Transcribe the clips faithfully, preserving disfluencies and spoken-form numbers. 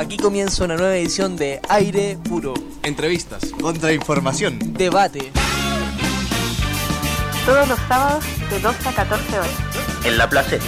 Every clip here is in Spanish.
Aquí comienza una nueva edición de Aire Puro. Entrevistas, contrainformación, debate. Todos los sábados de doce a catorce horas. En La Placeta.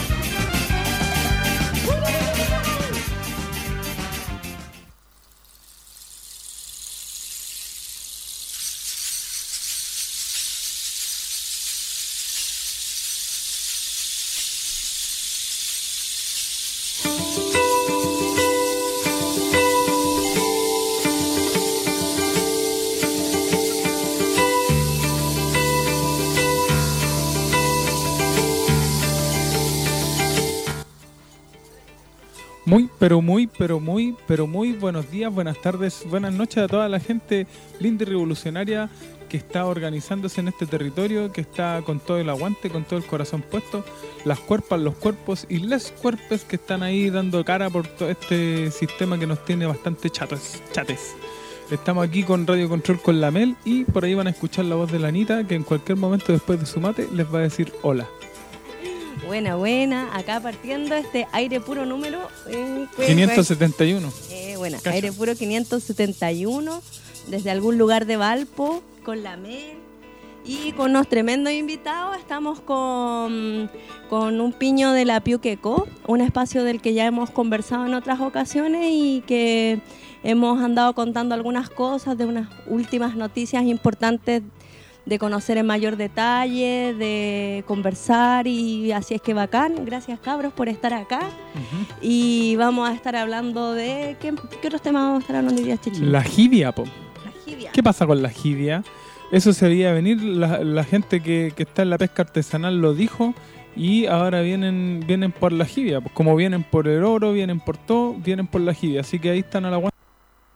Muy, pero muy, pero muy, pero muy buenos días, buenas tardes, buenas noches a toda la gente linda y revolucionaria que está organizándose en este territorio, que está con todo el aguante, con todo el corazón puesto, las cuerpas, los cuerpos y les cuerpes que están ahí dando cara por todo este sistema que nos tiene bastante chatos, chates. Estamos aquí con Radio Control con la Mel y por ahí van a escuchar la voz de la Anita, que en cualquier momento después de su mate les va a decir hola. Buena, buena, acá partiendo este aire puro número eh, quinientos setenta y uno. Eh, bueno, Cacha. Aire puro quinientos setenta y uno, desde algún lugar de Valpo, con la Mel y con unos tremendos invitados. Estamos con, con un piño de la Piuqueco, un espacio del que ya hemos conversado en otras ocasiones y que hemos andado contando algunas cosas de unas últimas noticias importantes de conocer en mayor detalle, de conversar y así es que bacán. Gracias cabros por estar acá. Uh-huh. Y vamos a estar hablando de... ¿Qué, qué otros temas vamos a estar hablando hoy día, Chichi? La jibia, po. La jibia. ¿Qué pasa con la jibia? Eso se veía venir, la, la gente que, que está en la pesca artesanal lo dijo y ahora vienen vienen por la jibia. Pues como vienen por el oro, vienen por todo, vienen por la jibia. Así que ahí están a la guanta.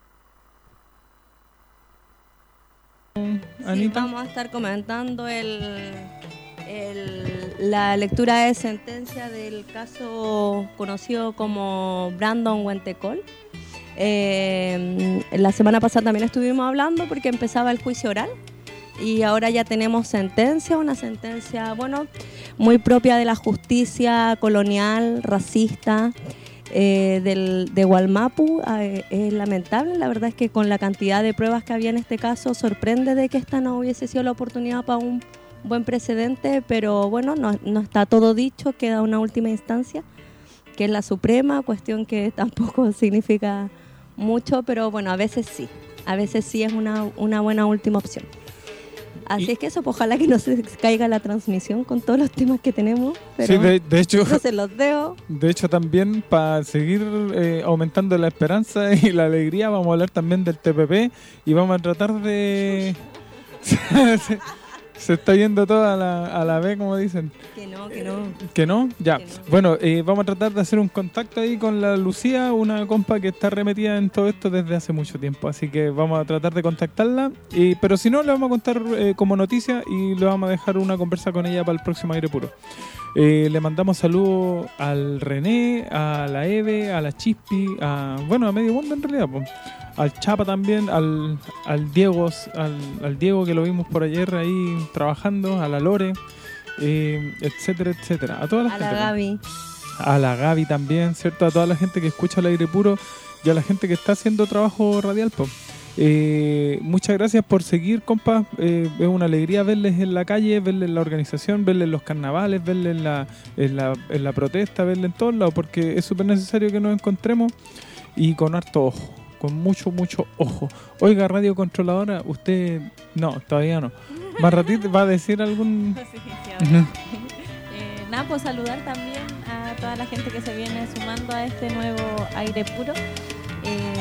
Sí, vamos a estar comentando el, el, la lectura de sentencia del caso conocido como Brandon Huentecol. Eh, la semana pasada también estuvimos hablando porque empezaba el juicio oral y ahora ya tenemos sentencia, una sentencia, bueno, muy propia de la justicia colonial, racista. Eh, del, de Wallmapu. Eh, es lamentable, la verdad es que con la cantidad de pruebas que había en este caso sorprende de que esta no hubiese sido la oportunidad para un buen precedente, pero bueno, no, no está todo dicho, queda una última instancia que es la Suprema, cuestión que tampoco significa mucho, pero bueno, a veces sí, a veces sí es una, una buena última opción. Así y, es que eso, pues, ojalá que no se caiga la transmisión con todos los temas que tenemos. Pero sí, de, de hecho, no se los deo. De hecho, también para seguir eh, aumentando la esperanza y la alegría, vamos a hablar también del T P P y vamos a tratar de... se, se está yendo todo a la, a la B, como dicen. Que no, que no. ¿Que no? Ya. Que no. Bueno, eh, vamos a tratar de hacer un contacto ahí con la Lucía, una compa que está remetida en todo esto desde hace mucho tiempo. Así que vamos a tratar de contactarla. Y, pero si no, le vamos a contar eh, como noticia y le vamos a dejar una conversa con ella para el próximo Aire Puro. Eh, le mandamos saludos al René, a la Eve, a la Chispi, a, bueno, a medio mundo en realidad, pues. Al Chapa también, al, al Diego, al, al Diego que lo vimos por ayer ahí trabajando, a la Lore, eh, etcétera, etcétera. A toda la a gente. La Gaby. A la Gaby también, ¿cierto? A toda la gente que escucha el Aire Puro y a la gente que está haciendo trabajo radial, pues. Eh, muchas gracias por seguir, compa. Eh, es una alegría verles en la calle, verles en la organización, verles en los carnavales, verles en la, en la, en la protesta, verles en todos lados, porque es súper necesario que nos encontremos y con harto ojo. Con mucho, mucho ojo. Oiga, radio controladora, usted... No, todavía no. Más ratito va a decir algún... Sí, sí, uh-huh. eh, nada, pues saludar también a toda la gente que se viene sumando a este nuevo Aire Puro. Eh,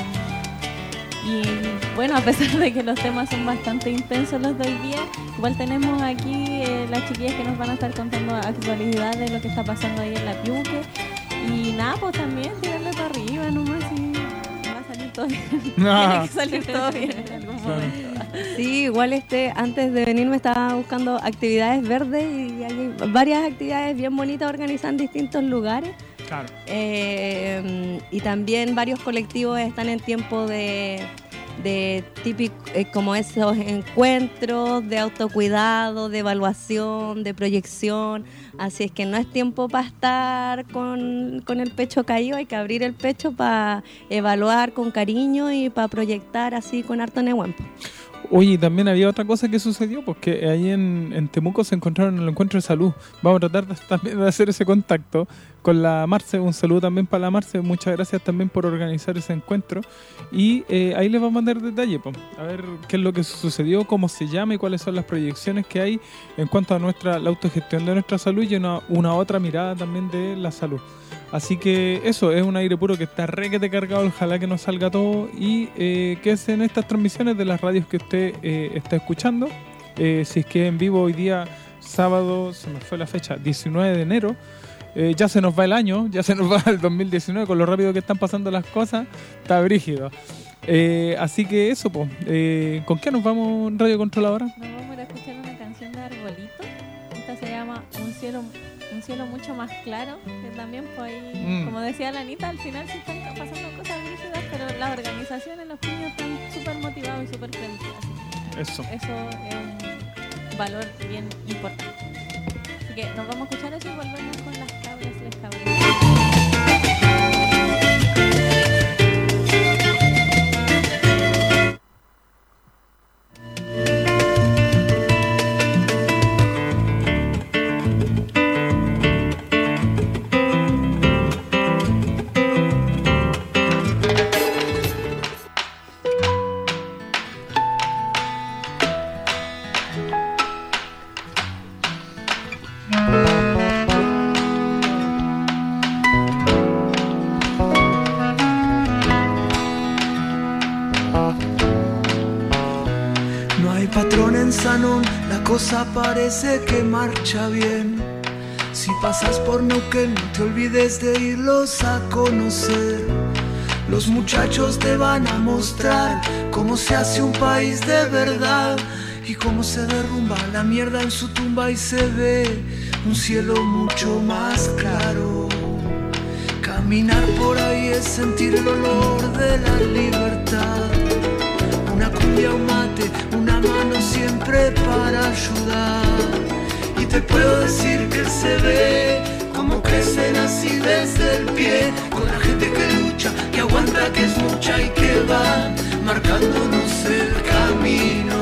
y bueno, a pesar de que los temas son bastante intensos los de hoy día, igual tenemos aquí eh, las chiquillas que nos van a estar contando actualidad de lo que está pasando ahí en la Piuque. Y nada, pues también tirarle para arriba nomás y... todo bien. No. Tiene que salir todo bien en algún momento. Sí, igual este antes de venir me estaba buscando actividades verdes y hay varias actividades bien bonitas organizadas en distintos lugares. Claro. Eh, y también varios colectivos están en tiempo de, de típico, eh, como esos encuentros de autocuidado, de evaluación, de proyección. Así es que no es tiempo para estar con, con el pecho caído, hay que abrir el pecho para evaluar con cariño y para proyectar así con harto nehuempo. Oye, también había otra cosa que sucedió, porque ahí en, en Temuco se encontraron en el encuentro de salud. Vamos a tratar de, también de hacer ese contacto con la Marce. Un saludo también para la Marce. Muchas gracias también por organizar ese encuentro. Y eh, ahí les vamos a dar detalle, po. A ver qué es lo que sucedió, cómo se llama y cuáles son las proyecciones que hay en cuanto a nuestra la autogestión de nuestra salud y una, una otra mirada también de la salud. Así que eso, es un aire puro que está requete cargado, ojalá que nos salga todo y eh, que es en estas transmisiones de las radios que usted eh, está escuchando. Eh, si es que en vivo hoy día, sábado, se me fue la fecha, diecinueve de enero, eh, ya se nos va el año, ya se nos va el dos mil diecinueve, con lo rápido que están pasando las cosas, está brígido. Eh, así que eso, pues, eh, ¿con qué nos vamos, Radio Controladora? Nos vamos a ir a escuchar una canción de Arbolito. Esta se llama Un cielo un cielo mucho más claro, que también pues ahí, mm. como decía la Anita, al final sí están pasando cosas rígidas, pero las organizaciones, los niños están súper motivados y súper prendidos. Eso. Eso es un valor bien importante. Así que nos vamos a escuchar eso y volvemos con las cabras y les cabras. La cosa parece que marcha bien. Si pasas por Neuquén, no te olvides de irlos a conocer. Los muchachos te van a mostrar cómo se hace un país de verdad y cómo se derrumba la mierda en su tumba y se ve un cielo mucho más claro. Caminar por ahí es sentir el olor de la libertad. Una cumbia, un mate, una mano siempre para ayudar. Y te puedo decir que se ve como crecen así desde el pie, con la gente que lucha, que aguanta, que es mucha y que va marcándonos el camino.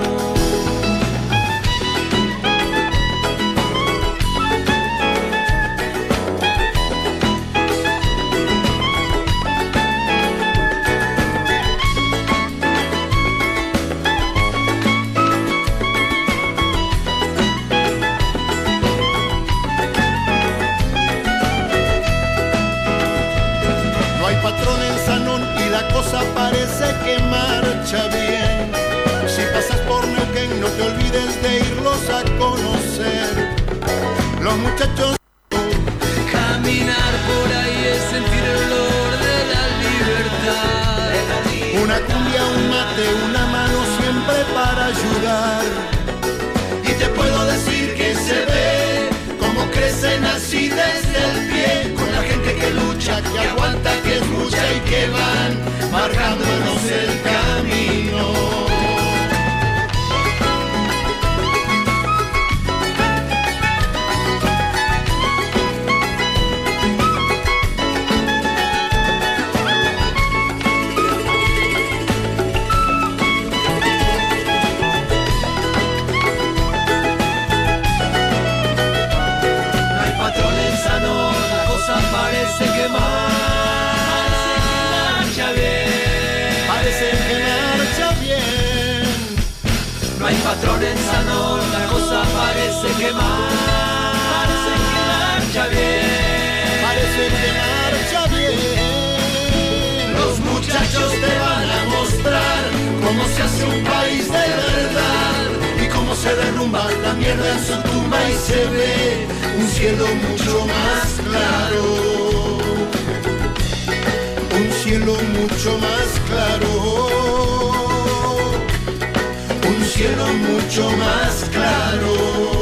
Parece que marcha bien. Si pasas por Neuquén, no te olvides de irlos a conocer. Los muchachos. Caminar por ahí es sentir el olor de la libertad. Una cumbia, un mate, una mano siempre para ayudar. Y te puedo decir que se ve como crecen así desde el pie, con la gente que lucha, que aguanta, que es mucha y que van marcándonos el camino. No hay patrón en Sanón, la cosa parece que más. No hay patrón en Sanón, la cosa parece que más. Parece que marcha bien. Parece que marcha bien. Los muchachos te van a mostrar cómo se hace un país de verdad y cómo se derrumba la mierda en su tumba y se ve un cielo mucho más claro. Un cielo mucho más claro. Un cielo mucho más claro.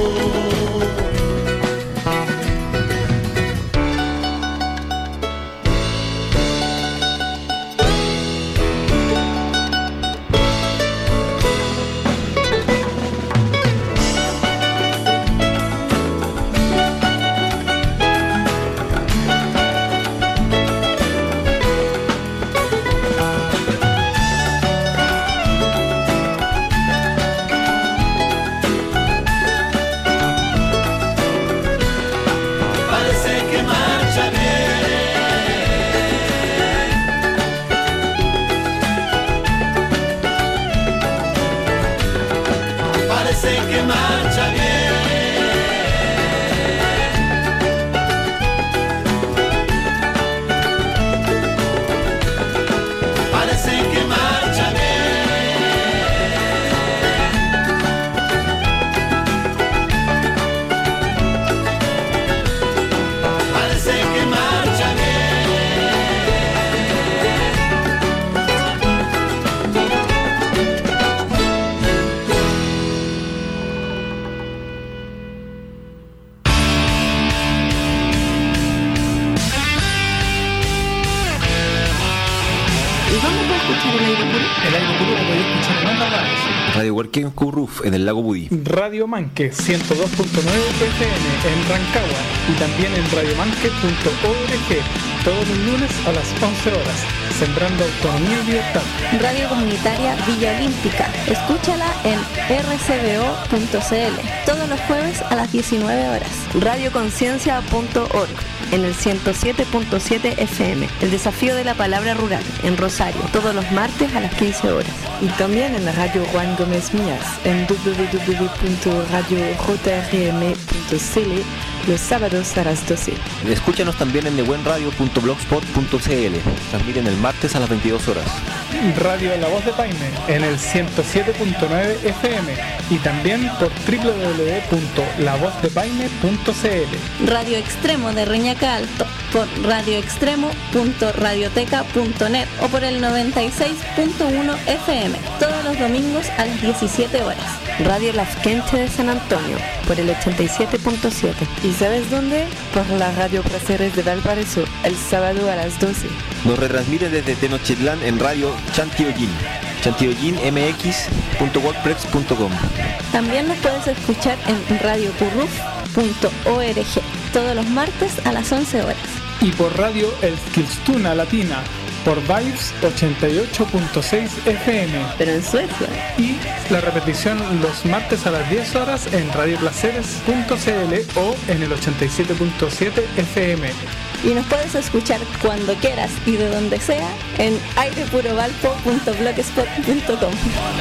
escuchar el aire puro? El aire puro lo podéis escuchar en Onda Radios. Radio Huerquén Curruf en el lago Budí. Radio Manque ciento dos punto nueve F M en Rancagua y también en radiomanque punto org todos los lunes a las once horas, sembrando autonomía y libertad. Radio Comunitaria Villa Olímpica, escúchala en r c b o punto c l todos los jueves a las diecinueve horas. radioconciencia punto org en el ciento siete punto siete F M, el desafío de la palabra rural en Rosario, todos los martes a las quince horas. Y también en la radio Juan Gómez Mías en w w w punto radio j r m punto c l los sábados a las doce. Escúchanos también en nebuenradio punto blogspot punto c l. Transmiten el martes a las veintidós horas. Radio La Voz de Paine en el ciento siete punto nueve F M y también por w w w punto la voz de paine punto c l. Radio Extremo de Reñaca Alto por radio extremo punto radioteca punto net o por el noventa y seis punto uno F M todos los domingos a las diecisiete horas. Radio Lafkenche de San Antonio por el ochenta y siete punto siete. ¿Y sabes dónde? Por la Radio Placeres de Valparaíso, el sábado a las doce. Nos retransmiten desde Tenochtitlán en radio Chantiolín, chantiolín m x punto wordpress punto com. También nos puedes escuchar en radio curruf punto org todos los martes a las once horas. Y por radio El Skilstuna Latina por Vibes ochenta y ocho punto seis F M, pero en Suecia. Y la repetición los martes a las diez horas en radio placeres punto c l o en el ochenta y siete punto siete F M. Y nos puedes escuchar cuando quieras y de donde sea en aire puro valpo punto blogspot punto com.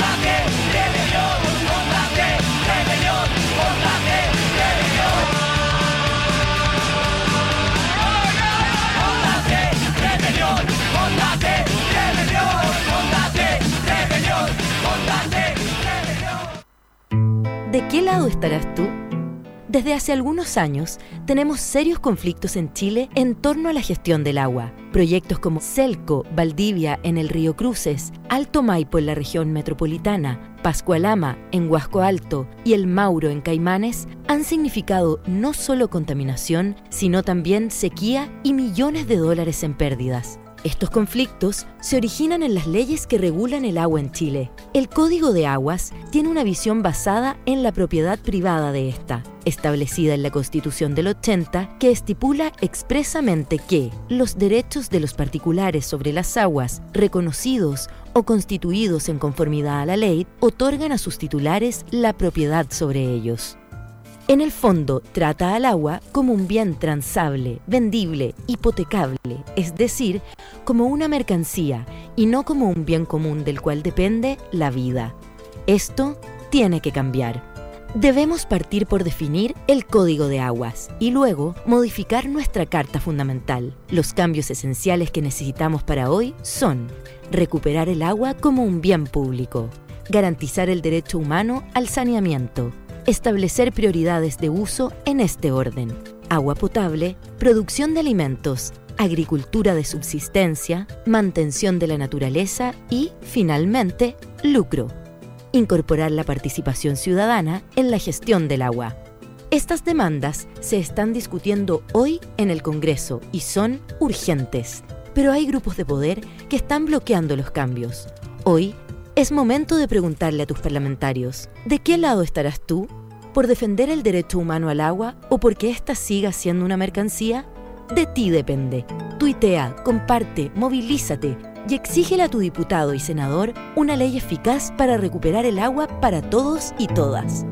¿De qué lado estarás tú? Desde hace algunos años tenemos serios conflictos en Chile en torno a la gestión del agua. Proyectos como Celco, Valdivia en el Río Cruces, Alto Maipo en la región metropolitana, Pascualama en Huasco Alto y El Mauro en Caimanes han significado no solo contaminación, sino también sequía y millones de dólares en pérdidas. Estos conflictos se originan en las leyes que regulan el agua en Chile. El Código de Aguas tiene una visión basada en la propiedad privada de esta, establecida en la Constitución del ochenta, que estipula expresamente que los derechos de los particulares sobre las aguas, reconocidos o constituidos en conformidad a la ley, otorgan a sus titulares la propiedad sobre ellos. En el fondo, trata al agua como un bien transable, vendible, hipotecable, es decir, como una mercancía y no como un bien común del cual depende la vida. Esto tiene que cambiar. Debemos partir por definir el Código de Aguas y luego modificar nuestra Carta Fundamental. Los cambios esenciales que necesitamos para hoy son recuperar el agua como un bien público, garantizar el derecho humano al saneamiento, establecer prioridades de uso en este orden: agua potable, producción de alimentos, agricultura de subsistencia, mantención de la naturaleza y, finalmente, lucro. Incorporar la participación ciudadana en la gestión del agua. Estas demandas se están discutiendo hoy en el Congreso y son urgentes, pero hay grupos de poder que están bloqueando los cambios. Hoy es momento de preguntarle a tus parlamentarios, ¿de qué lado estarás tú? ¿Por defender el derecho humano al agua o porque ésta siga siendo una mercancía? De ti depende. Tuitea, comparte, movilízate y exígele a tu diputado y senador una ley eficaz para recuperar el agua para todos y todas.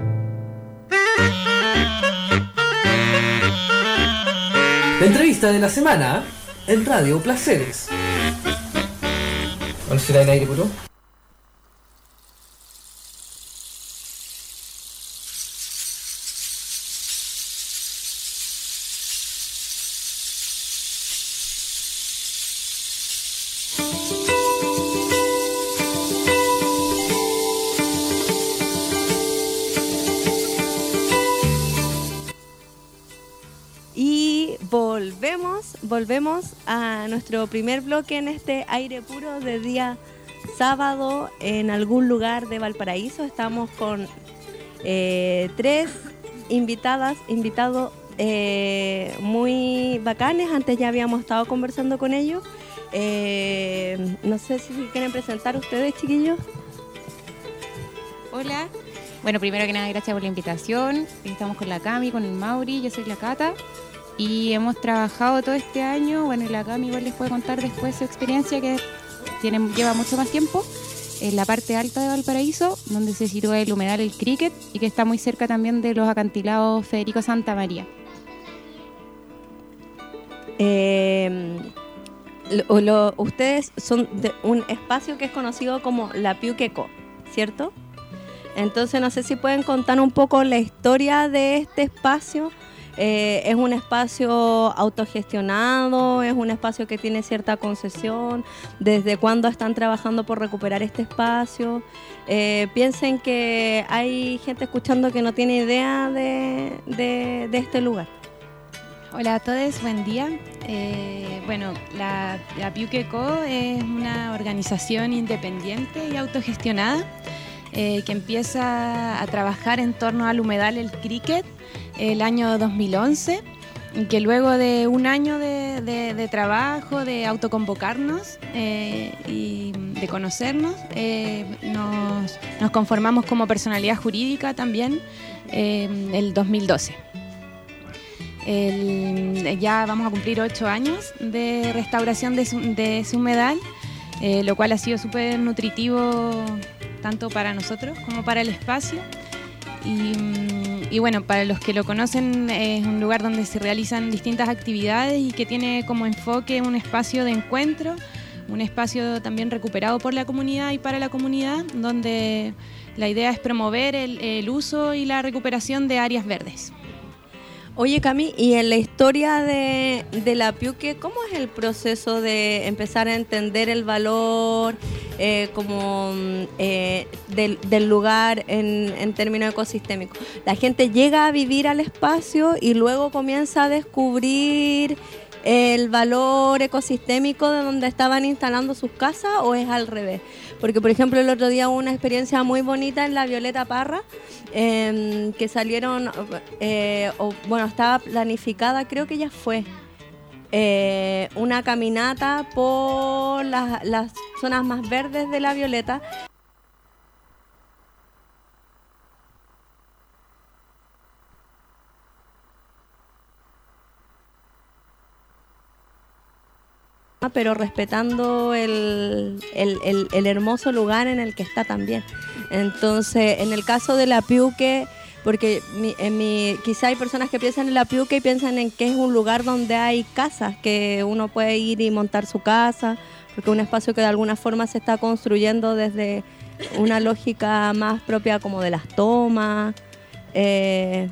La entrevista de la semana en Radio Placeres. ¿Cuál será el aire puro? Volvemos a nuestro primer bloque en este aire puro de día sábado en algún lugar de Valparaíso. Estamos con eh, tres invitadas, invitados eh, muy bacanes. Antes ya habíamos estado conversando con ellos. Eh, no sé si quieren presentar ustedes, chiquillos. Hola. Bueno, primero que nada, gracias por la invitación. Estamos con la Cami, con el Mauri, yo soy la Cata. Y hemos trabajado todo este año. Bueno, y la Cami igual les puede contar después su experiencia, que tiene, lleva mucho más tiempo, en la parte alta de Valparaíso, donde se sitúa el humedal El Cricket y que está muy cerca también de los acantilados Federico Santa María. Eh, lo, lo, ustedes son de un espacio que es conocido como la Piuqueco, ¿cierto? Entonces no sé si pueden contar un poco la historia de este espacio. Eh, ¿Es un espacio autogestionado? ¿Es un espacio que tiene cierta concesión? ¿Desde cuándo están trabajando por recuperar este espacio? Eh, piensen que hay gente escuchando que no tiene idea de, de, de este lugar. Hola a todos, buen día. Eh, bueno, la, la Piuqueco es una organización independiente y autogestionada eh, que empieza a trabajar en torno al humedal El Cricket el año dos mil once, que luego de un año de, de, de trabajo, de autoconvocarnos eh, y de conocernos, eh, nos, nos conformamos como personalidad jurídica también eh, el dos mil doce. El, ya vamos a cumplir ocho años de restauración de, su, de ese humedal, eh, lo cual ha sido súper nutritivo tanto para nosotros como para el espacio. Y, y bueno, para los que lo conocen, es un lugar donde se realizan distintas actividades y que tiene como enfoque un espacio de encuentro, un espacio también recuperado por la comunidad y para la comunidad, donde la idea es promover el, el uso y la recuperación de áreas verdes. Oye, Cami, y en la historia de, de la Piuque, ¿cómo es el proceso de empezar a entender el valor eh, como eh, del, del lugar en, en términos ecosistémicos? ¿La gente llega a vivir al espacio y luego comienza a descubrir el valor ecosistémico de donde estaban instalando sus casas, o es al revés? Porque, por ejemplo, el otro día hubo una experiencia muy bonita en la Violeta Parra, eh, que salieron, eh, o, bueno, estaba planificada, creo que ya fue, eh, una caminata por las, las zonas más verdes de la Violeta. Pero respetando el, el, el, el hermoso lugar en el que está también. Entonces, en el caso de la Piuque, porque mi, en mi, quizá hay personas que piensan en la Piuque y piensan en que es un lugar donde hay casas, que uno puede ir y montar su casa, porque es un espacio que de alguna forma se está construyendo desde una lógica más propia como de las tomas, eh,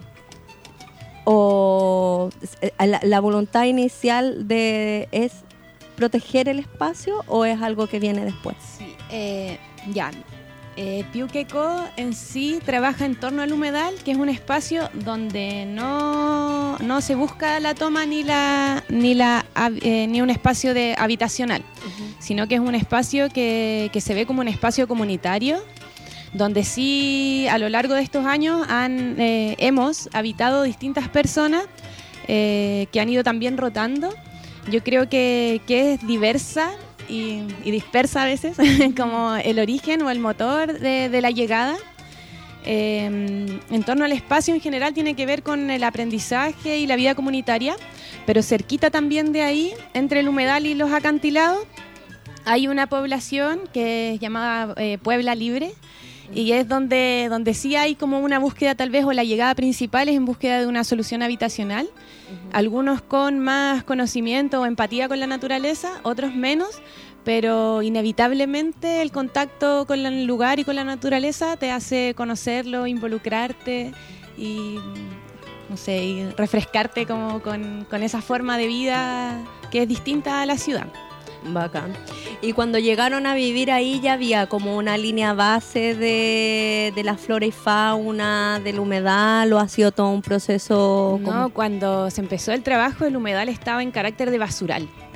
o la, la voluntad inicial de es proteger el espacio, o es algo que viene después. Sí, eh, ya. Eh, Piuqueco en sí trabaja en torno al humedal, que es un espacio donde no, no se busca la toma ni la ni la eh, ni un espacio de habitacional, uh-huh. sino que es un espacio que, que se ve como un espacio comunitario, donde sí a lo largo de estos años han eh, hemos habitado distintas personas eh, que han ido también rotando. Yo creo que, que es diversa y, y dispersa a veces, como el origen o el motor de, de la llegada. Eh, en torno al espacio en general tiene que ver con el aprendizaje y la vida comunitaria, pero cerquita también de ahí, entre el humedal y los acantilados, hay una población que es llamada eh, Puebla Libre, y es donde, donde sí hay como una búsqueda tal vez, o la llegada principal es en búsqueda de una solución habitacional. Uh-huh. Algunos con más conocimiento o empatía con la naturaleza, otros menos, pero inevitablemente el contacto con el lugar y con la naturaleza te hace conocerlo, involucrarte y, no sé, y refrescarte como con, con esa forma de vida que es distinta a la ciudad. Bacán. Y cuando llegaron a vivir ahí, ya había como una línea base de, de la flora y fauna, del humedal, o ha sido todo un proceso. No, como... cuando se empezó el trabajo, el humedal estaba en carácter de basural.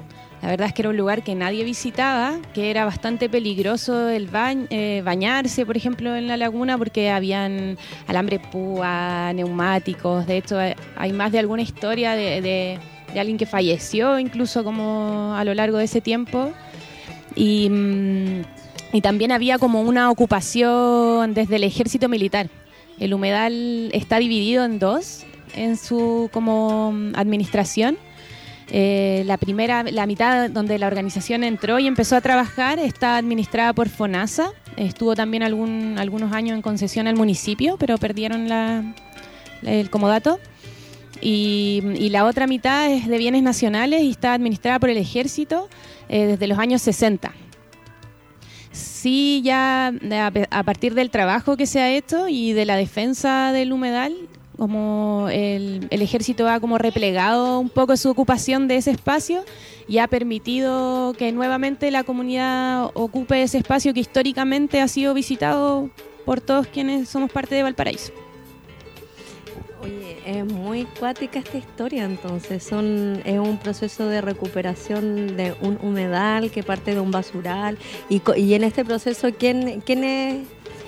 La verdad es que era un lugar que nadie visitaba, que era bastante peligroso el bañ- eh, bañarse, por ejemplo, en la laguna, porque habían alambre púa, neumáticos. De hecho, hay más de alguna historia de, de, de alguien que falleció incluso como a lo largo de ese tiempo. Y, y también había como una ocupación desde el ejército militar. El humedal está dividido en dos en su como administración. Eh, la primera, la mitad donde la organización entró y empezó a trabajar está administrada por FONASA. Estuvo también algún, algunos años en concesión al municipio, pero perdieron la, el comodato. Y, y la otra mitad es de bienes nacionales y está administrada por el ejército eh, desde los años sesenta. Sí, ya a, a partir del trabajo que se ha hecho y de la defensa del humedal, como el, el ejército ha como replegado un poco su ocupación de ese espacio y ha permitido que nuevamente la comunidad ocupe ese espacio que históricamente ha sido visitado por todos quienes somos parte de Valparaíso. Oye, es muy cuática esta historia, entonces son es un proceso de recuperación de un humedal que parte de un basural y, y en este proceso ¿quién, quién es?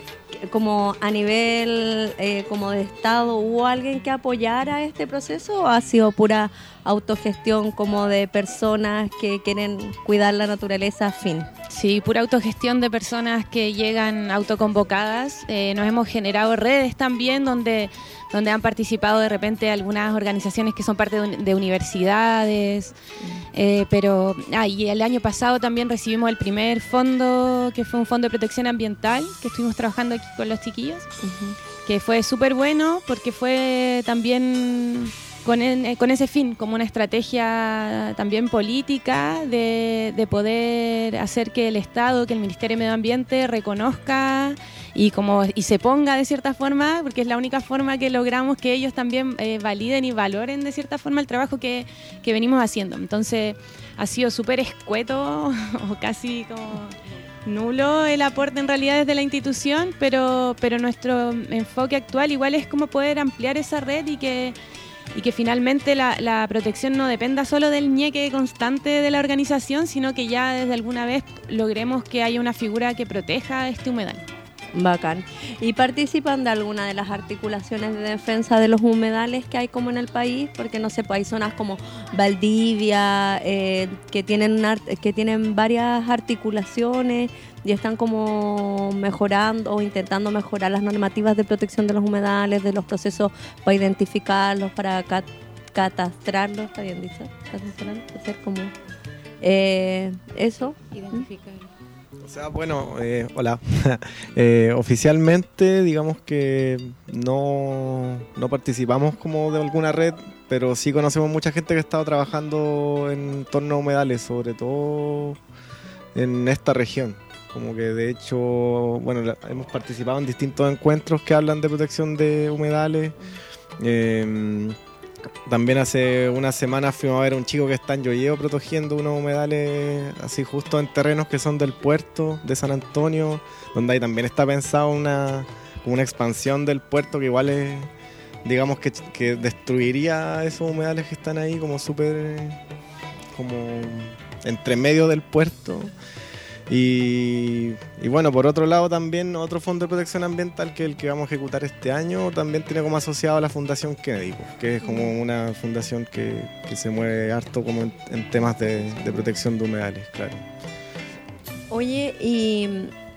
Como a nivel eh, como de Estado, ¿hubo alguien que apoyara este proceso o ha sido pura autogestión como de personas que quieren cuidar la naturaleza? Fin. Sí, pura autogestión de personas que llegan autoconvocadas. Eh, nos hemos generado redes también donde, donde han participado de repente algunas organizaciones que son parte de, de universidades. Eh, pero ah, y el año pasado también recibimos el primer fondo, que fue un fondo de protección ambiental, que estuvimos trabajando aquí con los chiquillos, uh-huh. que fue súper bueno porque fue también con, en, con ese fin, como una estrategia también política de, de poder hacer que el Estado, que el Ministerio de Medio Ambiente reconozca y, como, y se ponga de cierta forma, porque es la única forma que logramos que ellos también eh, validen y valoren de cierta forma el trabajo que, que venimos haciendo. Entonces ha sido súper escueto o casi como nulo el aporte en realidad desde la institución, pero, pero nuestro enfoque actual igual es como poder ampliar esa red y que y que finalmente la, la protección no dependa solo del ñeque constante de la organización, sino que ya desde alguna vez logremos que haya una figura que proteja este humedal. Bacán. ¿Y participan de alguna de las articulaciones de defensa de los humedales que hay como en el país? Porque no sé, pues hay zonas como Valdivia eh, que tienen una, que tienen varias articulaciones y están como mejorando o intentando mejorar las normativas de protección de los humedales, de los procesos para identificarlos, para cat- catastrarlos, ¿está bien dicho? Catastrarlos, hacer como eh, eso. Identificar. O sea, bueno, eh, hola. eh, oficialmente, digamos que no, no participamos como de alguna red, pero sí conocemos mucha gente que ha estado trabajando en torno a humedales, sobre todo en esta región. Como que de hecho, bueno, hemos participado en distintos encuentros que hablan de protección de humedales. Eh, También hace unas semanas fuimos a ver a un chico que está en Yoyeo protegiendo unos humedales así justo en terrenos que son del puerto de San Antonio, donde ahí también está pensado una, como una expansión del puerto que igual es, digamos que, que destruiría esos humedales que están ahí como súper, como entre medio del puerto. Y, y bueno, por otro lado también otro fondo de protección ambiental que es el que vamos a ejecutar este año también tiene como asociado a la Fundación Kennedy, que es como una fundación que, que se mueve harto como en, en temas de, de protección de humedales, claro. Oye, y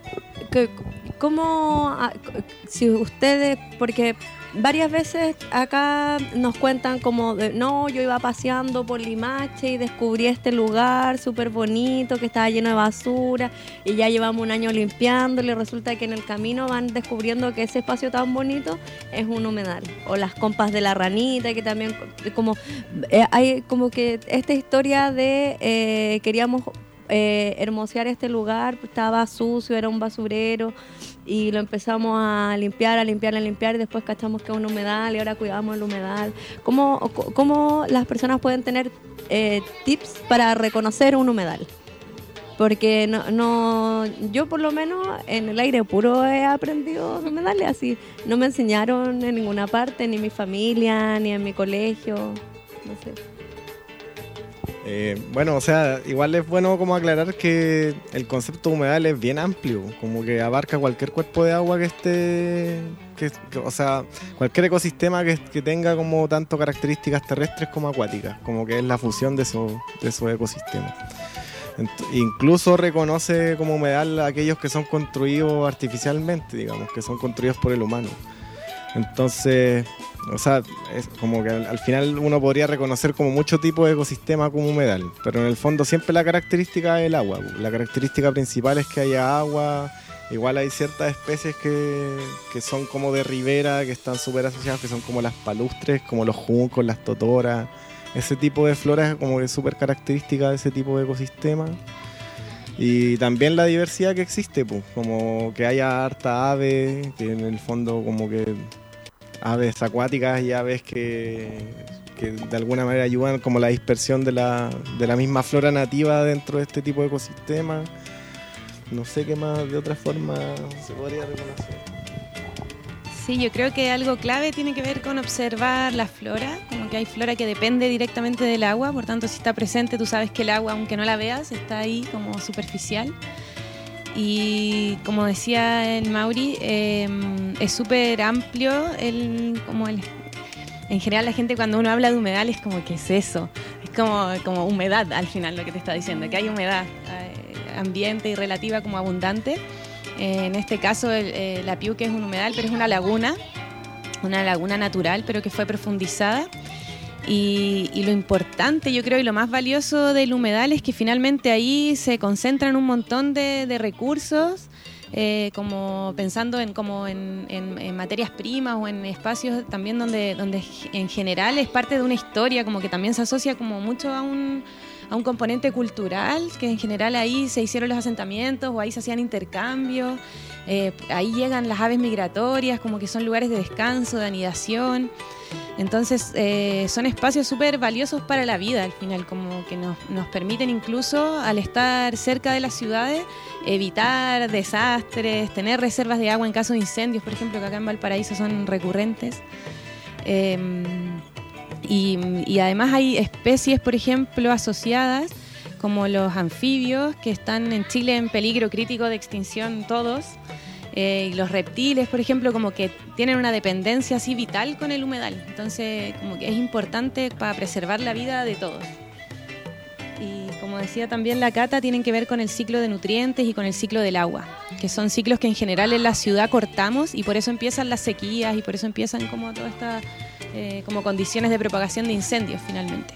¿cómo, si ustedes, porque varias veces acá nos cuentan como de, no, yo iba paseando por Limache y descubrí este lugar súper bonito que estaba lleno de basura y ya llevamos un año limpiándolo y resulta que en el camino van descubriendo que ese espacio tan bonito es un humedal, o las compas de la ranita, que también como eh, hay como que esta historia de eh, queríamos eh, hermosear este lugar, estaba sucio, era un basurero y lo empezamos a limpiar, a limpiar, a limpiar y después cachamos que es un humedal y ahora cuidamos el humedal. ¿Cómo, cómo las personas pueden tener eh, tips para reconocer un humedal? Porque no, no, yo por lo menos en el aire puro he aprendido de humedales así. No me enseñaron en ninguna parte, ni en mi familia, ni en mi colegio, no sé. Eh, bueno, o sea, igual es bueno como aclarar que el concepto de humedal es bien amplio, como que abarca cualquier cuerpo de agua que esté, que, que, o sea, cualquier ecosistema que, que tenga como tanto características terrestres como acuáticas, como que es la fusión de esos, de esos ecosistemas. Ent- incluso reconoce como humedal a aquellos que son construidos artificialmente, digamos, que son construidos por el humano. Entonces, o sea, es como que al, al final uno podría reconocer como muchos tipos de ecosistemas como humedal, pero en el fondo siempre la característica es el agua. La característica principal es que haya agua. Igual hay ciertas especies que, que son como de ribera, que están súper asociadas, que son como las palustres, como los juncos, las totoras. Ese tipo de flora es como que súper característica de ese tipo de ecosistema. Y también la diversidad que existe, pues, como que haya harta ave, que en el fondo como que aves acuáticas y aves que, que de alguna manera ayudan como la dispersión de la, de la misma flora nativa dentro de este tipo de ecosistemas. No sé qué más de otra forma se podría reconocer. Sí, yo creo que algo clave tiene que ver con observar la flora, como que hay flora que depende directamente del agua, por tanto si está presente tú sabes que el agua, aunque no la veas, está ahí como superficial. Y como decía el Mauri, eh, es súper amplio, el, como el, en general la gente cuando uno habla de humedal es como, ¿qué es eso? Es como, como humedad al final lo que te está diciendo, que hay humedad, eh, ambiente y relativa como abundante. Eh, en este caso el, eh, la Piuque es un humedal, pero es una laguna, una laguna natural, pero que fue profundizada. Y, y lo importante, yo creo, y lo más valioso del humedal es que finalmente ahí se concentran un montón de, de recursos, eh, como pensando en, como en, en, en materias primas o en espacios también donde, donde en general es parte de una historia, como que también se asocia como mucho a un, a un componente cultural, que en general ahí se hicieron los asentamientos o ahí se hacían intercambios. Eh, ahí llegan las aves migratorias, como que son lugares de descanso, de anidación. Entonces eh, son espacios súper valiosos para la vida al final, como que nos, nos permiten incluso al estar cerca de las ciudades evitar desastres, tener reservas de agua en caso de incendios, por ejemplo, que acá en Valparaíso son recurrentes. Eh, y, y además hay especies, por ejemplo, asociadas como los anfibios, que están en Chile en peligro crítico de extinción todos. Eh, y los reptiles, por ejemplo, como que tienen una dependencia así vital con el humedal. Entonces, como que es importante para preservar la vida de todos. Y como decía también la Cata, tienen que ver con el ciclo de nutrientes y con el ciclo del agua, que son ciclos que en general en la ciudad cortamos y por eso empiezan las sequías y por eso empiezan como todas estas eh, como condiciones de propagación de incendios finalmente.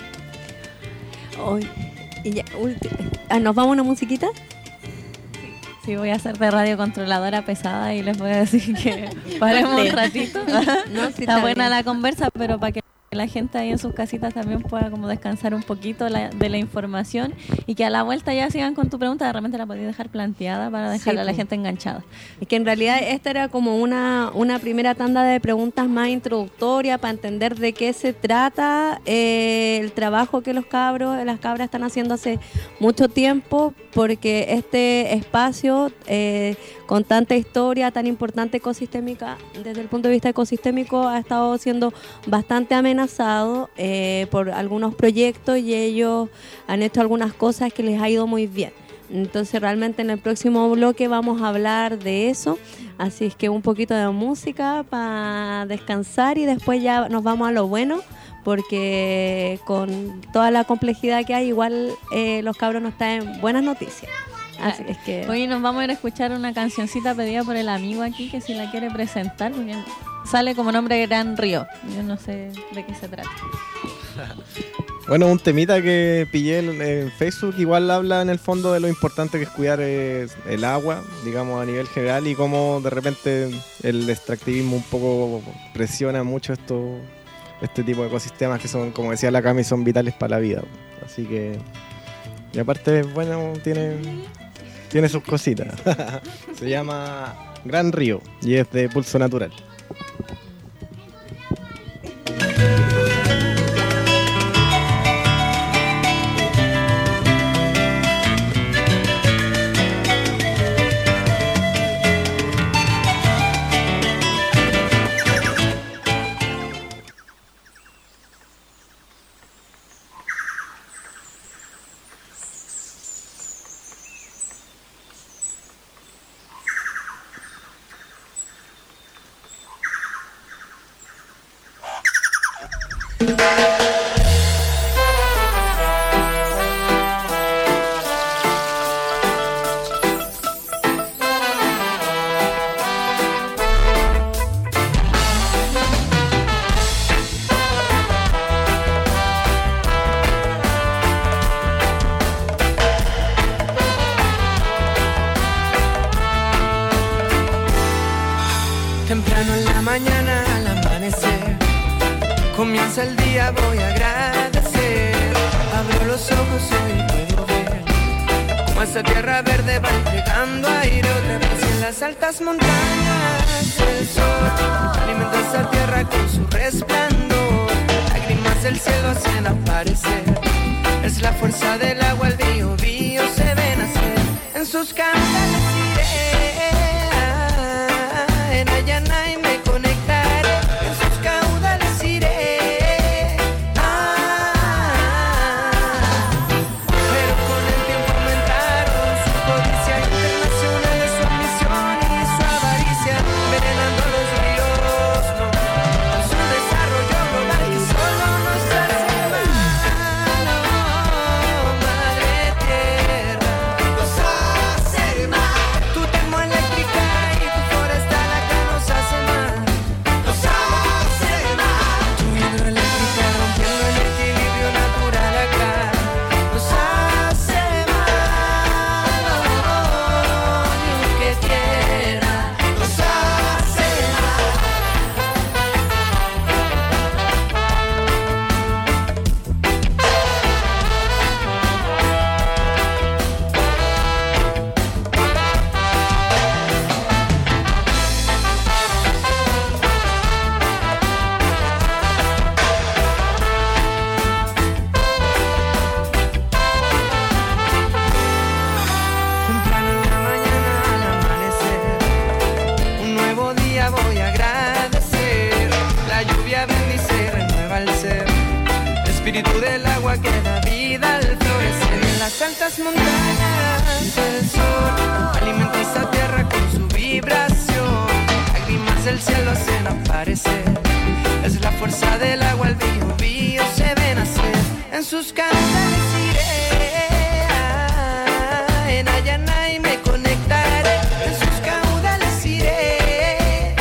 Hoy, y ya, ulti- ah, ¿nos vamos a una musiquita? Sí, voy a ser de radio controladora pesada y les voy a decir que paremos un ratito. No, sí, está está buena bien. la conversa, pero para que la gente ahí en sus casitas también pueda como descansar un poquito la, de la información y que a la vuelta ya sigan con tu pregunta, de repente la podéis dejar planteada para dejarle Sí, a la pues. gente enganchada. Es que en realidad esta era como una, una primera tanda de preguntas más introductoria para entender de qué se trata eh, el trabajo que los cabros, las cabras están haciendo hace mucho tiempo, porque este espacio eh, con tanta historia tan importante ecosistémica, desde el punto de vista ecosistémico, ha estado siendo bastante amenazado eh, por algunos proyectos y ellos han hecho algunas cosas que les ha ido muy bien. Entonces realmente en el próximo bloque vamos a hablar de eso, así es que un poquito de música para descansar y después ya nos vamos a lo bueno, porque con toda la complejidad que hay igual eh, los cabros nos traen buenas noticias. Así es que Hoy nos vamos a ir a escuchar una cancioncita pedida por el amigo aquí, que si la quiere presentar, porque sale como nombre Gran Río. Yo no sé de qué se trata. Bueno, un temita que pillé en, en Facebook igual habla en el fondo de lo importante que es cuidar eh, el agua, digamos a nivel general, y cómo de repente el extractivismo un poco presiona mucho esto, este tipo de ecosistemas que son, como decía la Cami, son vitales para la vida. Así que, y aparte, bueno, tiene, tiene sus cositas. Se llama Gran Río y es de Pulso Natural. Temprano en la mañana al amanecer, comienza el día, voy a agradecer. Abro los ojos y puedo ver cómo esa tierra verde va entregando aire otra vez. Y en las altas montañas el sol alimenta esa tierra con su resplandor. Lágrimas del cielo hacen aparecer, es la fuerza del agua, el bío, bío se ven nacer. En sus campos iré, en Ayanay me conectaré, en sus caudales iré. Ah, pero con el tiempo aumentaron su codicia internacional, de su ambición y su avaricia, envenenando los ríos, no, con su desarrollo global que solo nos hace mal. Madre tierra, nos hace mal. Tu termoeléctrica y tu forestal acá nos hace mal, nos hace mal. Tu hidroeléctrica rompiendo el equilibrio natural acá nos hace mal. Ni un que tierra nos hace mal. Temprano en la mañana al amanecer, un nuevo día voy a agradecer. La lluvia bendice, renueva el ser, el espíritu del agua que da vida al florecer. Y en las altas montañas el sol alimenta esa tierra con su vibración. Lágrimas del cielo hacen aparecer, es la fuerza del agua, el bío, bío se ven nacer. En sus canales iré, ah, en Ayanay me conectaré, en sus caudales iré.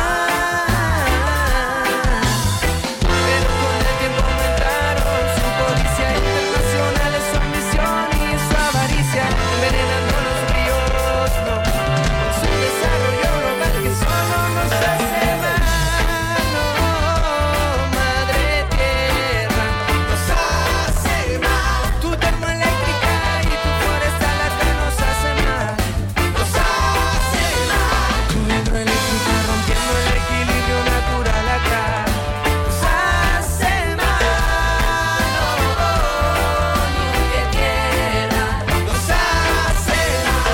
Ah, pero con el tiempo aumentaron su codicia internacional, su ambición y su avaricia, envenenando los ríos, no, con su desarrollo global que solo nos hace mal. No, madre tierra, nos hace mal. Tu termoeléctrica y tu forestal acá nos hace mal, nos hace mal. Tu hidroeléctrica rompiendo el equilibrio natural acá nos hace mal. Ni un que tierra nos hace mal.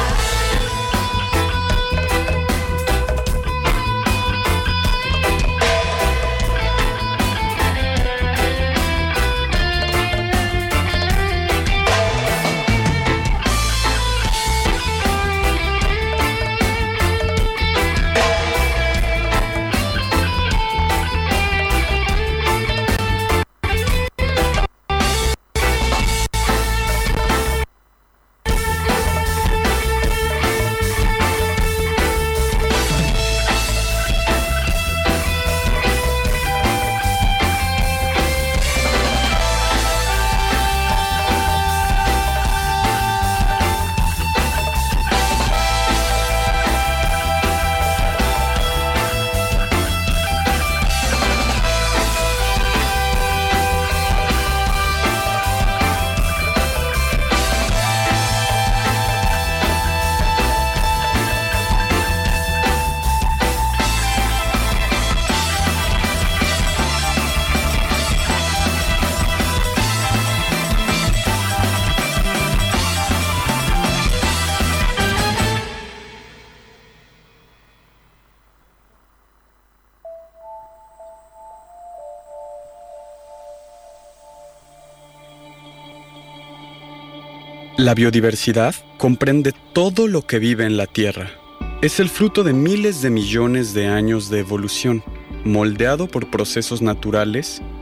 La biodiversidad comprende todo lo que vive en la Tierra. Es el fruto de miles de millones de años de evolución, moldeado por procesos naturales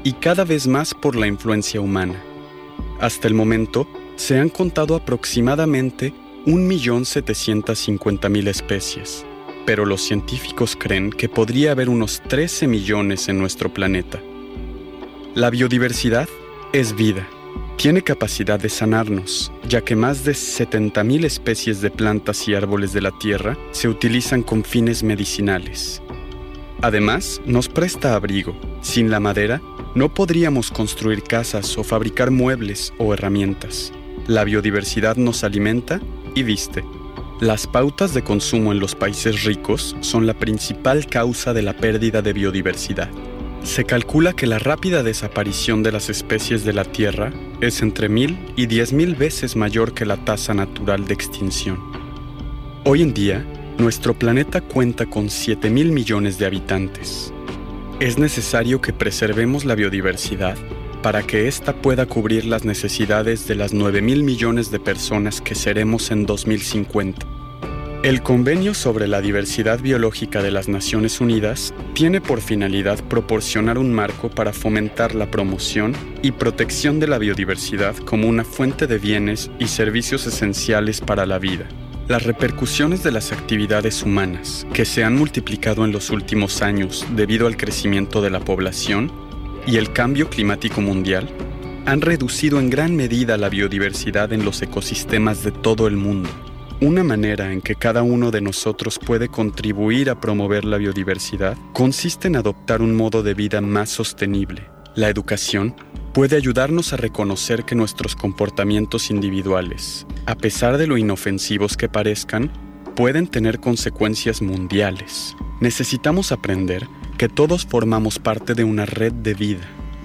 y cada vez más por la influencia humana. Hasta el momento, se han contado aproximadamente un millón setecientas cincuenta mil especies, pero los científicos creen que podría haber unos trece millones en nuestro planeta. La biodiversidad es vida. Tiene capacidad de sanarnos, ya que más de setenta mil especies de plantas y árboles de la Tierra se utilizan con fines medicinales. Además, nos presta abrigo. Sin la madera, no podríamos construir casas o fabricar muebles o herramientas. La biodiversidad nos alimenta y viste. Las pautas de consumo en los países ricos son la principal causa de la pérdida de biodiversidad. Se calcula que la rápida desaparición de las especies de la Tierra es entre mil y diez mil veces mayor que la tasa natural de extinción. Hoy en día, nuestro planeta cuenta con siete mil millones de habitantes. Es necesario que preservemos la biodiversidad para que ésta pueda cubrir las necesidades de las nueve mil millones de personas que seremos en dos mil cincuenta. El Convenio sobre la Diversidad Biológica de las Naciones Unidas tiene por finalidad proporcionar un marco para fomentar la promoción y protección de la biodiversidad como una fuente de bienes y servicios esenciales para la vida. Las repercusiones de las actividades humanas, que se han multiplicado en los últimos años debido al crecimiento de la población y el cambio climático mundial, han reducido en gran medida la biodiversidad en los ecosistemas de todo el mundo. Una manera en que cada uno de nosotros puede contribuir a promover la biodiversidad consiste en adoptar un modo de vida más sostenible. La educación puede ayudarnos a reconocer que nuestros comportamientos individuales, a pesar de lo inofensivos que parezcan, pueden tener consecuencias mundiales. Necesitamos aprender que todos formamos parte de una red de vida.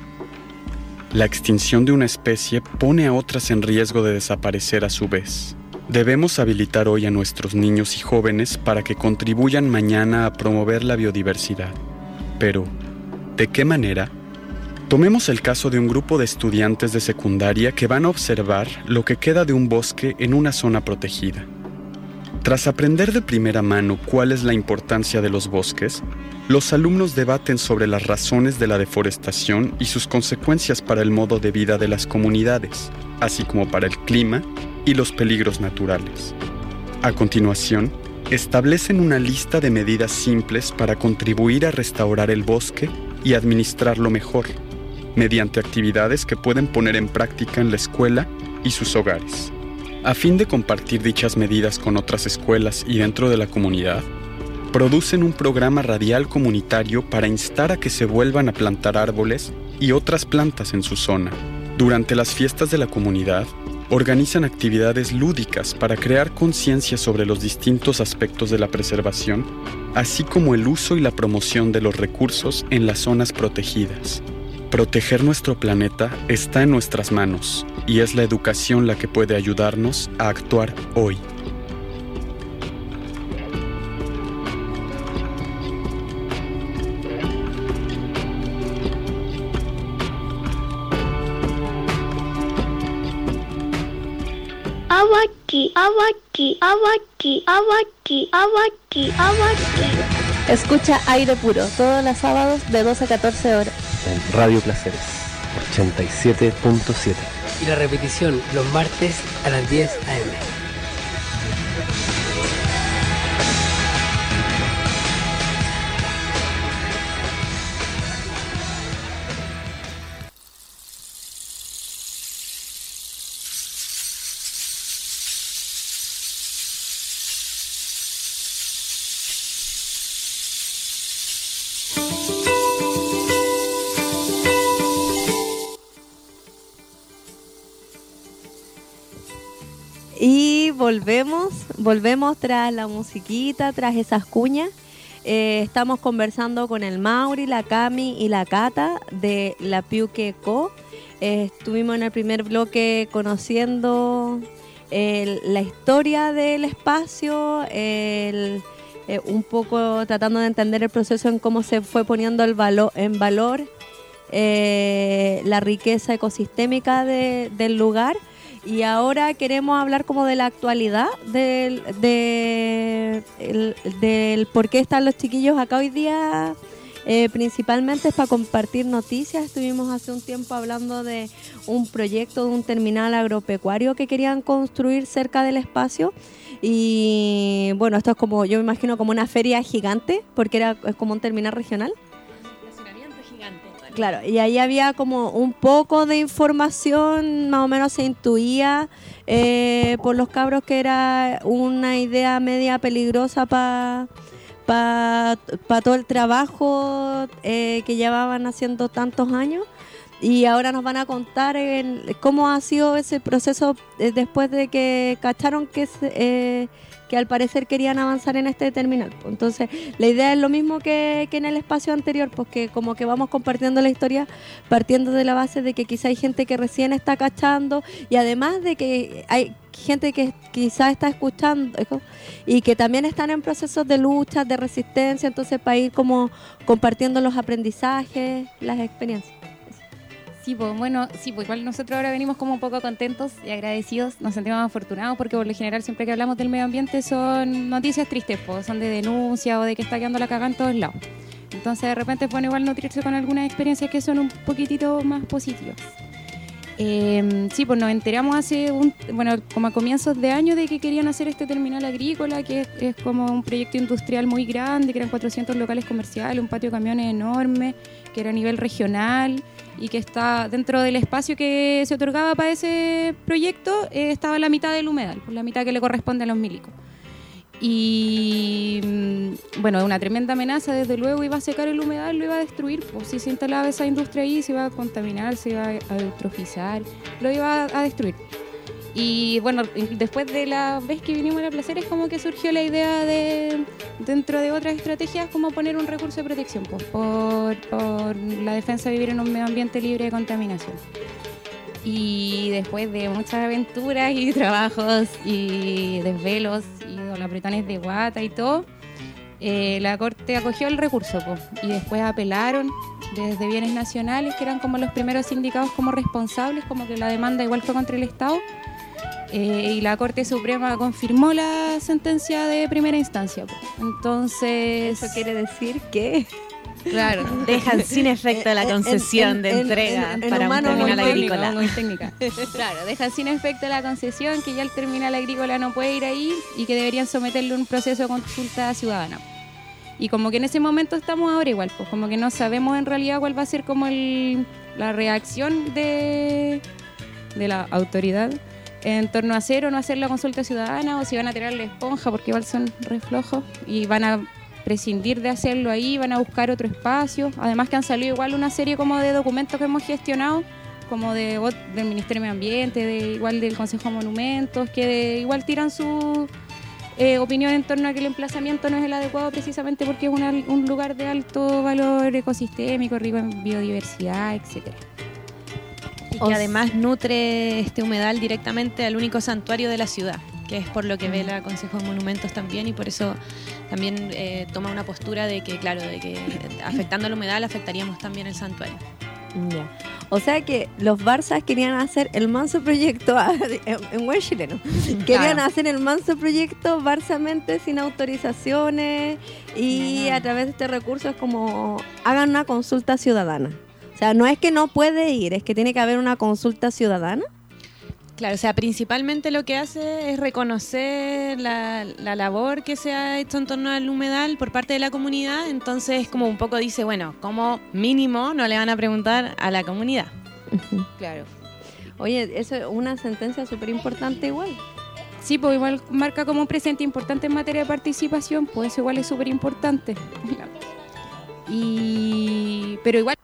La extinción de una especie pone a otras en riesgo de desaparecer a su vez. Debemos habilitar hoy a nuestros niños y jóvenes para que contribuyan mañana a promover la biodiversidad. Pero, ¿de qué manera? Tomemos el caso de un grupo de estudiantes de secundaria que van a observar lo que queda de un bosque en una zona protegida. Tras aprender de primera mano cuál es la importancia de los bosques, los alumnos debaten sobre las razones de la deforestación y sus consecuencias para el modo de vida de las comunidades, así como para el clima y los peligros naturales. A continuación, establecen una lista de medidas simples para contribuir a restaurar el bosque y administrarlo mejor, mediante actividades que pueden poner en práctica en la escuela y sus hogares. A fin de compartir dichas medidas con otras escuelas y dentro de la comunidad, producen un programa radial comunitario para instar a que se vuelvan a plantar árboles y otras plantas en su zona. Durante las fiestas de la comunidad, organizan actividades lúdicas para crear conciencia sobre los distintos aspectos de la preservación, así como el uso y la promoción de los recursos en las zonas protegidas. Proteger nuestro planeta está en nuestras manos y es la educación la que puede ayudarnos a actuar hoy. Awaki, awaki, awaki, awaki, awaki, awaki. Escucha Aire Puro todos los sábados de doce a catorce horas. En Radio Placeres, ochenta y siete punto siete. Y la repetición los martes a las diez a eme. Y volvemos, volvemos tras la musiquita, tras esas cuñas. Eh, estamos conversando con el Mauri, la Cami y la Cata de la Piuque Co. Eh, estuvimos en el primer bloque conociendo el, la historia del espacio, el, eh, un poco tratando de entender el proceso en cómo se fue poniendo el valo, en valor eh, la riqueza ecosistémica de, del lugar. Y ahora queremos hablar como de la actualidad, del, de, el, del por qué están los chiquillos acá hoy día eh, principalmente es para compartir noticias. Estuvimos hace un tiempo hablando de un proyecto de un terminal agropecuario que querían construir cerca del espacio. Y bueno, esto es como, yo me imagino como una feria gigante, porque era es como un terminal regional. Estacionamiento gigante. Claro, y ahí había como un poco de información, más o menos se intuía eh, por los cabros que era una idea media peligrosa para pa, pa todo el trabajo eh, que llevaban haciendo tantos años. Y ahora nos van a contar en cómo ha sido ese proceso eh, después de que cacharon que, se, eh, que al parecer querían avanzar en este terminal. Entonces, la idea es lo mismo que, que en el espacio anterior, pues que como que vamos compartiendo la historia partiendo de la base de que quizá hay gente que recién está cachando y además de que hay gente que quizá está escuchando y que también están en procesos de lucha, de resistencia, entonces para ir como compartiendo los aprendizajes, las experiencias. Sí, pues bueno, sí, pues igual nosotros ahora venimos como un poco contentos y agradecidos, nos sentimos afortunados porque por lo general siempre que hablamos del medio ambiente son noticias tristes, pues, son de denuncia o de que está quedando la cagada en todos lados. Entonces de repente es bueno igual nutrirse con algunas experiencias que son un poquitito más positivas. Eh, sí, pues nos enteramos hace, un, bueno, como a comienzos de año de que querían hacer este terminal agrícola, que es, es como un proyecto industrial muy grande, que eran cuatrocientos locales comerciales, un patio de camiones enorme, que era a nivel regional y que está dentro del espacio que se otorgaba para ese proyecto, eh, estaba la mitad del humedal, la mitad que le corresponde a los milicos. Y bueno, una tremenda amenaza, desde luego iba a secar el humedal, lo iba a destruir, pues si se instalaba esa industria ahí se iba a contaminar, se iba a eutrofizar, lo iba a destruir. Y bueno, después de la vez que vinimos a Placeres, como que surgió la idea de, dentro de otras estrategias, como poner un recurso de protección, pues, por, por la defensa de vivir en un medio ambiente libre de contaminación. Y después de muchas aventuras y trabajos y desvelos y apretones de guata y todo, eh, la Corte acogió el recurso, pues, y después apelaron desde bienes nacionales, que eran como los primeros indicados como responsables, como que la demanda igual fue contra el Estado. Eh, y la Corte Suprema confirmó la sentencia de primera instancia. Pues. Entonces... ¿Eso quiere decir que...? Claro. Dejan sin efecto la concesión en, en, de en, entrega en, en, en para un terminal agrícola. Muy técnica. Claro, dejan sin efecto la concesión, que ya el terminal agrícola no puede ir ahí y que deberían someterle un proceso de consulta ciudadana. Y como que en ese momento estamos ahora igual, pues como que no sabemos en realidad cuál va a ser como el, la reacción de, de la autoridad en torno a hacer o no hacer la consulta ciudadana, o si van a tirar la esponja porque igual son re flojos y van a prescindir de hacerlo ahí, van a buscar otro espacio. Además que han salido igual una serie como de documentos que hemos gestionado, como de, del Ministerio de Medio Ambiente, de, igual del Consejo de Monumentos, que de, igual tiran su eh, opinión en torno a que el emplazamiento no es el adecuado precisamente porque es una, un lugar de alto valor ecosistémico, rico en biodiversidad, etcétera. Y que además nutre este humedal directamente al único santuario de la ciudad, que es por lo que vela el Consejo de Monumentos también, y por eso también eh, toma una postura de que, claro, de que afectando al humedal afectaríamos también el santuario. Ya. O sea que los Barzas querían hacer el manso proyecto en buen chileno. Querían claro. hacer el manso proyecto barzamente sin autorizaciones y a través de este recurso es como hagan una consulta ciudadana. O sea, no es que no puede ir, es que tiene que haber una consulta ciudadana. Claro, o sea, principalmente lo que hace es reconocer la, la labor que se ha hecho en torno al humedal por parte de la comunidad, entonces como un poco dice, bueno, como mínimo no le van a preguntar a la comunidad. Claro. Oye, eso es una sentencia súper importante igual. Sí, pues igual marca como un presente importante en materia de participación, pues eso igual es súper importante. Y... pero igual...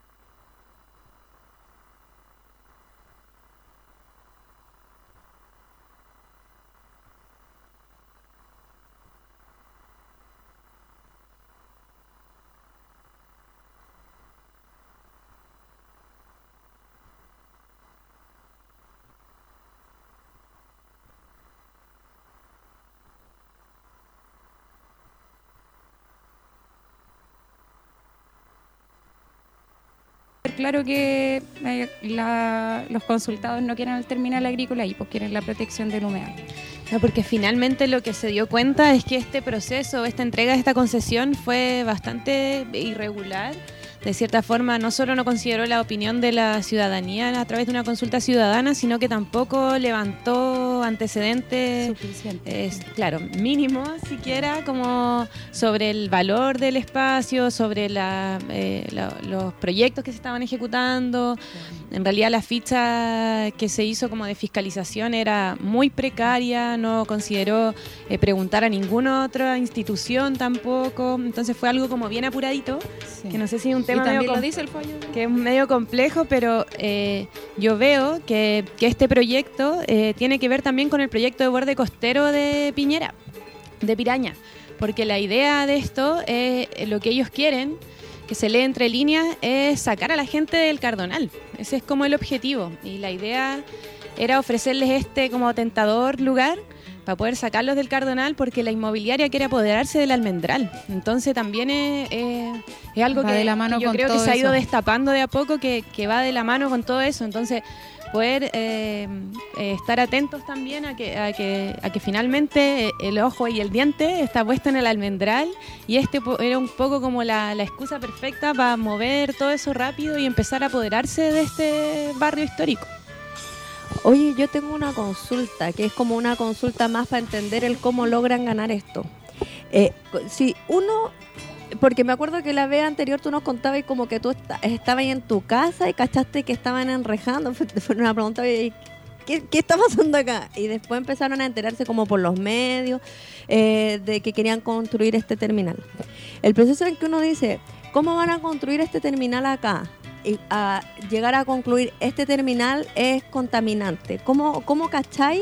Claro que eh, la, los consultados no quieren el terminal agrícola y pues quieren la protección del humedal. No, porque finalmente lo que se dio cuenta es que este proceso, esta entrega de esta concesión fue bastante irregular. De cierta forma, no solo no consideró la opinión de la ciudadanía a través de una consulta ciudadana, sino que tampoco levantó antecedentes, eh, claro, mínimos siquiera, como sobre el valor del espacio, sobre la, eh, la, los proyectos que se estaban ejecutando. En realidad la ficha que se hizo como de fiscalización era muy precaria, no consideró eh, preguntar a ninguna otra institución tampoco, entonces fue algo como bien apuradito, sí. Que no sé si es un tema y también medio lo dice el fallo, que es medio complejo, pero eh, yo veo que, que este proyecto eh, tiene que ver también con el proyecto de borde costero de Piñera, de Piraña, porque la idea de esto es eh, lo que ellos quieren, que se lee entre líneas, es sacar a la gente del Cardonal. Ese es como el objetivo. Y la idea era ofrecerles este como tentador lugar para poder sacarlos del Cardonal, porque la inmobiliaria quiere apoderarse del Almendral. Entonces también es, es, es algo va que, de la mano que yo con creo que todo se ha ido eso. destapando de a poco, que, que va de la mano con todo eso. Entonces poder eh, eh, estar atentos también a que, a, que, a que finalmente el ojo y el diente está puesto en el Almendral, y este era un poco como la, la excusa perfecta para mover todo eso rápido y empezar a apoderarse de este barrio histórico. Oye, yo tengo una consulta, que es como una consulta más para entender el cómo logran ganar esto. Eh, si uno... Porque me acuerdo que la vez anterior tú nos contabas como que tú est- estabas ahí en tu casa y cachaste que estaban enrejando. Fue, fue una pregunta, ¿qué, ¿qué está pasando acá? Y después empezaron a enterarse como por los medios eh, de que querían construir este terminal. El proceso en que uno dice, ¿cómo van a construir este terminal acá? Y a llegar a concluir, este terminal es contaminante. ¿Cómo, cómo cacháis?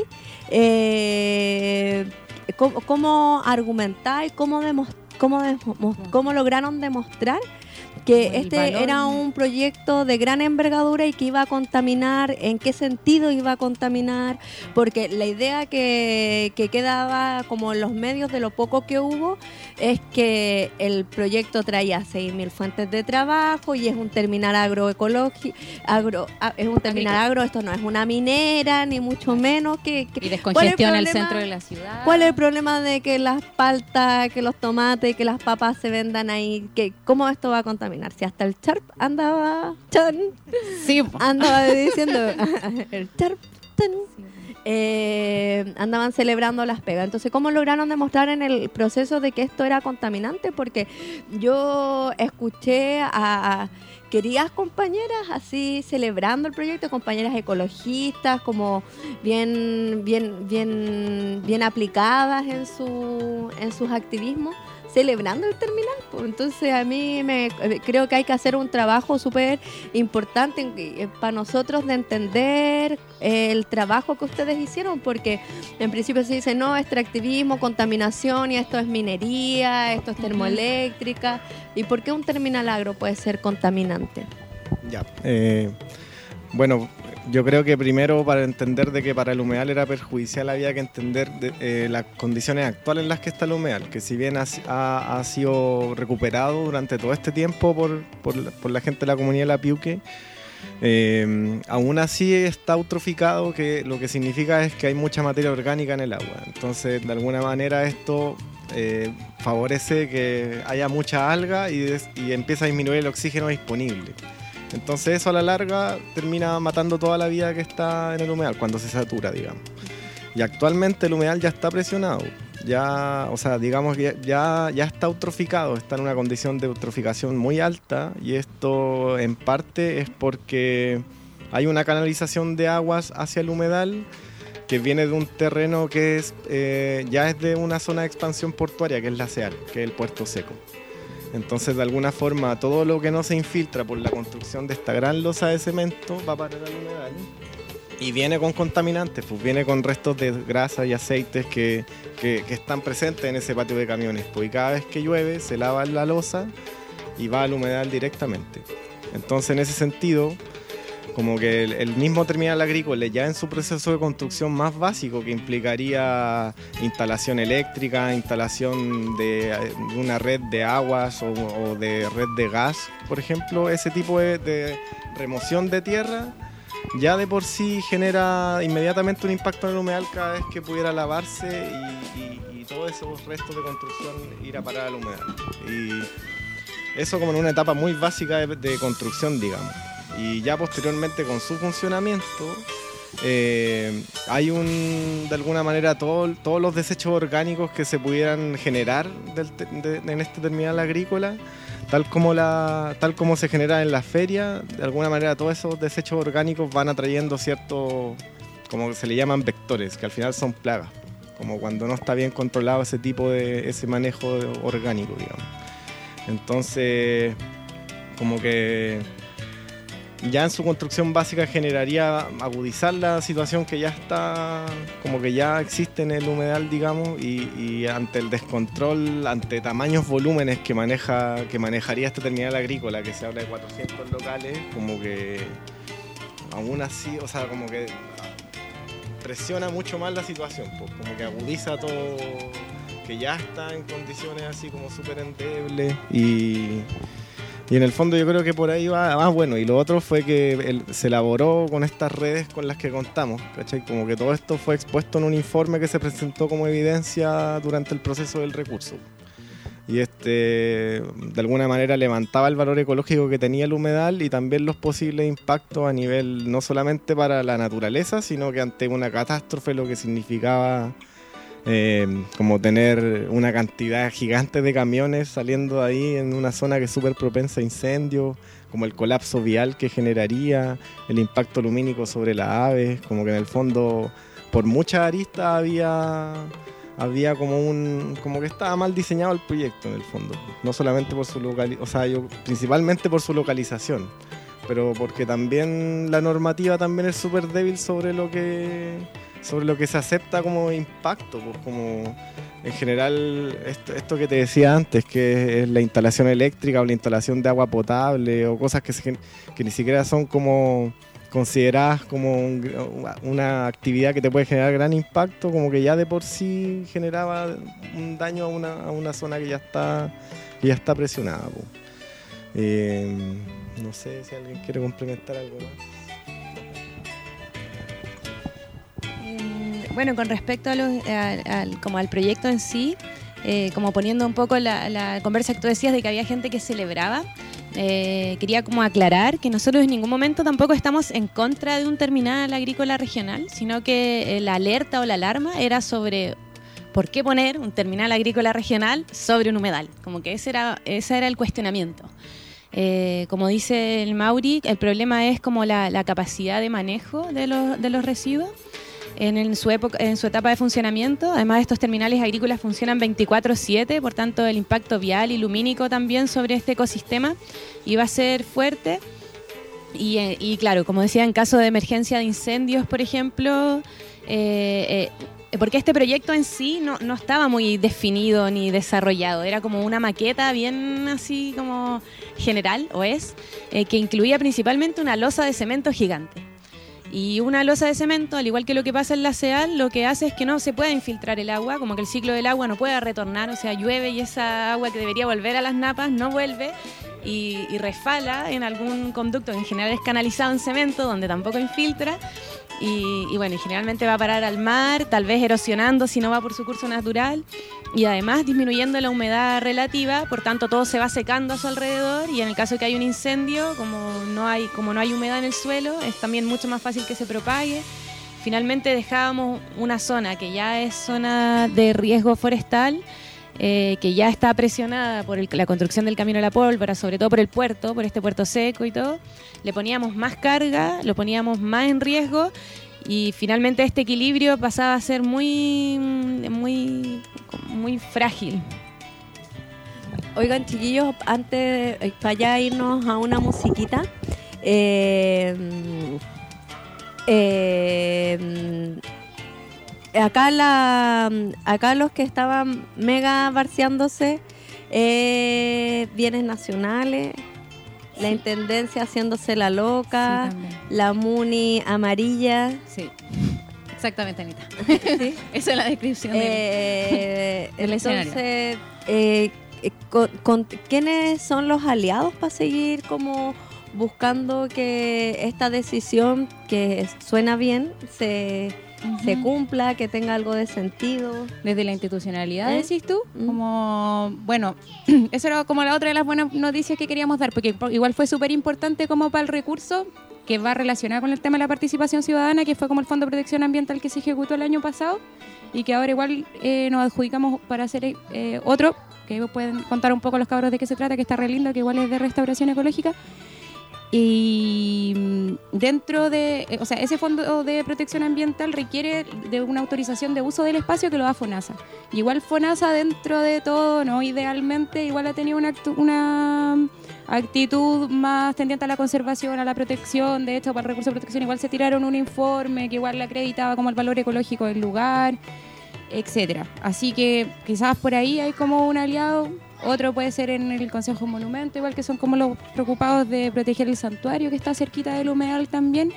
Eh, ¿cómo, ¿Cómo argumentáis? ¿Cómo demostráis? Cómo, cómo lograron demostrar que este era un proyecto de gran envergadura y que iba a contaminar, en qué sentido iba a contaminar, porque la idea que, que quedaba como en los medios de lo poco que hubo es que el proyecto traía seis mil fuentes de trabajo y es un terminal agroecológico, agro, es un terminal agro, esto no es una minera, ni mucho menos. Que, que y descongestiona el, el centro de la ciudad. ¿Cuál es el problema de que las paltas, que los tomates, que las papas se vendan ahí? Que, ¿cómo esto va a contaminar? Si hasta el Sharp andaba chan, sí, andaba diciendo el Sharp chan, eh, andaban celebrando las pegas. Entonces, ¿cómo lograron demostrar en el proceso de que esto era contaminante? Porque yo escuché a, a queridas compañeras así celebrando el proyecto, compañeras ecologistas como bien bien bien bien aplicadas en su en sus activismos, celebrando el terminal. Entonces a mí me creo que hay que hacer un trabajo súper importante eh, para nosotros de entender eh, el trabajo que ustedes hicieron, porque en principio se dice no, extractivismo, contaminación, y esto es minería, esto es termoeléctrica. ¿Y por qué un terminal agro puede ser contaminante? Ya, eh, bueno, yo creo que primero, para entender de que para el humedal era perjudicial, había que entender de, eh, las condiciones actuales en las que está el humedal, que si bien ha, ha, ha sido recuperado durante todo este tiempo por, por, por la gente de la comunidad de La Piuque, eh, aún así está eutroficado, que lo que significa es que hay mucha materia orgánica en el agua. Entonces, de alguna manera esto eh, favorece que haya mucha alga y, des, y empieza a disminuir el oxígeno disponible. Entonces eso a la larga termina matando toda la vida que está en el humedal cuando se satura, digamos. Y actualmente el humedal ya está presionado, ya, o sea, digamos que ya, ya está eutroficado, está en una condición de eutroficación muy alta, y esto en parte es porque hay una canalización de aguas hacia el humedal que viene de un terreno que es eh, ya es de una zona de expansión portuaria, que es la CEAL, que es el puerto seco. Entonces, de alguna forma, todo lo que no se infiltra por la construcción de esta gran losa de cemento va a parar al humedal y viene con contaminantes, pues viene con restos de grasa y aceites que, que, que están presentes en ese patio de camiones. Pues, y cada vez que llueve, se lava la losa y va al humedal directamente. Entonces, en ese sentido, como que el, el mismo terminal agrícola, ya en su proceso de construcción más básico, que implicaría instalación eléctrica, instalación de una red de aguas o, o de red de gas, por ejemplo, ese tipo de, de remoción de tierra, ya de por sí genera inmediatamente un impacto en el humedal cada vez que pudiera lavarse y, y, y todos esos restos de construcción ir a parar al humedal. Y eso como en una etapa muy básica de, de construcción, digamos. Y ya posteriormente con su funcionamiento, eh, hay un, de alguna manera, todo, todos los desechos orgánicos que se pudieran generar del, de, de, en este terminal agrícola, tal como, la, tal como se genera en la feria, de alguna manera todos esos desechos orgánicos van atrayendo ciertos, como se le llaman vectores, que al final son plagas, como cuando no está bien controlado ese tipo de, ese manejo orgánico, digamos. Entonces, como que ya en su construcción básica generaría agudizar la situación que ya está, como que ya existe en el humedal, digamos, y, y ante el descontrol, ante tamaños volúmenes que maneja que manejaría este terminal agrícola, que se habla de cuatrocientos locales, como que aún así, o sea, como que presiona mucho más la situación, pues, como que agudiza todo, que ya está en condiciones así como súper endebles y... Y en el fondo yo creo que por ahí va, ah, bueno, y lo otro fue que el, se elaboró con estas redes con las que contamos, ¿cachai? Como que todo esto fue expuesto en un informe que se presentó como evidencia durante el proceso del recurso. Y este, de alguna manera levantaba el valor ecológico que tenía el humedal y también los posibles impactos a nivel no solamente para la naturaleza, sino que ante una catástrofe lo que significaba... Eh, como tener una cantidad gigante de camiones saliendo de ahí en una zona que es súper propensa a incendios, como el colapso vial que generaría, el impacto lumínico sobre las aves, como que en el fondo por muchas aristas había, había como un, como que estaba mal diseñado el proyecto en el fondo, no solamente por su localización, o sea, yo, principalmente por su localización, pero porque también la normativa también es súper débil sobre lo que... sobre lo que se acepta como impacto, pues como en general esto, esto que te decía antes, que es la instalación eléctrica o la instalación de agua potable o cosas que, se, que ni siquiera son como consideradas como un, una actividad que te puede generar gran impacto, como que ya de por sí generaba un daño a una, a una zona que ya está, que ya está presionada, pues. Eh, no sé si alguien quiere complementar algo más. Bueno, con respecto a los, a, a, como al proyecto en sí, eh, como poniendo un poco la, la conversa que tú decías de que había gente que celebraba, eh, quería como aclarar que nosotros en ningún momento tampoco estamos en contra de un terminal agrícola regional, sino que eh, la alerta o la alarma era sobre por qué poner un terminal agrícola regional sobre un humedal, como que ese era, ese era el cuestionamiento. Eh, como dice el Mauri, el problema es como la, la capacidad de manejo de los, de los residuos. En, en, su época, en su etapa de funcionamiento. Además, estos terminales agrícolas funcionan veinticuatro siete, por tanto el impacto vial y lumínico también sobre este ecosistema iba a ser fuerte. Y, y claro, como decía, en caso de emergencia de incendios, por ejemplo, eh, eh, porque este proyecto en sí no, no estaba muy definido ni desarrollado, era como una maqueta bien así como general, o es, eh, que incluía principalmente una losa de cemento gigante. Y una losa de cemento, al igual que lo que pasa en la CEAL, lo que hace es que no se puede infiltrar el agua, como que el ciclo del agua no puede retornar, o sea, llueve y esa agua que debería volver a las napas no vuelve y, y resfala en algún conducto que en general es canalizado en cemento, donde tampoco infiltra. Y, y bueno, y generalmente va a parar al mar, tal vez erosionando si no va por su curso natural y además disminuyendo la humedad relativa, por tanto todo se va secando a su alrededor y en el caso de que haya un incendio, como no hay, como no hay humedad en el suelo, es también mucho más fácil que se propague. Finalmente dejábamos una zona que ya es zona de riesgo forestal, eh, que ya está presionada por el, la construcción del Camino a la Pólvora, sobre todo por el puerto, por este puerto seco y todo. Le poníamos más carga, lo poníamos más en riesgo y finalmente este equilibrio pasaba a ser muy, muy, muy frágil. Oigan, chiquillos, antes de para ya irnos a una musiquita, eh, eh, acá la acá los que estaban mega barceándose, eh, bienes nacionales, sí. La intendencia haciéndose la loca, sí, la Muni amarilla. Sí, exactamente, Anita. ¿Sí? Esa es la descripción eh, del, del entonces, escenario. Eh, con, con, ¿quiénes son los aliados para seguir como buscando que esta decisión, que suena bien, se, uh-huh. se cumpla, que tenga algo de sentido. Desde la institucionalidad, ¿Eh? decís tú, Mm. como, bueno, eso era como la otra de las buenas noticias que queríamos dar, porque igual fue súper importante como para el recurso que va relacionado con el tema de la participación ciudadana, que fue como el Fondo de Protección Ambiental que se ejecutó el año pasado y que ahora igual eh, nos adjudicamos para hacer eh, otro, que pueden contar un poco los cabros de qué se trata, que está re lindo, que igual es de restauración ecológica. Y dentro de, o sea, ese Fondo de Protección Ambiental requiere de una autorización de uso del espacio que lo da FONASA. Igual FONASA dentro de todo, no idealmente, igual ha tenido una, actu- una actitud más tendiente a la conservación, a la protección. De hecho, para el recurso de protección igual se tiraron un informe que igual le acreditaba como el valor ecológico del lugar, etcétera. Así que quizás por ahí hay como un aliado. Otro puede ser en el Consejo Monumento, igual que son como los preocupados de proteger el santuario que está cerquita del humedal también.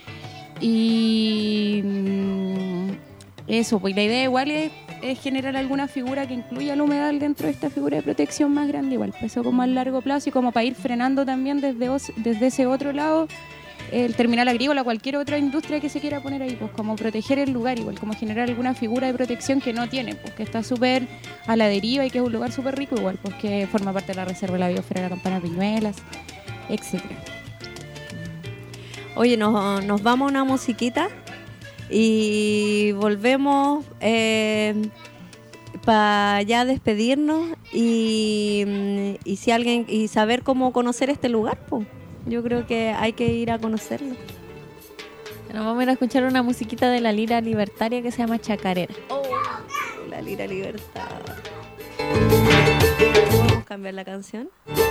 Y mm, eso, pues la idea igual es, es generar alguna figura que incluya el humedal dentro de esta figura de protección más grande, igual, pues eso como a largo plazo y como para ir frenando también desde, os, desde ese otro lado el terminal agrícola, cualquier otra industria que se quiera poner ahí, pues como proteger el lugar, igual como generar alguna figura de protección que no tiene, pues que está súper a la deriva y que es un lugar súper rico igual, pues que forma parte de la reserva de la biosfera de la Campana Piñuelas, etcétera. Oye, nos, nos vamos a una musiquita y volvemos eh, para ya despedirnos y, y si alguien y saber cómo conocer este lugar, pues. Yo creo que hay que ir a conocerlo. Nos vamos a ir a escuchar una musiquita de la Lira Libertaria que se llama Chacarera. Oh, la Lira Libertad. ¿Podemos cambiar la canción?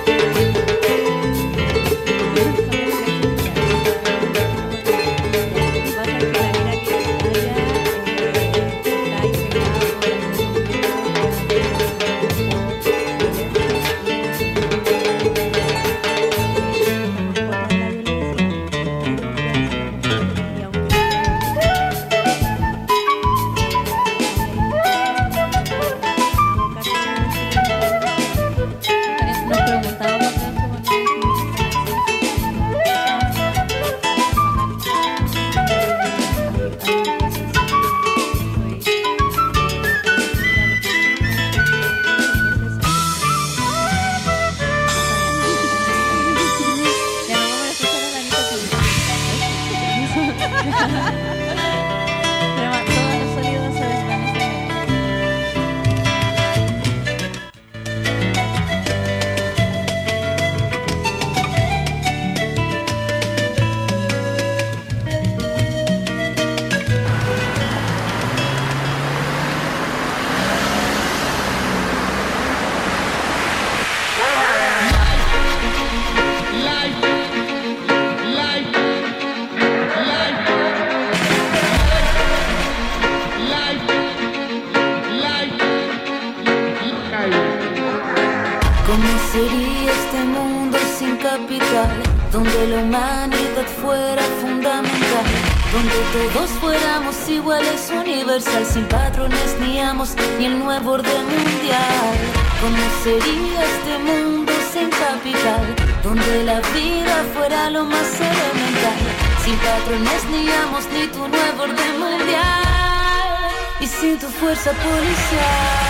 Donde la humanidad fuera fundamental, donde todos fuéramos iguales, universal, sin patrones ni amos, ni el nuevo orden mundial. ¿Cómo sería este mundo sin capital? Donde la vida fuera lo más elemental, sin patrones ni amos, ni tu nuevo orden mundial, y sin tu fuerza policial.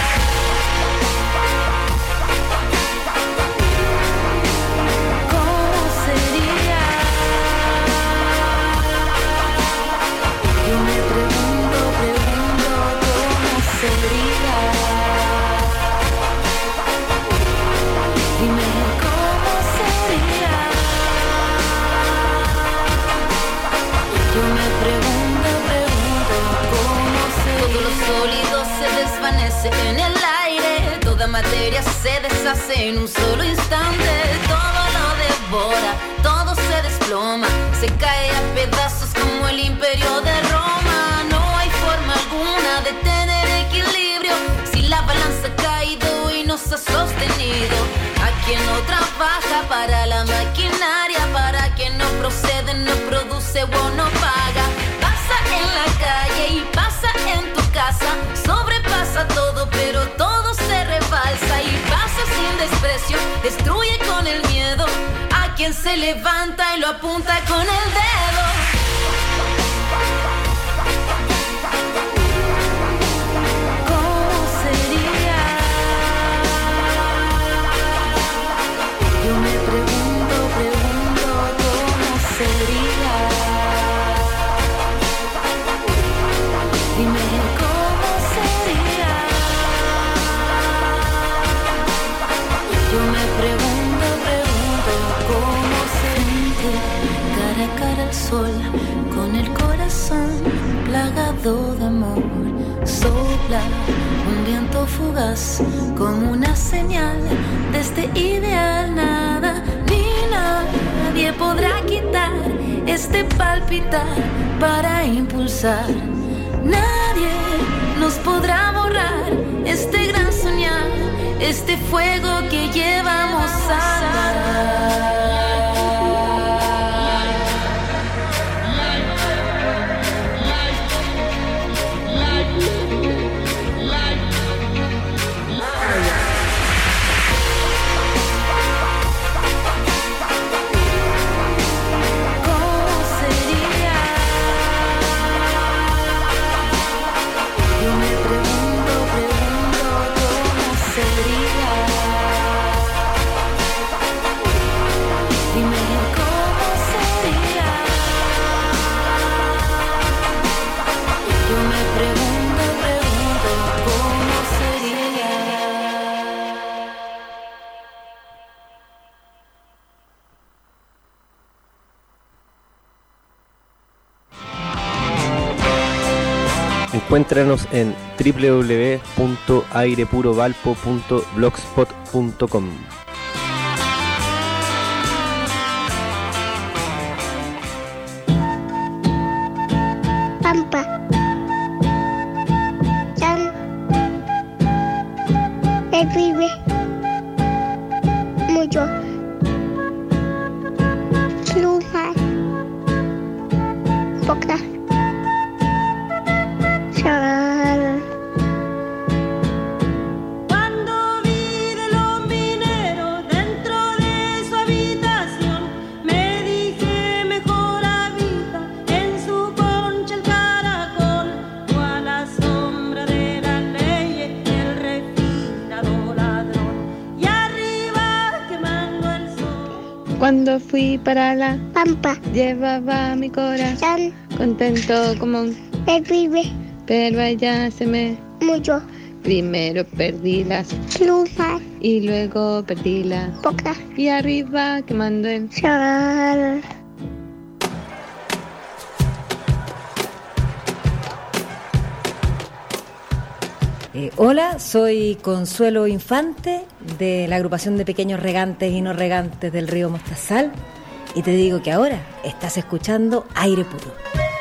En el aire, toda materia se deshace en un solo instante. Todo lo devora, todo se desploma, se cae a pedazos como el imperio de Roma. No hay forma alguna de tener equilibrio si la balanza ha caído y no se ha sostenido. A quien no trabaja para la maquinaria, para quien no procede, no produce o no paga. Pasa en la calle y pasa en tu casa, sobrepasa todo, pero todo se rebalsa y pasa sin desprecio, destruye con el miedo a quien se levanta y lo apunta con el dedo. ¿Cómo sería? Yo me pregunto, pregunto cómo sería. Dime cómo sería. Yo me pregunto, pregunto cómo sería. Cara a cara al sol, con el corazón plagado de amor. Sopla un viento fugaz como una señal de este ideal. Nada ni nadie podrá quitar este palpitar para impulsar. Nadie nos podrá borrar este gran soñar, este fuego que llevamos a dar. Encuéntranos en doble u doble u doble u punto aire puro valpo punto blogspot punto com. Pampa. Chan. Me vive mucho. Luna. Poca. Cuando vi de los mineros dentro de su habitación, me dije mejor habita en su concha el caracol, o a la sombra de las leyes el refinado ladrón, y arriba quemando el sol. Cuando fui para la Pampa, llevaba mi corazón contento como un vive pero allá se me mucho. Primero perdí las Luna y luego perdí la Poca. y arriba quemando el sol. Eh, hola, soy Consuelo Infante de la agrupación de pequeños regantes y no regantes del río Mostazal y te digo que ahora estás escuchando Aire Puro.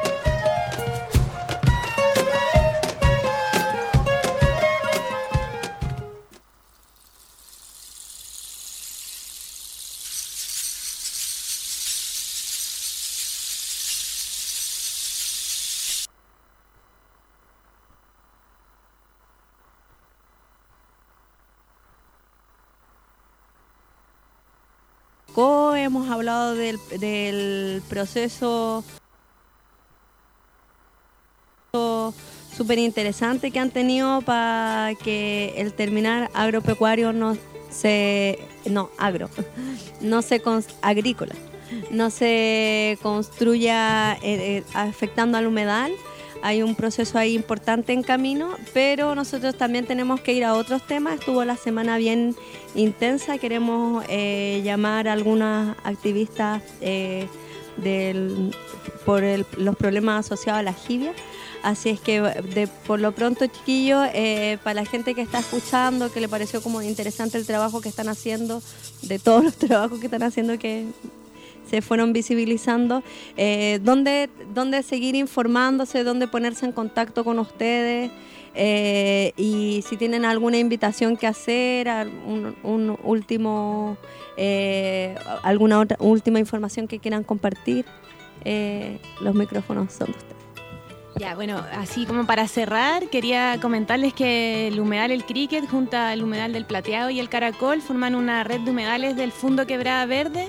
Hemos hablado del, del proceso súper interesante que han tenido para que el terminal agropecuario no se no agro no se agrícola no se construya eh, eh, afectando al humedal. Hay un proceso ahí importante en camino, pero nosotros también tenemos que ir a otros temas. Estuvo la semana bien intensa. Queremos eh, llamar a algunas activistas eh, del, por el, los problemas asociados a la jibia. Así es que de, por lo pronto, chiquillos, eh, para la gente que está escuchando, que le pareció como interesante el trabajo que están haciendo, de todos los trabajos que están haciendo que se fueron visibilizando, eh, dónde, dónde seguir informándose, dónde ponerse en contacto con ustedes, eh, y si tienen alguna invitación que hacer, un, un último, eh, alguna otra última información que quieran compartir, eh, los micrófonos son de ustedes. Ya, bueno, así como para cerrar, quería comentarles que el humedal El Cricket junto al humedal del Plateado y el Caracol forman una red de humedales del Fundo Quebrada Verde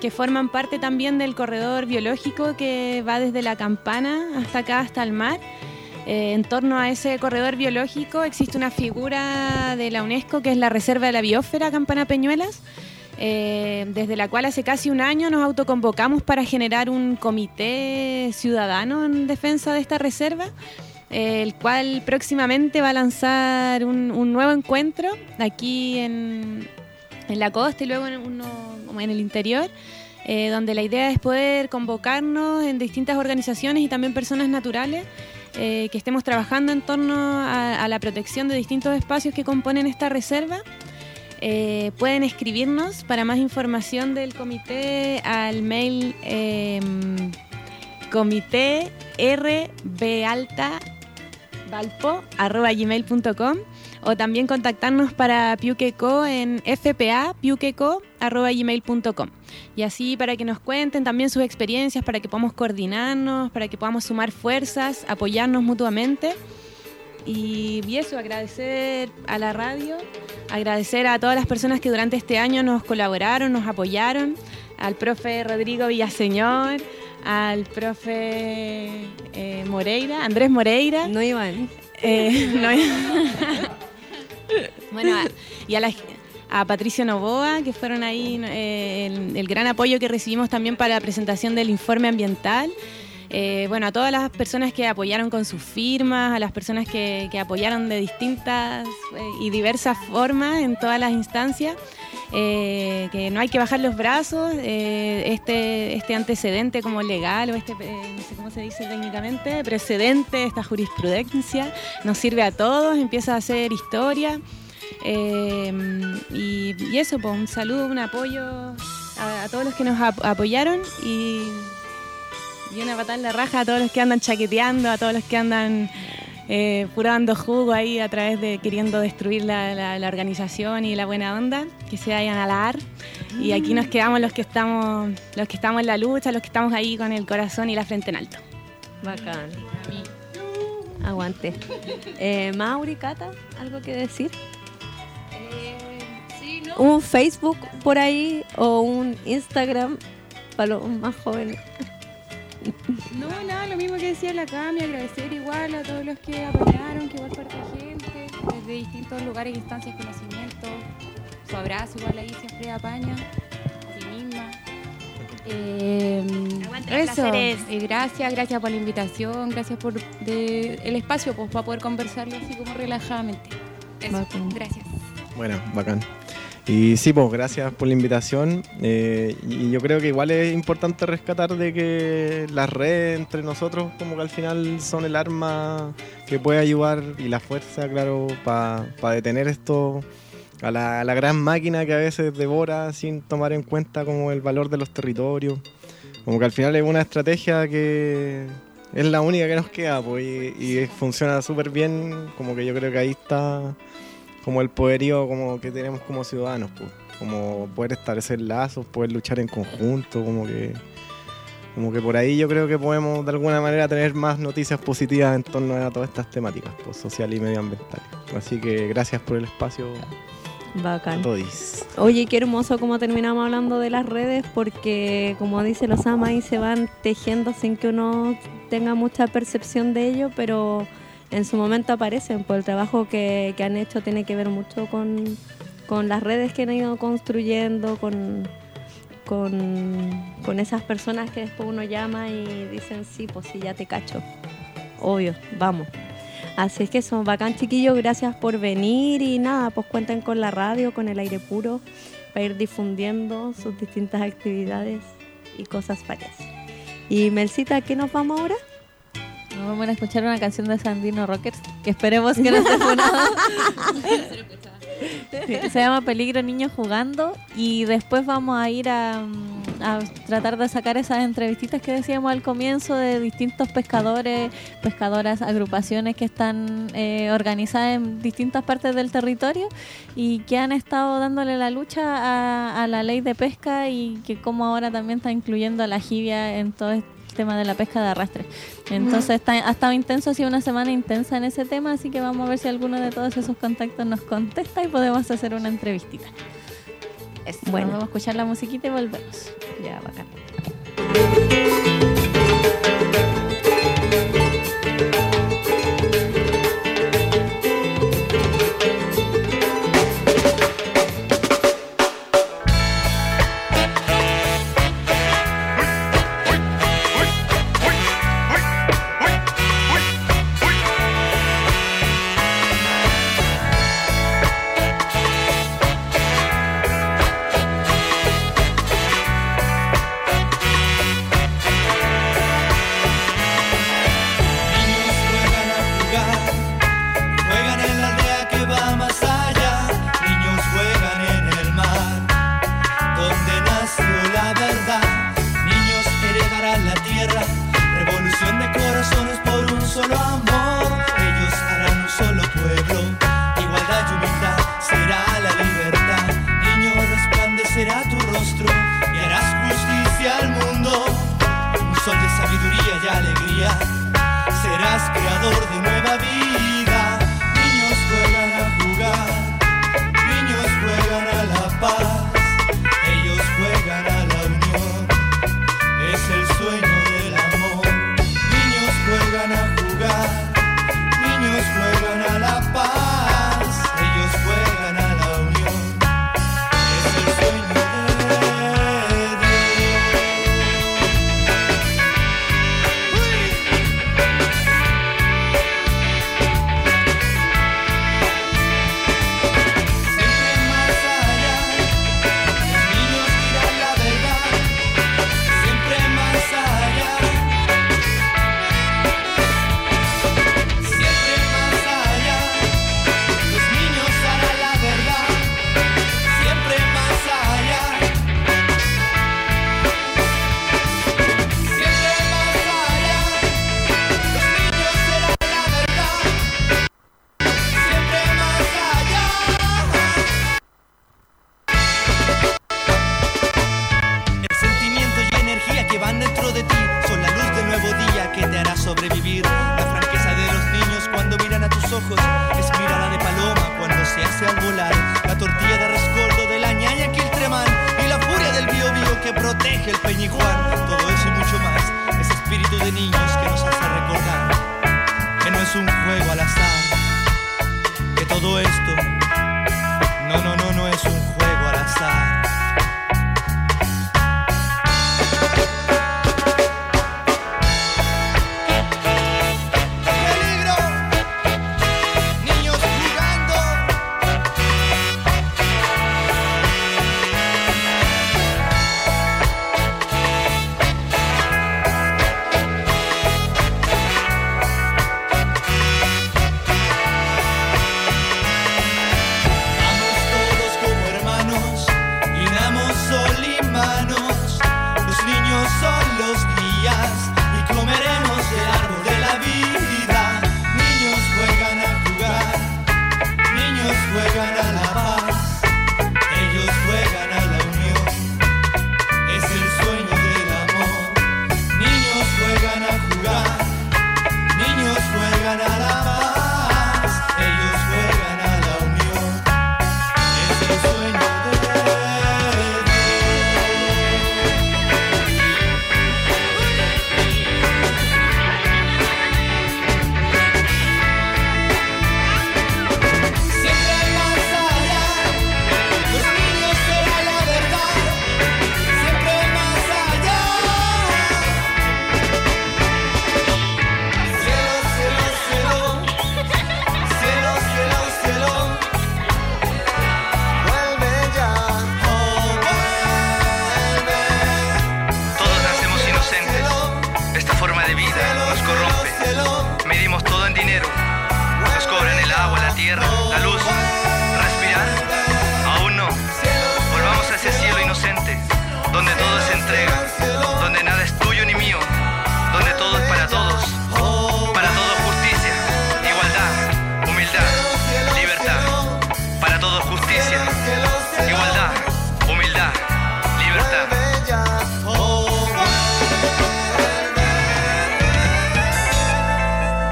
que forman parte también del corredor biológico que va desde la Campana hasta acá, hasta el mar. Eh, en torno a ese corredor biológico existe una figura de la UNESCO que es la Reserva de la Biosfera Campana Peñuelas, eh, desde la cual hace casi un año nos autoconvocamos para generar un comité ciudadano en defensa de esta reserva, eh, el cual próximamente va a lanzar un, un nuevo encuentro aquí en, en la costa y luego en, uno, en el interior, eh, donde la idea es poder convocarnos en distintas organizaciones y también personas naturales, Eh, que estemos trabajando en torno a, a la protección de distintos espacios que componen esta reserva. Eh, pueden escribirnos para más información del comité al mail eh, comité rbalta arroba gmail punto com o también contactarnos para Piuqueco en fpa piuqueco arroba gmail punto com. Y así para que nos cuenten también sus experiencias, para que podamos coordinarnos, para que podamos sumar fuerzas, apoyarnos mutuamente. Y, y eso, agradecer a la radio, agradecer a todas las personas que durante este año nos colaboraron, nos apoyaron, al profe Rodrigo Villaseñor, al profe eh, Moreira, Andrés Moreira. No iban. Eh, no, bueno, a, y a la... a Patricio Novoa, que fueron ahí eh, el, el gran apoyo que recibimos también para la presentación del informe ambiental. Eh, bueno, a todas las personas que apoyaron con sus firmas, a las personas que, que apoyaron de distintas eh, y diversas formas en todas las instancias. Eh, que no hay que bajar los brazos, eh, este, este antecedente como legal o este, eh, no sé cómo se dice técnicamente, precedente, esta jurisprudencia, nos sirve a todos, empieza a hacer historia. Eh, y, y eso, pues un saludo, un apoyo a, a todos los que nos ap- apoyaron y, y una patada en la raja a todos los que andan chaqueteando, a todos los que andan eh, puro dando jugo ahí a través de queriendo destruir la, la, la organización y la buena onda, que se vayan a la ar. Y aquí nos quedamos los que estamos, los que estamos en la lucha, los que estamos ahí con el corazón y la frente en alto. Bacán. Aguante. Eh, Mauri, Cata, ¿algo que decir? Sí, ¿no? ¿Un Facebook por ahí o un Instagram para los más jóvenes? No, nada, lo mismo que decía la Cami, agradecer igual a todos los que apoyaron, que igual parte gente, desde distintos lugares, instancias, conocimientos, su abrazo igual ahí siempre apaña, a ti misma. Eh, eso, y gracias, gracias por la invitación, gracias por de, el espacio pues, para poder conversarlo así como relajadamente. Eso, Bacán. Gracias. Bueno, bacán. Y sí, pues gracias por la invitación. Eh, y yo creo que igual es importante rescatar de que las redes entre nosotros como que al final son el arma que puede ayudar y la fuerza, claro, para pa detener esto a la, a la gran máquina que a veces devora sin tomar en cuenta como el valor de los territorios. Como que al final es una estrategia que es la única que nos queda, pues, y, y funciona súper bien. Como que yo creo que ahí está como el poderío como que tenemos como ciudadanos, pues, como poder establecer lazos, poder luchar en conjunto, como que como que por ahí yo creo que podemos de alguna manera tener más noticias positivas en torno a todas estas temáticas, pues, sociales y medioambientales. Así que gracias por el espacio. Bacán. Todis. Oye, qué hermoso como terminamos hablando de las redes, porque como dice los Ama, ahí se van tejiendo sin que uno tenga mucha percepción de ello, pero en su momento aparecen, pues el trabajo que, que han hecho tiene que ver mucho con, con las redes que han ido construyendo, con, con, con esas personas que después uno llama y dicen, sí, pues sí, ya te cacho. Obvio, vamos. Así es que son bacán, chiquillos, gracias por venir y nada, pues cuenten con la radio, con el aire puro, para ir difundiendo sus distintas actividades y cosas varias. Y Melcita, ¿a qué nos vamos ahora? Nos vamos a escuchar una canción de Sandino Rockers, que esperemos que no esté sonada. Se llama Peligro Niños Jugando, y después vamos a ir a, a tratar de sacar esas entrevistitas que decíamos al comienzo de distintos pescadores, pescadoras, agrupaciones que están eh, organizadas en distintas partes del territorio y que han estado dándole la lucha a, a la ley de pesca, y que como ahora también está incluyendo a la jibia en todo este tema de la pesca de arrastre. Entonces está, ha estado intenso, ha sido una semana intensa en ese tema, así que vamos a ver si alguno de todos esos contactos nos contesta y podemos hacer una entrevistita. Es, Bueno. Vamos a escuchar la musiquita y volvemos. Ya, bacán.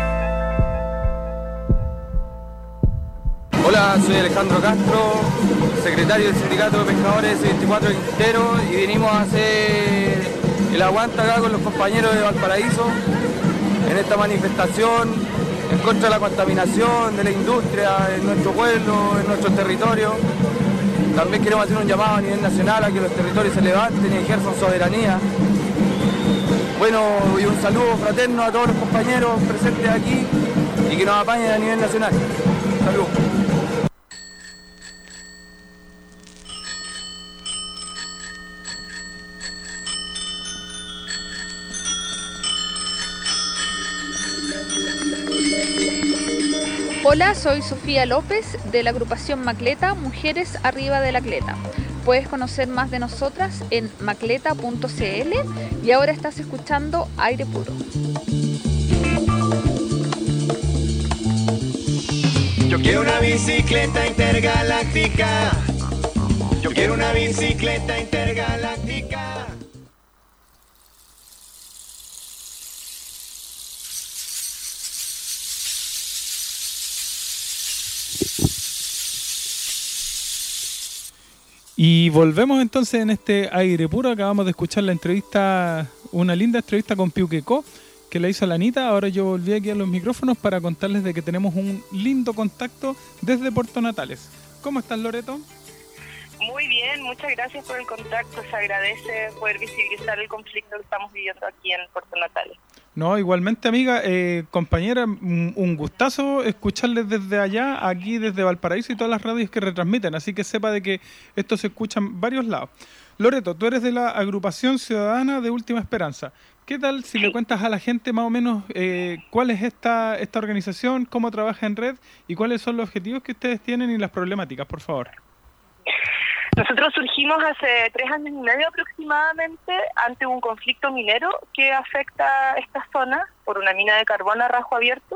Hola, soy Alejandro Castro, secretario del Sindicato de Pescadores ese veinticuatro de Quintero, y vinimos a hacer el aguante acá con los compañeros de Valparaíso en esta manifestación en contra de la contaminación de la industria en nuestro pueblo, en nuestro territorio. También queremos hacer un llamado a nivel nacional a que los territorios se levanten y ejerzan soberanía. Bueno, y un saludo fraterno a todos los compañeros presentes aquí y que nos apañen a nivel nacional. Saludos. Hola, soy Sofía López de la agrupación Macleta, Mujeres Arriba de la Cleta. Puedes conocer más de nosotras en macleta punto c l y ahora estás escuchando Aire Puro. Yo quiero una bicicleta intergaláctica. Yo quiero una bicicleta intergaláctica. Y volvemos entonces en este Aire Puro. Acabamos de escuchar la entrevista, una linda entrevista con Piuquecó, que la hizo la Anita. Ahora yo volví aquí a los micrófonos para contarles de que tenemos un lindo contacto desde Puerto Natales. ¿Cómo estás, Loreto? Muy bien, muchas gracias por el contacto. Se agradece poder visibilizar el conflicto que estamos viviendo aquí en Puerto Natales. No, igualmente, amiga, eh, compañera, un, un gustazo escucharles desde allá, aquí desde Valparaíso y todas las radios que retransmiten, así que sepa de que esto se escucha en varios lados. Loreto, tú eres de la agrupación ciudadana de Última Esperanza. ¿Qué tal si le cuentas a la gente más o menos eh, cuál es esta, esta organización, cómo trabaja en red y cuáles son los objetivos que ustedes tienen y las problemáticas, por favor? Nosotros surgimos hace tres años y medio aproximadamente ante un conflicto minero que afecta esta zona por una mina de carbón a rajo abierto.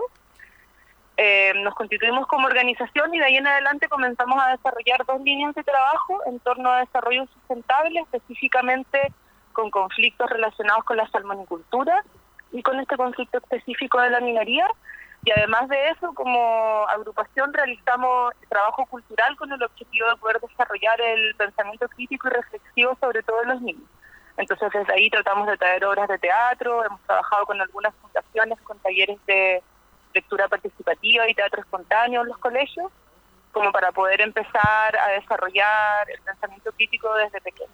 Eh, nos constituimos como organización y de ahí en adelante comenzamos a desarrollar dos líneas de trabajo en torno a desarrollo sustentable, específicamente con conflictos relacionados con la salmonicultura y con este conflicto específico de la minería. Y además de eso, como agrupación realizamos trabajo cultural con el objetivo de poder desarrollar el pensamiento crítico y reflexivo sobre todo en los niños. Entonces desde ahí tratamos de traer obras de teatro, hemos trabajado con algunas fundaciones, con talleres de lectura participativa y teatro espontáneo en los colegios, como para poder empezar a desarrollar el pensamiento crítico desde pequeño.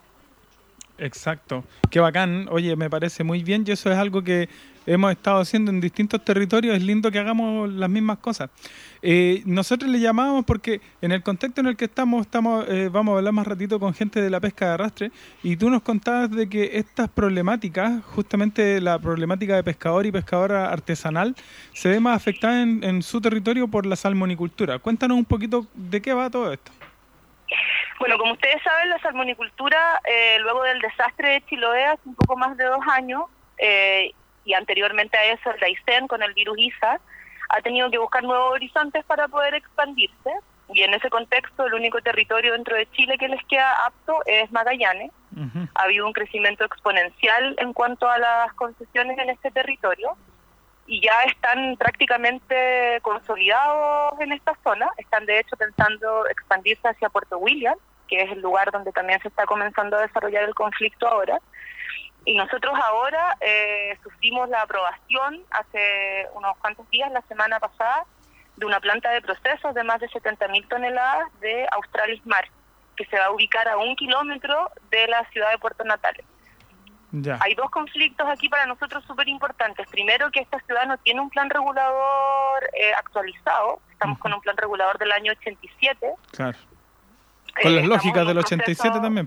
Exacto, qué bacán. Oye, me parece muy bien y eso es algo que hemos estado haciendo en distintos territorios. Es lindo que hagamos las mismas cosas. Eh, nosotros le llamamos porque en el contexto en el que estamos, estamos eh, vamos a hablar más ratito con gente de la pesca de arrastre y tú nos contabas de que estas problemáticas, justamente la problemática de pescador y pescadora artesanal, se ve más afectada en, en su territorio por la salmonicultura. Cuéntanos un poquito de qué va todo esto. Bueno, como ustedes saben, la salmonicultura, eh, luego del desastre de Chiloé hace un poco más de dos años, eh, y anteriormente a eso el Daisen con el virus ISA, ha tenido que buscar nuevos horizontes para poder expandirse, y en ese contexto el único territorio dentro de Chile que les queda apto es Magallanes. Uh-huh. Ha habido un crecimiento exponencial en cuanto a las concesiones en este territorio, y ya están prácticamente consolidados en esta zona. Están de hecho pensando expandirse hacia Puerto William, que es el lugar donde también se está comenzando a desarrollar el conflicto ahora. Y nosotros ahora eh, sufrimos la aprobación hace unos cuantos días, la semana pasada, de una planta de procesos de más de setenta mil toneladas de Australis Mar, que se va a ubicar a un kilómetro de la ciudad de Puerto Natales. Ya. Hay dos conflictos aquí para nosotros súper importantes. Primero, que esta ciudad no tiene un plan regulador eh, actualizado. Estamos uh-huh. con un plan regulador del año ochenta y siete. Claro. Con eh, las lógicas del ochenta y siete también.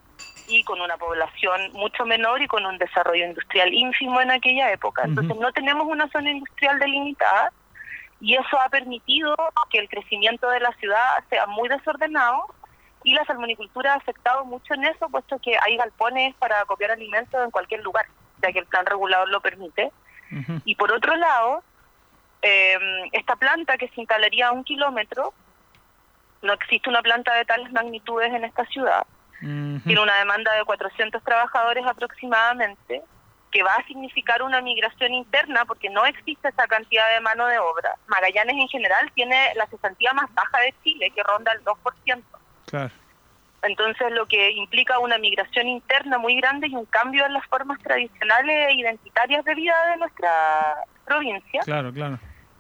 Y con una población mucho menor y con un desarrollo industrial ínfimo en aquella época. Entonces uh-huh. no tenemos una zona industrial delimitada y eso ha permitido que el crecimiento de la ciudad sea muy desordenado. Y la salmonicultura ha afectado mucho en eso, puesto que hay galpones para copiar alimentos en cualquier lugar, ya que el plan regulador lo permite. Uh-huh. Y por otro lado, eh, esta planta que se instalaría a un kilómetro, no existe una planta de tales magnitudes en esta ciudad. Uh-huh. Tiene una demanda de cuatrocientos trabajadores aproximadamente, que va a significar una migración interna porque no existe esa cantidad de mano de obra. Magallanes en general tiene la cesantía más baja de Chile, que ronda el dos por ciento. Claro. Entonces, lo que implica una migración interna muy grande y un cambio en las formas tradicionales e identitarias de vida de nuestra provincia. Claro, claro.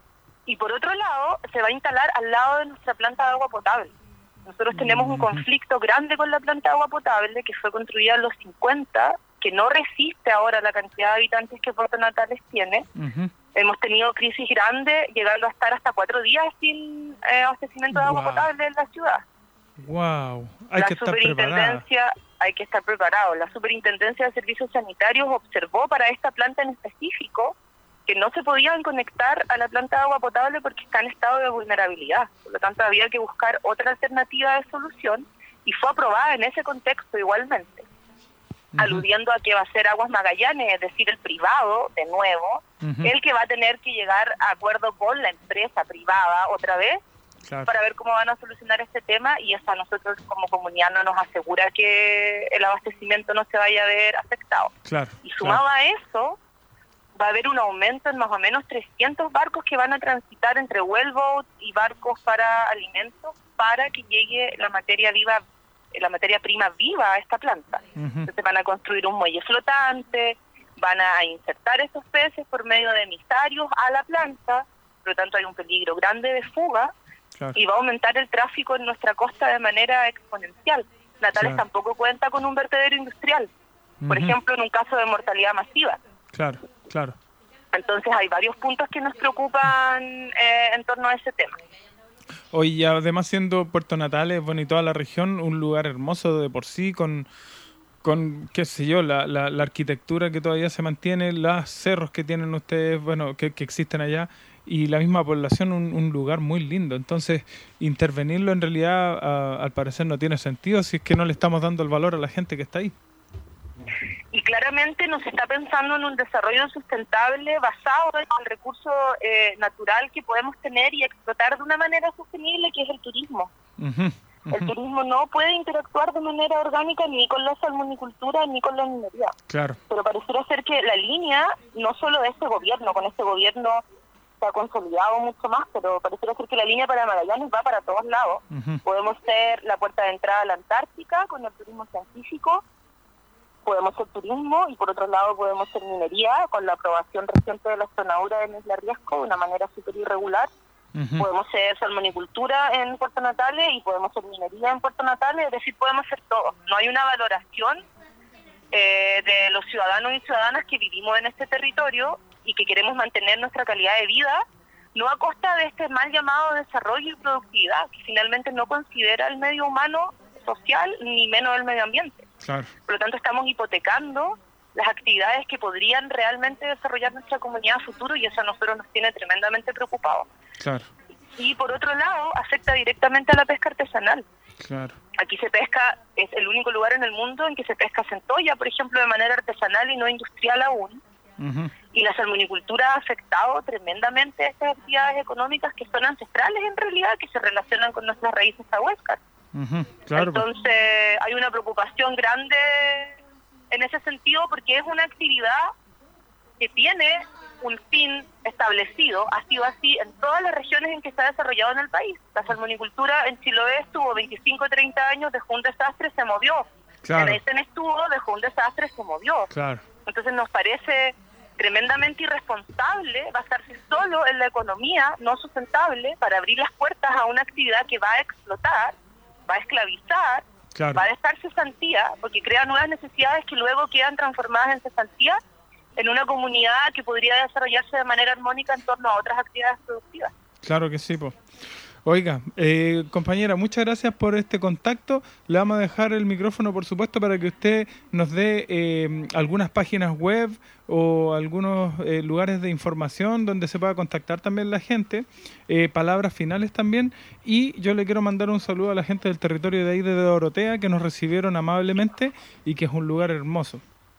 Y por otro lado, se va a instalar al lado de nuestra planta de agua potable. Nosotros tenemos un conflicto grande con la planta de agua potable que fue construida en los cincuenta, que no resiste ahora la cantidad de habitantes que Puerto Natales tiene. Uh-huh. Hemos tenido crisis grandes, llegando a estar hasta cuatro días sin eh, abastecimiento de agua Wow. potable en la ciudad. Wow, hay la que estar preparada. superintendencia, hay que estar preparado. La Superintendencia de Servicios Sanitarios observó para esta planta en específico que no se podían conectar a la planta de agua potable porque está en estado de vulnerabilidad. Por lo tanto, había que buscar otra alternativa de solución y fue aprobada en ese contexto igualmente, uh-huh. aludiendo a que va a ser Aguas Magallanes, es decir, el privado, de nuevo, uh-huh. el que va a tener que llegar a acuerdo con la empresa privada otra vez, claro. para ver cómo van a solucionar este tema, y eso a nosotros como comunidad no nos asegura que el abastecimiento no se vaya a ver afectado. Claro, y sumado claro. a eso, va a haber un aumento en más o menos trescientos barcos que van a transitar entre wellboats y barcos para alimentos para que llegue la materia viva, la materia prima viva a esta planta. Uh-huh. Entonces van a construir un muelle flotante, van a insertar esos peces por medio de emisarios a la planta, por lo tanto hay un peligro grande de fuga, claro. y va a aumentar el tráfico en nuestra costa de manera exponencial. Natales claro. tampoco cuenta con un vertedero industrial, por uh-huh. ejemplo, en un caso de mortalidad masiva. Claro, claro. Entonces hay varios puntos que nos preocupan eh, en torno a ese tema. Oye, y además siendo Puerto Natales, bueno, y toda la región, un lugar hermoso de por sí, con, con qué sé yo, la, la, la arquitectura que todavía se mantiene, los cerros que tienen ustedes, bueno, que, que existen allá, y la misma población, un, un lugar muy lindo. Entonces, intervenirlo en realidad, a, al parecer, no tiene sentido si es que no le estamos dando el valor a la gente que está ahí. Y claramente nos está pensando en un desarrollo sustentable basado en el recurso eh, natural que podemos tener y explotar de una manera sostenible, que es el turismo. Uh-huh, uh-huh. El turismo no puede interactuar de manera orgánica ni con la salmonicultura ni con la minería. Claro. Pero pareciera ser que la línea, no solo de este gobierno, con este gobierno se ha consolidado mucho más, pero pareciera ser que la línea para Magallanes va para todos lados. Uh-huh. Podemos ser la puerta de entrada a la Antártica con el turismo científico, podemos ser turismo y por otro lado podemos ser minería con la aprobación reciente de la Extremadura en Isla Riesco de una manera súper irregular. Uh-huh. Podemos ser salmonicultura en Puerto Natales y podemos ser minería en Puerto Natales, es decir, podemos ser todo. No hay una valoración eh, de los ciudadanos y ciudadanas que vivimos en este territorio y que queremos mantener nuestra calidad de vida, no a costa de este mal llamado desarrollo y productividad, que finalmente no considera el medio humano, social, ni menos el medio ambiente. Claro. Por lo tanto, estamos hipotecando las actividades que podrían realmente desarrollar nuestra comunidad a futuro y eso a nosotros nos tiene tremendamente preocupados. Claro. Y por otro lado, afecta directamente a la pesca artesanal. Claro. Aquí se pesca, es el único lugar en el mundo en que se pesca centolla, por ejemplo, de manera artesanal y no industrial aún. Uh-huh. Y la salmonicultura ha afectado tremendamente a estas actividades económicas que son ancestrales en realidad, que se relacionan con nuestras raíces ahuescas. Uh-huh. Claro. Entonces hay una preocupación grande en ese sentido porque es una actividad que tiene un fin establecido, ha sido así en todas las regiones en que se ha desarrollado en el país. La salmonicultura en Chiloé estuvo veinticinco o treinta años, dejó un desastre, se movió. Claro. En Aysén estuvo, dejó un desastre, se movió. Claro. Entonces nos parece tremendamente irresponsable basarse solo en la economía no sustentable para abrir las puertas a una actividad que va a explotar, va a esclavizar, claro. va a dejar cesantía, porque crea nuevas necesidades que luego quedan transformadas en cesantía en una comunidad que podría desarrollarse de manera armónica en torno a otras actividades productivas. Claro que sí, po. Oiga, eh, compañera, muchas gracias por este contacto. Le vamos a dejar el micrófono, por supuesto, para que usted nos dé eh, algunas páginas web o algunos eh, lugares de información donde se pueda contactar también la gente, eh, palabras finales también. Y yo le quiero mandar un saludo a la gente del territorio de ahí de Dorotea, que nos recibieron amablemente y que es un lugar hermoso.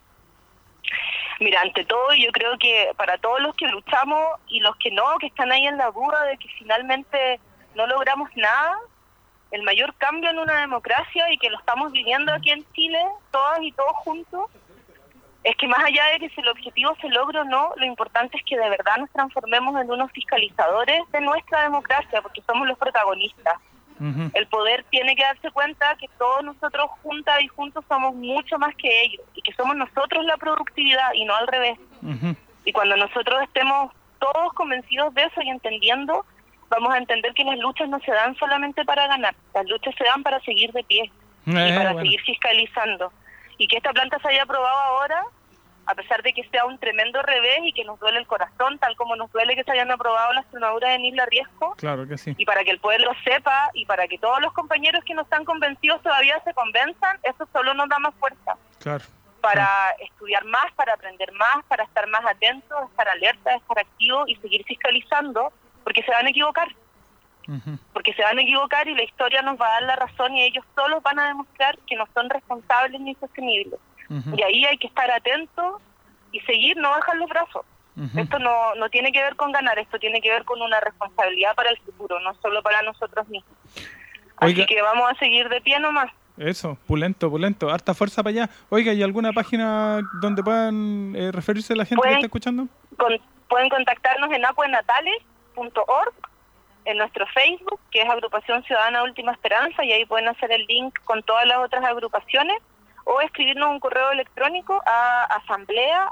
Mira, ante todo, yo creo que para todos los que luchamos y los que no, que están ahí en la duda de que finalmente no logramos nada, el mayor cambio en una democracia y que lo estamos viviendo aquí en Chile, todas y todos juntos, es que más allá de que si el objetivo se logra o no, lo importante es que de verdad nos transformemos en unos fiscalizadores de nuestra democracia, porque somos los protagonistas. Uh-huh. El poder tiene que darse cuenta que todos nosotros juntas y juntos somos mucho más que ellos y que somos nosotros la productividad y no al revés. Uh-huh. Y cuando nosotros estemos todos convencidos de eso y entendiendo, vamos a entender que las luchas no se dan solamente para ganar, las luchas se dan para seguir de pie Eh, y para bueno. seguir fiscalizando. Y que esta planta se haya aprobado ahora, a pesar de que sea un tremendo revés y que nos duele el corazón, tal como nos duele que se hayan aprobado las tronaduras en Isla Riesgo, Claro que sí. y para que el pueblo sepa y para que todos los compañeros que no están convencidos todavía se convenzan, eso solo nos da más fuerza Claro. para estudiar más, para aprender más, para estar más atentos, estar alerta, estar activos y seguir fiscalizando, porque se van a equivocar, Uh-huh. porque se van a equivocar y la historia nos va a dar la razón y ellos solos van a demostrar que no son responsables ni sostenibles. Uh-huh. Y ahí hay que estar atentos y seguir, no bajar los brazos. Uh-huh. Esto no, no tiene que ver con ganar, esto tiene que ver con una responsabilidad para el futuro, no solo para nosotros mismos. Oiga. Así que vamos a seguir de pie nomás. Eso, pulento, pulento. Harta fuerza para allá. Oiga, ¿y alguna página donde puedan eh, referirse la gente Pueden- que está escuchando? Con- pueden contactarnos en apuenatales punto org, en nuestro Facebook, que es Agrupación Ciudadana Última Esperanza, y ahí pueden hacer el link con todas las otras agrupaciones, o escribirnos un correo electrónico a asamblea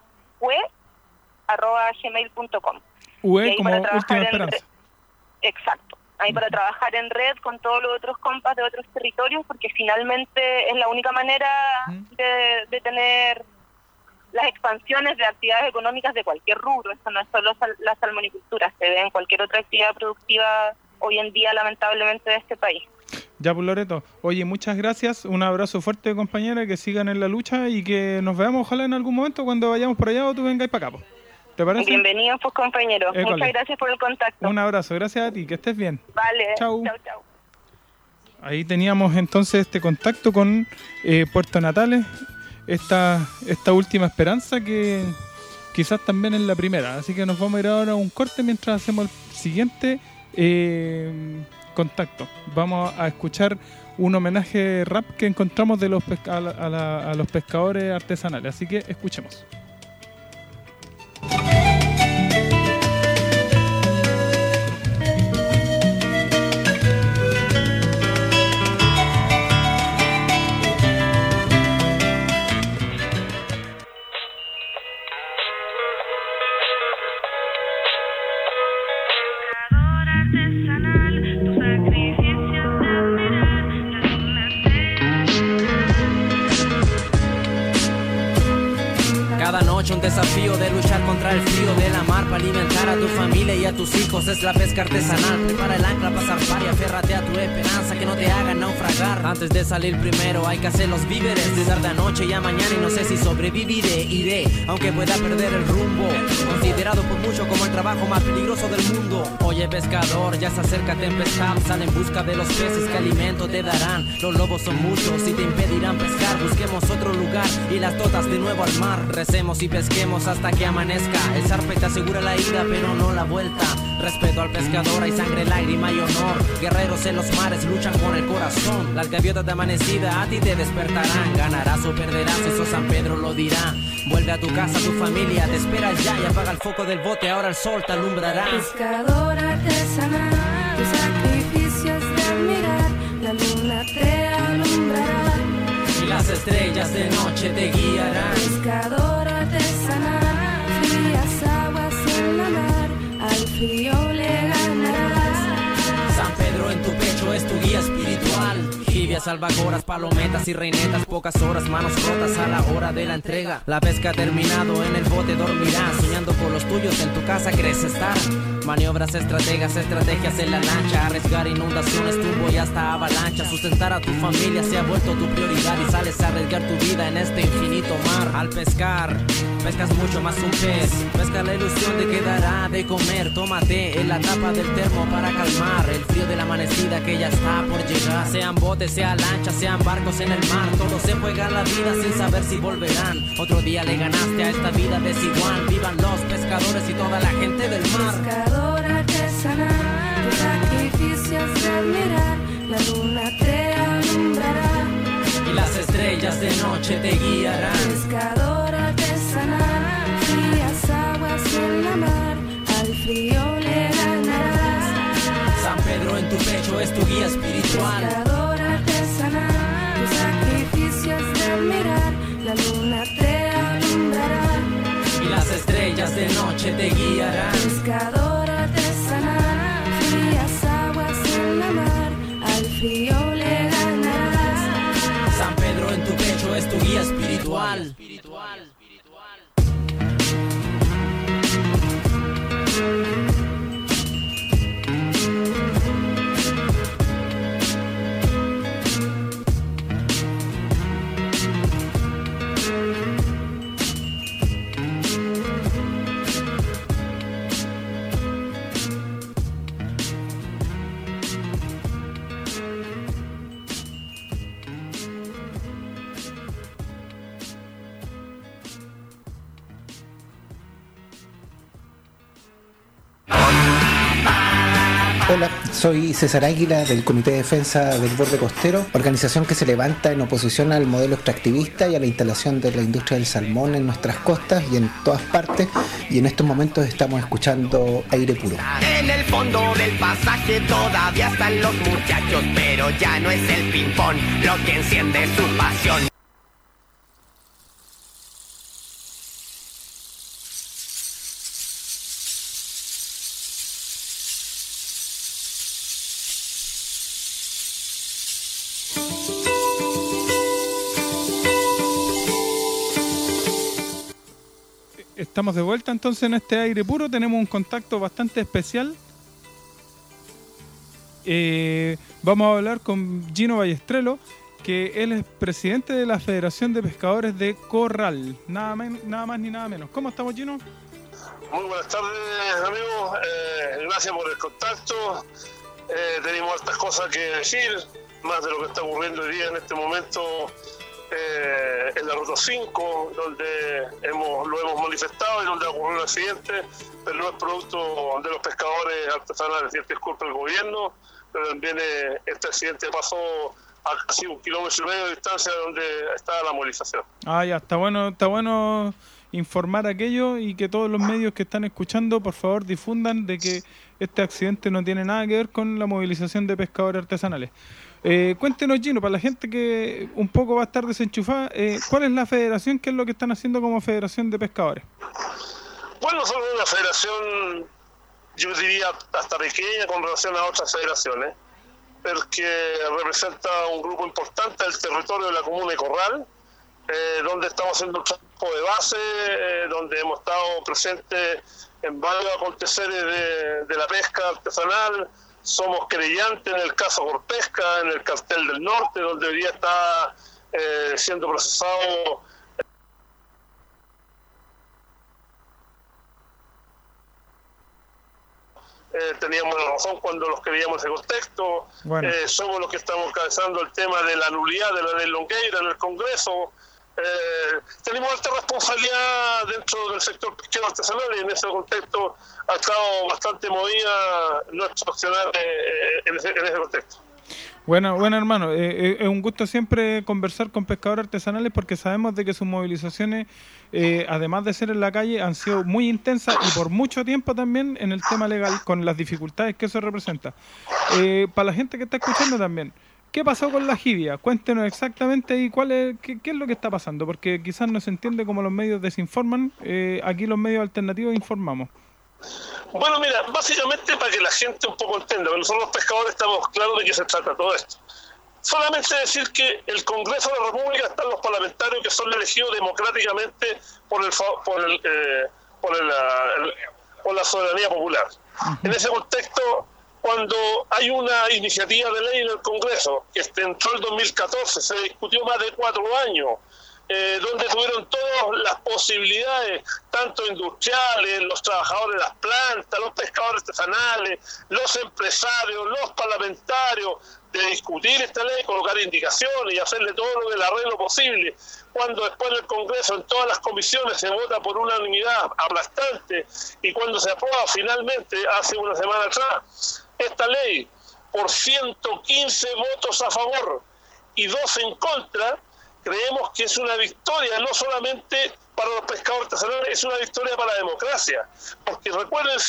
arroba gmail punto com. Y U E ahí como para trabajar Última en Esperanza. red- Exacto. Ahí para trabajar en red con todos los otros compas de otros territorios, porque finalmente es la única manera de, de tener las expansiones de actividades económicas de cualquier rubro. Esto no es solo sal- la salmonicultura, se ve en cualquier otra actividad productiva hoy en día, lamentablemente, de este país. Ya, pues Loreto. Oye, muchas gracias. Un abrazo fuerte, compañera. Que sigan en la lucha y que nos veamos, ojalá, en algún momento cuando vayamos por allá o tú vengáis para acá. po. ¿Te parece? Bienvenidos, pues, compañeros. École. Muchas gracias por el contacto. Un abrazo. Gracias a ti. Que estés bien. Vale. Chau. Chau, chau. Ahí teníamos entonces este contacto con eh, Puerto Natales, esta, esta última esperanza que quizás también es la primera. Así que nos vamos a ir ahora a un corte mientras hacemos el siguiente eh, contacto. Vamos a escuchar un homenaje rap que encontramos de los pesca- a, la- a la- a los pescadores artesanales. Así que escuchemos. Cada noche un desafío de luchar contra el frío de la mar para alimentar a tu familia y a tus hijos. Es la pesca artesanal. Prepara el ancla para zarpar y aférrate a tu esperanza que no te hagan naufragar. Antes de salir primero hay que hacer los víveres. De tarde a noche y a mañana y no sé si sobreviviré. Iré, aunque pueda perder el rumbo. Considerado por muchos como el trabajo más peligroso del mundo. Oye pescador, ya se acerca tempestad. Sal en busca de los peces que alimento te darán. Los lobos son muchos y te impedirán pescar. Busquemos otro lugar y las totas de nuevo al mar. Recemos y pesquemos hasta que amanezca. El zarpe te asegura la ida pero no la vuelta. Respeto al pescador, hay sangre, lágrima y honor. Guerreros en los mares luchan con el corazón. Las gaviotas de amanecida a ti te despertarán. Ganarás o perderás, eso San Pedro lo dirá. Vuelve a tu casa, tu familia te espera ya. Y apaga el foco del bote, ahora el sol te alumbrará. Pescador artesanal, tus sacrificios de admirar, la luna te alumbrará. Y las estrellas de noche te guiarán. Pescador artesanal, frías aguas en la mar, al frío le ganarás. San Pedro en tu pecho es tu guía espiritual. Tibias, albacoras, palometas y reinetas. Pocas horas, manos rotas a la hora de la entrega. La pesca ha terminado, en el bote dormirás. Soñando con los tuyos, en tu casa crees estar. Maniobras, estrategas, estrategias en la lancha. Arriesgar inundaciones, turbo y hasta avalancha. Sustentar a tu familia se ha vuelto tu prioridad. Y sales a arriesgar tu vida en este infinito mar. Al pescar, pescas mucho más un pez. Pesca la ilusión de que dará de comer. Tómate en la tapa del termo para calmar el frío de la amanecida que ya está por llegar. Sean botes, sean lanchas, sean barcos en el mar. Todos se juegan la vida sin saber si volverán. Otro día le ganaste a esta vida desigual. Vivan los pescadores y toda la gente del mar. Pescador artesanal, tus sacrificios de admirar, la luna te alumbrará. Y las estrellas de noche te guiarán. Pescador artesanal, frías aguas en la mar, al frío le ganarás. San Pedro en tu pecho es tu tu guía espiritual. Pescador artesanal, tus sacrificios de admirar, la luna te alumbrará y las estrellas de noche te guiarán. Pescador artesanal, frías aguas en la mar, al frío le ganarás. San Pedro en tu pecho es tu guía espiritual. espiritual. Hola, soy César Águila del Comité de Defensa del Borde Costero, organización que se levanta en oposición al modelo extractivista y a la instalación de la industria del salmón en nuestras costas y en todas partes, y en estos momentos estamos escuchando Aire Puro. En el fondo del pasaje todavía están los muchachos, pero ya no es el ping-pong lo que enciende su pasión. Estamos de vuelta entonces en este Aire Puro. Tenemos un contacto bastante especial. Eh, vamos a hablar con Gino Ballestrelo, que él es presidente de la Federación de Pescadores de Corral. Nada, men- nada más ni nada menos. ¿Cómo estamos, Gino? Muy buenas tardes, amigos. Eh, gracias por el contacto. Eh, tenemos hartas cosas que decir, más de lo que está ocurriendo hoy día en este momento. Eh, en la ruta cinco, donde hemos, lo hemos manifestado y donde ocurrió un accidente, pero no es producto de los pescadores artesanales, es culpa del gobierno, pero también eh, este accidente pasó a casi un kilómetro y medio de distancia de donde estaba la movilización. Ah, ya, está bueno, está bueno informar aquello y que todos los medios que están escuchando, por favor, difundan de que este accidente no tiene nada que ver con la movilización de pescadores artesanales. Eh, cuéntenos, Gino, para la gente que un poco va a estar desenchufada, eh, ¿cuál es la federación? ¿Qué es lo que están haciendo como federación de pescadores? Bueno, somos una federación, yo diría, hasta pequeña con relación a otras federaciones, pero que representa un grupo importante del territorio de la comuna de Corral, eh, donde estamos haciendo un trabajo de base, eh, donde hemos estado presentes en varios aconteceres de, de la pesca artesanal. Somos creyentes en el caso Corpesca, en el cartel del norte, donde hoy día está eh, siendo procesado. Eh, teníamos la razón cuando los creíamos en ese contexto. Bueno. Eh, somos los que estamos encabezando el tema de la nulidad de la ley Longueira en el Congreso. Eh, tenemos alta responsabilidad dentro del sector pesquero artesanal y en ese contexto ha estado bastante movida nuestro accionar eh, en, ese, en ese contexto. Bueno, bueno hermano, eh, es un gusto siempre conversar con pescadores artesanales porque sabemos de que sus movilizaciones, eh, además de ser en la calle, han sido muy intensas y por mucho tiempo también en el tema legal, con las dificultades que eso representa. Eh, para la gente que está escuchando también, ¿qué pasó con la jibia? Cuéntenos exactamente y cuál es, qué, qué es lo que está pasando, porque quizás no se entiende cómo los medios desinforman, eh, aquí los medios alternativos informamos. Bueno, mira, básicamente para que la gente un poco entienda, nosotros los pescadores estamos claros de qué se trata todo esto. Solamente decir que el Congreso de la República están los parlamentarios que son elegidos democráticamente por el por el, eh, por, el, el, por la soberanía popular. Uh-huh. En ese contexto, cuando hay una iniciativa de ley en el Congreso que entró el dos mil catorce, se discutió más de cuatro años, eh, donde tuvieron todas las posibilidades, tanto industriales, los trabajadores de las plantas, los pescadores artesanales, los empresarios, los parlamentarios, de discutir esta ley, colocar indicaciones y hacerle todo lo del arreglo posible. Cuando después del Congreso, en todas las comisiones, se vota por unanimidad aplastante y cuando se aprueba finalmente, hace una semana atrás, esta ley por ciento quince votos a favor y dos en contra, creemos que es una victoria no solamente para los pescadores artesanales, es una victoria para la democracia, porque recuérdense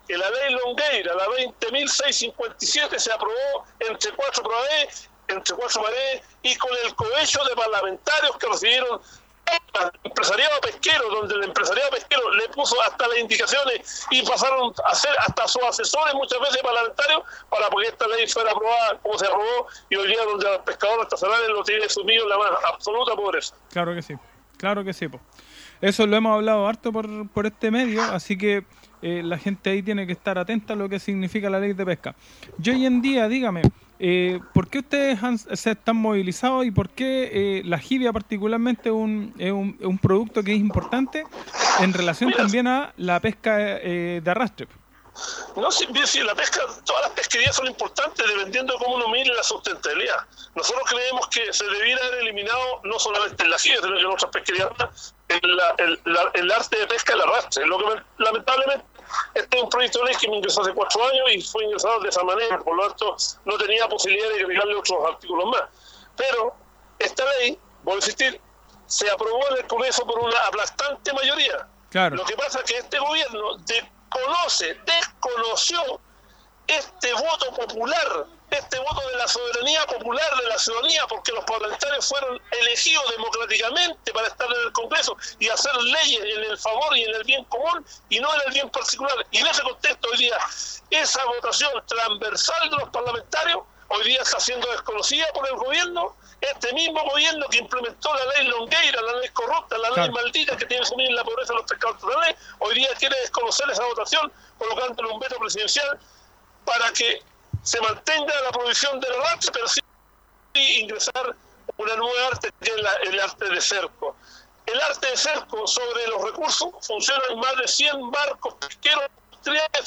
que la ley Longueira, la veinte mil seiscientos cincuenta y siete, se aprobó entre cuatro paredes, entre cuatro paredes y con el cohecho de parlamentarios que recibieron el empresariado pesquero, donde el empresariado pesquero le puso hasta las indicaciones y pasaron a ser hasta sus asesores muchas veces parlamentarios para que esta ley fuera aprobada como se aprobó, y hoy día donde los pescadores artesanales lo tienen sumido en la más absoluta pobreza. Claro que sí, claro que sí, po. Eso lo hemos hablado harto por, por este medio, así que eh, la gente ahí tiene que estar atenta a lo que significa la ley de pesca. Y hoy en día, dígame, eh, ¿por qué ustedes han, se están movilizados y por qué eh, la jibia particularmente es un, es un, un producto que es importante en relación Mira, también a la pesca eh, de arrastre? No, sí, bien, sí, la pesca, todas las pesquerías son importantes dependiendo de cómo uno mire la sustentabilidad. Nosotros creemos que se debiera haber eliminado no solamente en la jibia, sino que en otras pesquerías, el, la, el, la, el arte de pesca, el arrastre. Lo que lamentablemente este es un proyecto de ley que me ingresó hace cuatro años y fue ingresado de esa manera, por lo tanto no tenía posibilidad de agregarle otros artículos más. Pero esta ley, voy a insistir, se aprobó en el Congreso por una aplastante mayoría. Claro. Lo que pasa es que este gobierno desconoce, desconoció este voto popular, este voto de la soberanía popular de la ciudadanía, porque los parlamentarios fueron elegidos democráticamente para estar en el Congreso y hacer leyes en el favor y en el bien común y no en el bien particular. Y en ese contexto hoy día esa votación transversal de los parlamentarios hoy día está siendo desconocida por el gobierno, este mismo gobierno que implementó la ley Longueira, la ley corrupta, la ley Claro. maldita que tiene que sumir la pobreza de los pescadores artesanales, hoy día quiere desconocer esa votación colocándole un veto presidencial para que se mantenga la prohibición del arrastre, pero sí ingresar una nueva arte que es la, el arte de cerco. El arte de cerco sobre los recursos funciona en más de cien barcos pesqueros industriales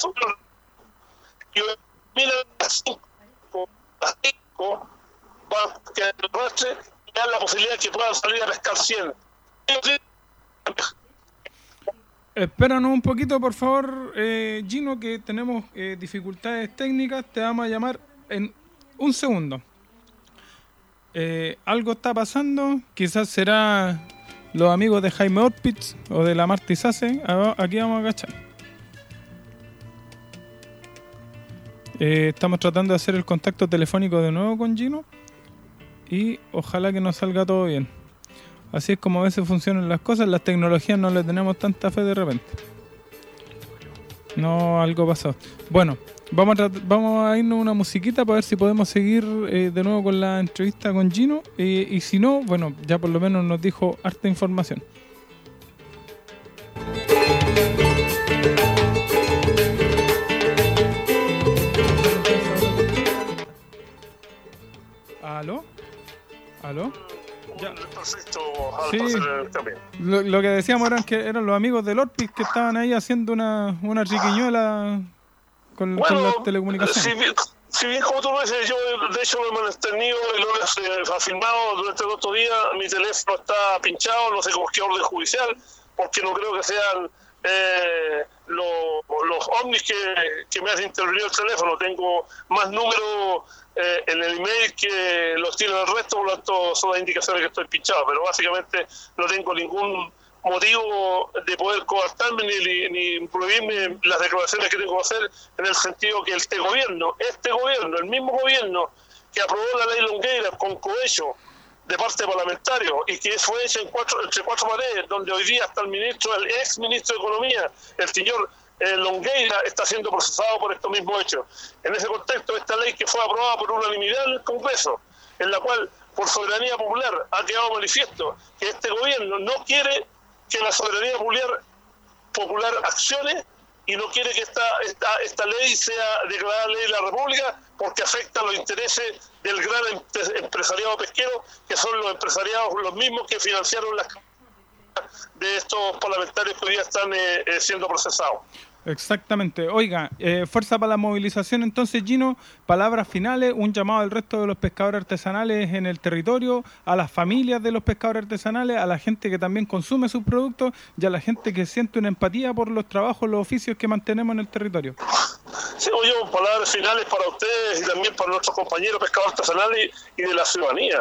y hoy mira las cinco, las cinco barcos que el arrastre y dan la posibilidad de que puedan salir a pescar cien. Espéranos un poquito, por favor, eh, Gino, que tenemos eh, dificultades técnicas. Te vamos a llamar en un segundo. Eh, algo está pasando. Quizás será los amigos de Jaime Orpitz o de la Marta Isace. Aquí vamos a agachar. Eh, estamos tratando de hacer el contacto telefónico de nuevo con Gino. Y ojalá que nos salga todo bien. Así es como a veces funcionan las cosas. Las tecnologías no le tenemos tanta fe de repente. No, algo pasó. Bueno, vamos a, vamos a irnos una musiquita para ver si podemos seguir eh, de nuevo con la entrevista con Gino. Eh, y si no, bueno, ya por lo menos nos dijo harta información. ¿Aló? ¿Aló? Ya. Perfecto, Sí. Lo, lo que decíamos eran que eran los amigos del Orpis que estaban ahí haciendo una, una riquiñuela con, Bueno, con las telecomunicaciones. Si bien, si bien como tú lo dices, yo de hecho me he mantenido y lo he afirmado durante los otros días, mi teléfono está pinchado, no sé cómo es qué orden judicial, porque no creo que sean eh, lo, los ovnis que, que me hacen intervenir el teléfono. Tengo más números eh, en el email que los tiene el resto, por lo tanto son las indicaciones que estoy pinchado, pero básicamente no tengo ningún motivo de poder coartarme ni, ni prohibirme las declaraciones que tengo que hacer, en el sentido que este gobierno, este gobierno, el mismo gobierno que aprobó la ley Longueira con cohecho de parte parlamentario y que fue hecha en cuatro, entre cuatro paredes, donde hoy día está el ministro, el ex ministro de Economía, el señor eh, Longueira, está siendo procesado por estos mismos hechos. En ese contexto, esta ley que fue aprobada por unanimidad en el Congreso, en la cual por soberanía popular ha quedado manifiesto que este gobierno no quiere que la soberanía popular, popular accione y no quiere que esta, esta, esta ley sea declarada ley de la República porque afecta los intereses del gran empresariado pesquero, que son los empresariados los mismos que financiaron las de estos parlamentarios que hoy día están eh, eh, siendo procesados. Exactamente. Oiga, eh, fuerza para la movilización. Entonces, Gino, palabras finales, un llamado al resto de los pescadores artesanales en el territorio, a las familias de los pescadores artesanales, a la gente que también consume sus productos y a la gente que siente una empatía por los trabajos, los oficios que mantenemos en el territorio. Sí, oye, palabras finales para ustedes y también para nuestros compañeros pescadores artesanales y de la ciudadanía.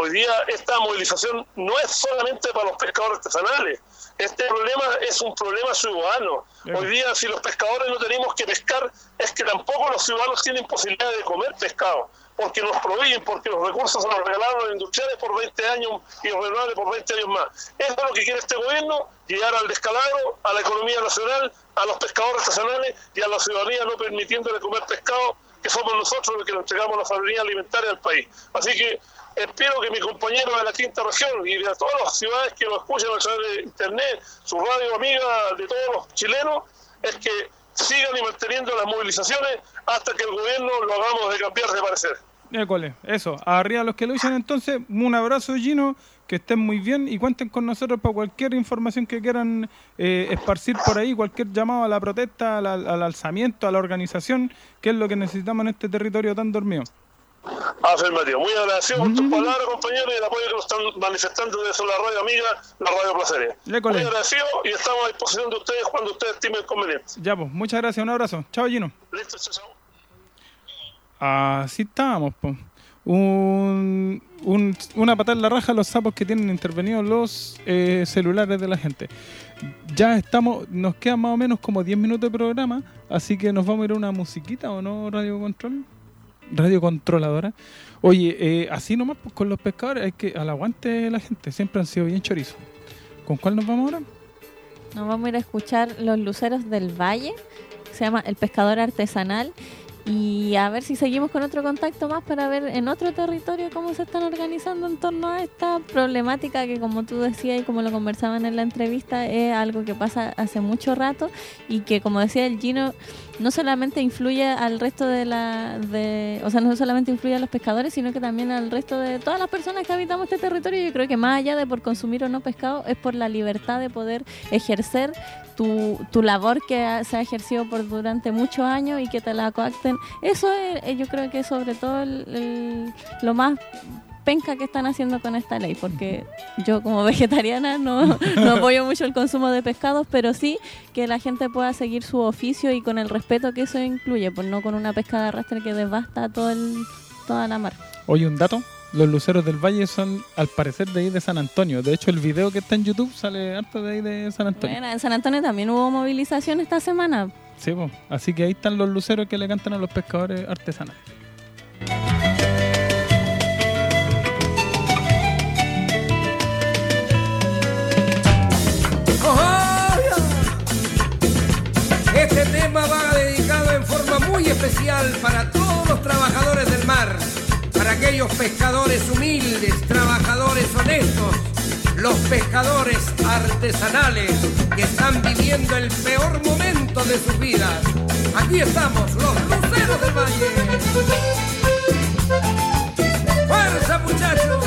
Hoy día esta movilización no es solamente para los pescadores artesanales. Este problema es un problema ciudadano. Hoy día, si los pescadores no tenemos que pescar, es que tampoco los ciudadanos tienen posibilidad de comer pescado, porque nos prohíben, porque los recursos se los regalaron a los industriales por veinte años y los renovables por veinte años más. Eso es lo que quiere este gobierno, llegar al descalabro, a la economía nacional, a los pescadores artesanales y a la ciudadanía, no permitiéndole comer pescado, que somos nosotros los que le entregamos la soberanía alimentaria al país. Así que espero que mis compañeros de la quinta región y de todas las ciudades que lo escuchan a través de internet, su radio amiga de todos los chilenos, es que sigan y manteniendo las movilizaciones hasta que el gobierno lo hagamos de cambiar de parecer. École, eso, arriba los que luchan. Entonces, un abrazo, Gino, que estén muy bien y cuenten con nosotros para cualquier información que quieran eh, esparcir por ahí, cualquier llamado a la protesta, al, al alzamiento, a la organización, que es lo que necesitamos en este territorio tan dormido. Afirmativo, muy agradecido por tus palabras, compañeros, y el apoyo que nos están manifestando desde la radio amiga, la radio Placeres. Muy agradecido y estamos a disposición de ustedes cuando ustedes estimen conveniente. Ya, pues, muchas gracias, un abrazo. Chao, Gino. Listo, chao. Así estábamos, pues. Un, un, una patada en la raja a los sapos que tienen intervenidos los eh, celulares de la gente. Ya estamos, nos quedan más o menos como diez minutos de programa, así que nos vamos a ir a una musiquita, ¿o no, Radio Control? Radio Controladora. Oye, eh, así nomás pues, con los pescadores, hay que al aguante la gente, siempre han sido bien chorizos. ¿Con cuál nos vamos ahora? Nos vamos a ir a escuchar Los Luceros del Valle, se llama El Pescador Artesanal, y a ver si seguimos con otro contacto más para ver en otro territorio cómo se están organizando en torno a esta problemática que, como tú decías y como lo conversaban en la entrevista, es algo que pasa hace mucho rato y que, como decía el Gino, no solamente influye al resto de la... De, o sea, no solamente influye a los pescadores, sino que también al resto de todas las personas que habitamos este territorio. Yo creo que más allá de por consumir o no pescado, es por la libertad de poder ejercer tu, tu labor que ha, se ha ejercido por durante muchos años y que te la coacten. Eso es, yo creo que es sobre todo el, el, lo más penca que están haciendo con esta ley, porque yo como vegetariana no, no apoyo mucho el consumo de pescados, pero sí que la gente pueda seguir su oficio y con el respeto que eso incluye, pues no con una pesca de arrastre que devasta todo el, toda la mar. Oye, un dato, los luceros del valle son al parecer de ahí de San Antonio, de hecho el video que está en YouTube sale harto de ahí de San Antonio. Bueno, en San Antonio también hubo movilización esta semana. Sí, pues, así que ahí están los luceros que le cantan a los pescadores artesanales. Este tema va dedicado en forma muy especial para todos los trabajadores del mar, para aquellos pescadores humildes, trabajadores honestos, los pescadores artesanales que están viviendo el peor momento de sus vidas. Aquí estamos, los luceros del valle. ¡Fuerza, muchachos!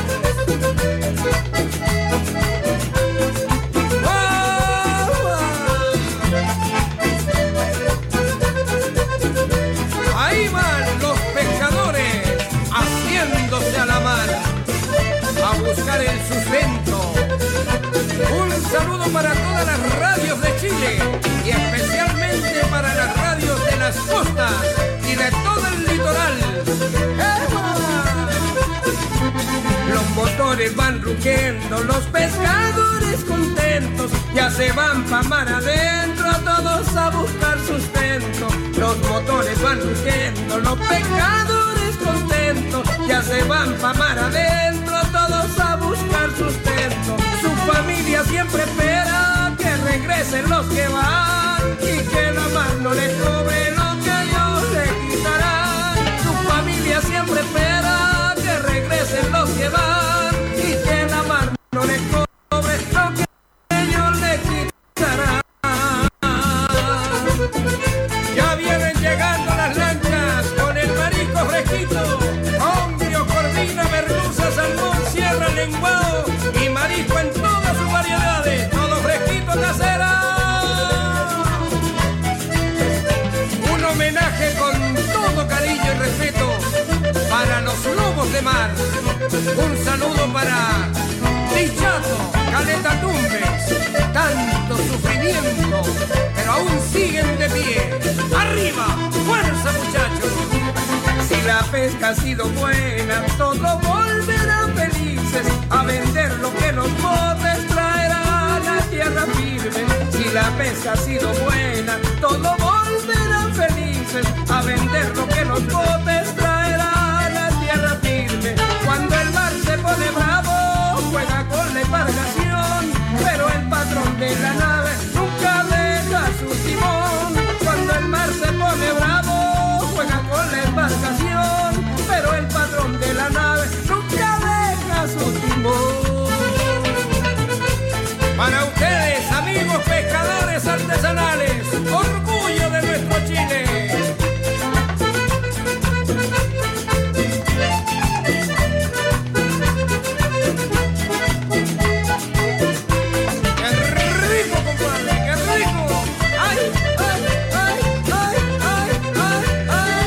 Ahí van los pescadores haciéndose a la mar a buscar el sustento. Un saludo para todas las radios de Chile y especialmente para las radios de las costas y de todo el litoral. ¡Eva! Los motores van rugiendo, los pescadores contentos ya se van pa' mar adentro, todos a buscar sustento. Los motores van rugiendo, los pescadores contentos ya se van pa' mar adentro, todos a buscar sustento. Su familia siempre espera que regresen los que van y que la mar no les cobre lo que ellos le quitarán. Su familia siempre espera que regresen los que van y que la mar no les cobre lo que ellos le quitarán. Ya vienen llegando las lanchas con el marisco fresquito, hombrio, corvina, merluza, salmón, sierra, lenguado y marisco en todas sus variedades, todo fresquito casera. Un homenaje con todo cariño y respeto para los lobos de mar. Un saludo para Dichato, Caleta Tumbes, tanto sufrimiento, pero aún siguen de pie. ¡Arriba! ¡Fuerza, muchachos! Si la pesca ha sido buena, todo volverá feliz. la pesca ha sido buena, todos volverán felices a vender lo que los botes traerán a tierra firme. Cuando el mar se pone bravo, juega con la embarcación, pero el patrón de la nave nunca deja su timón. Cuando el mar se pone bravo, juega con la embarcación, pero el patrón de la nave nunca deja su timón. Para ustedes, amigos pescadores artesanales, orgullo de nuestro Chile. ¡Qué rico, compadre! ¡Qué rico! ¡Ay, ay, ay, ay, ay, ay,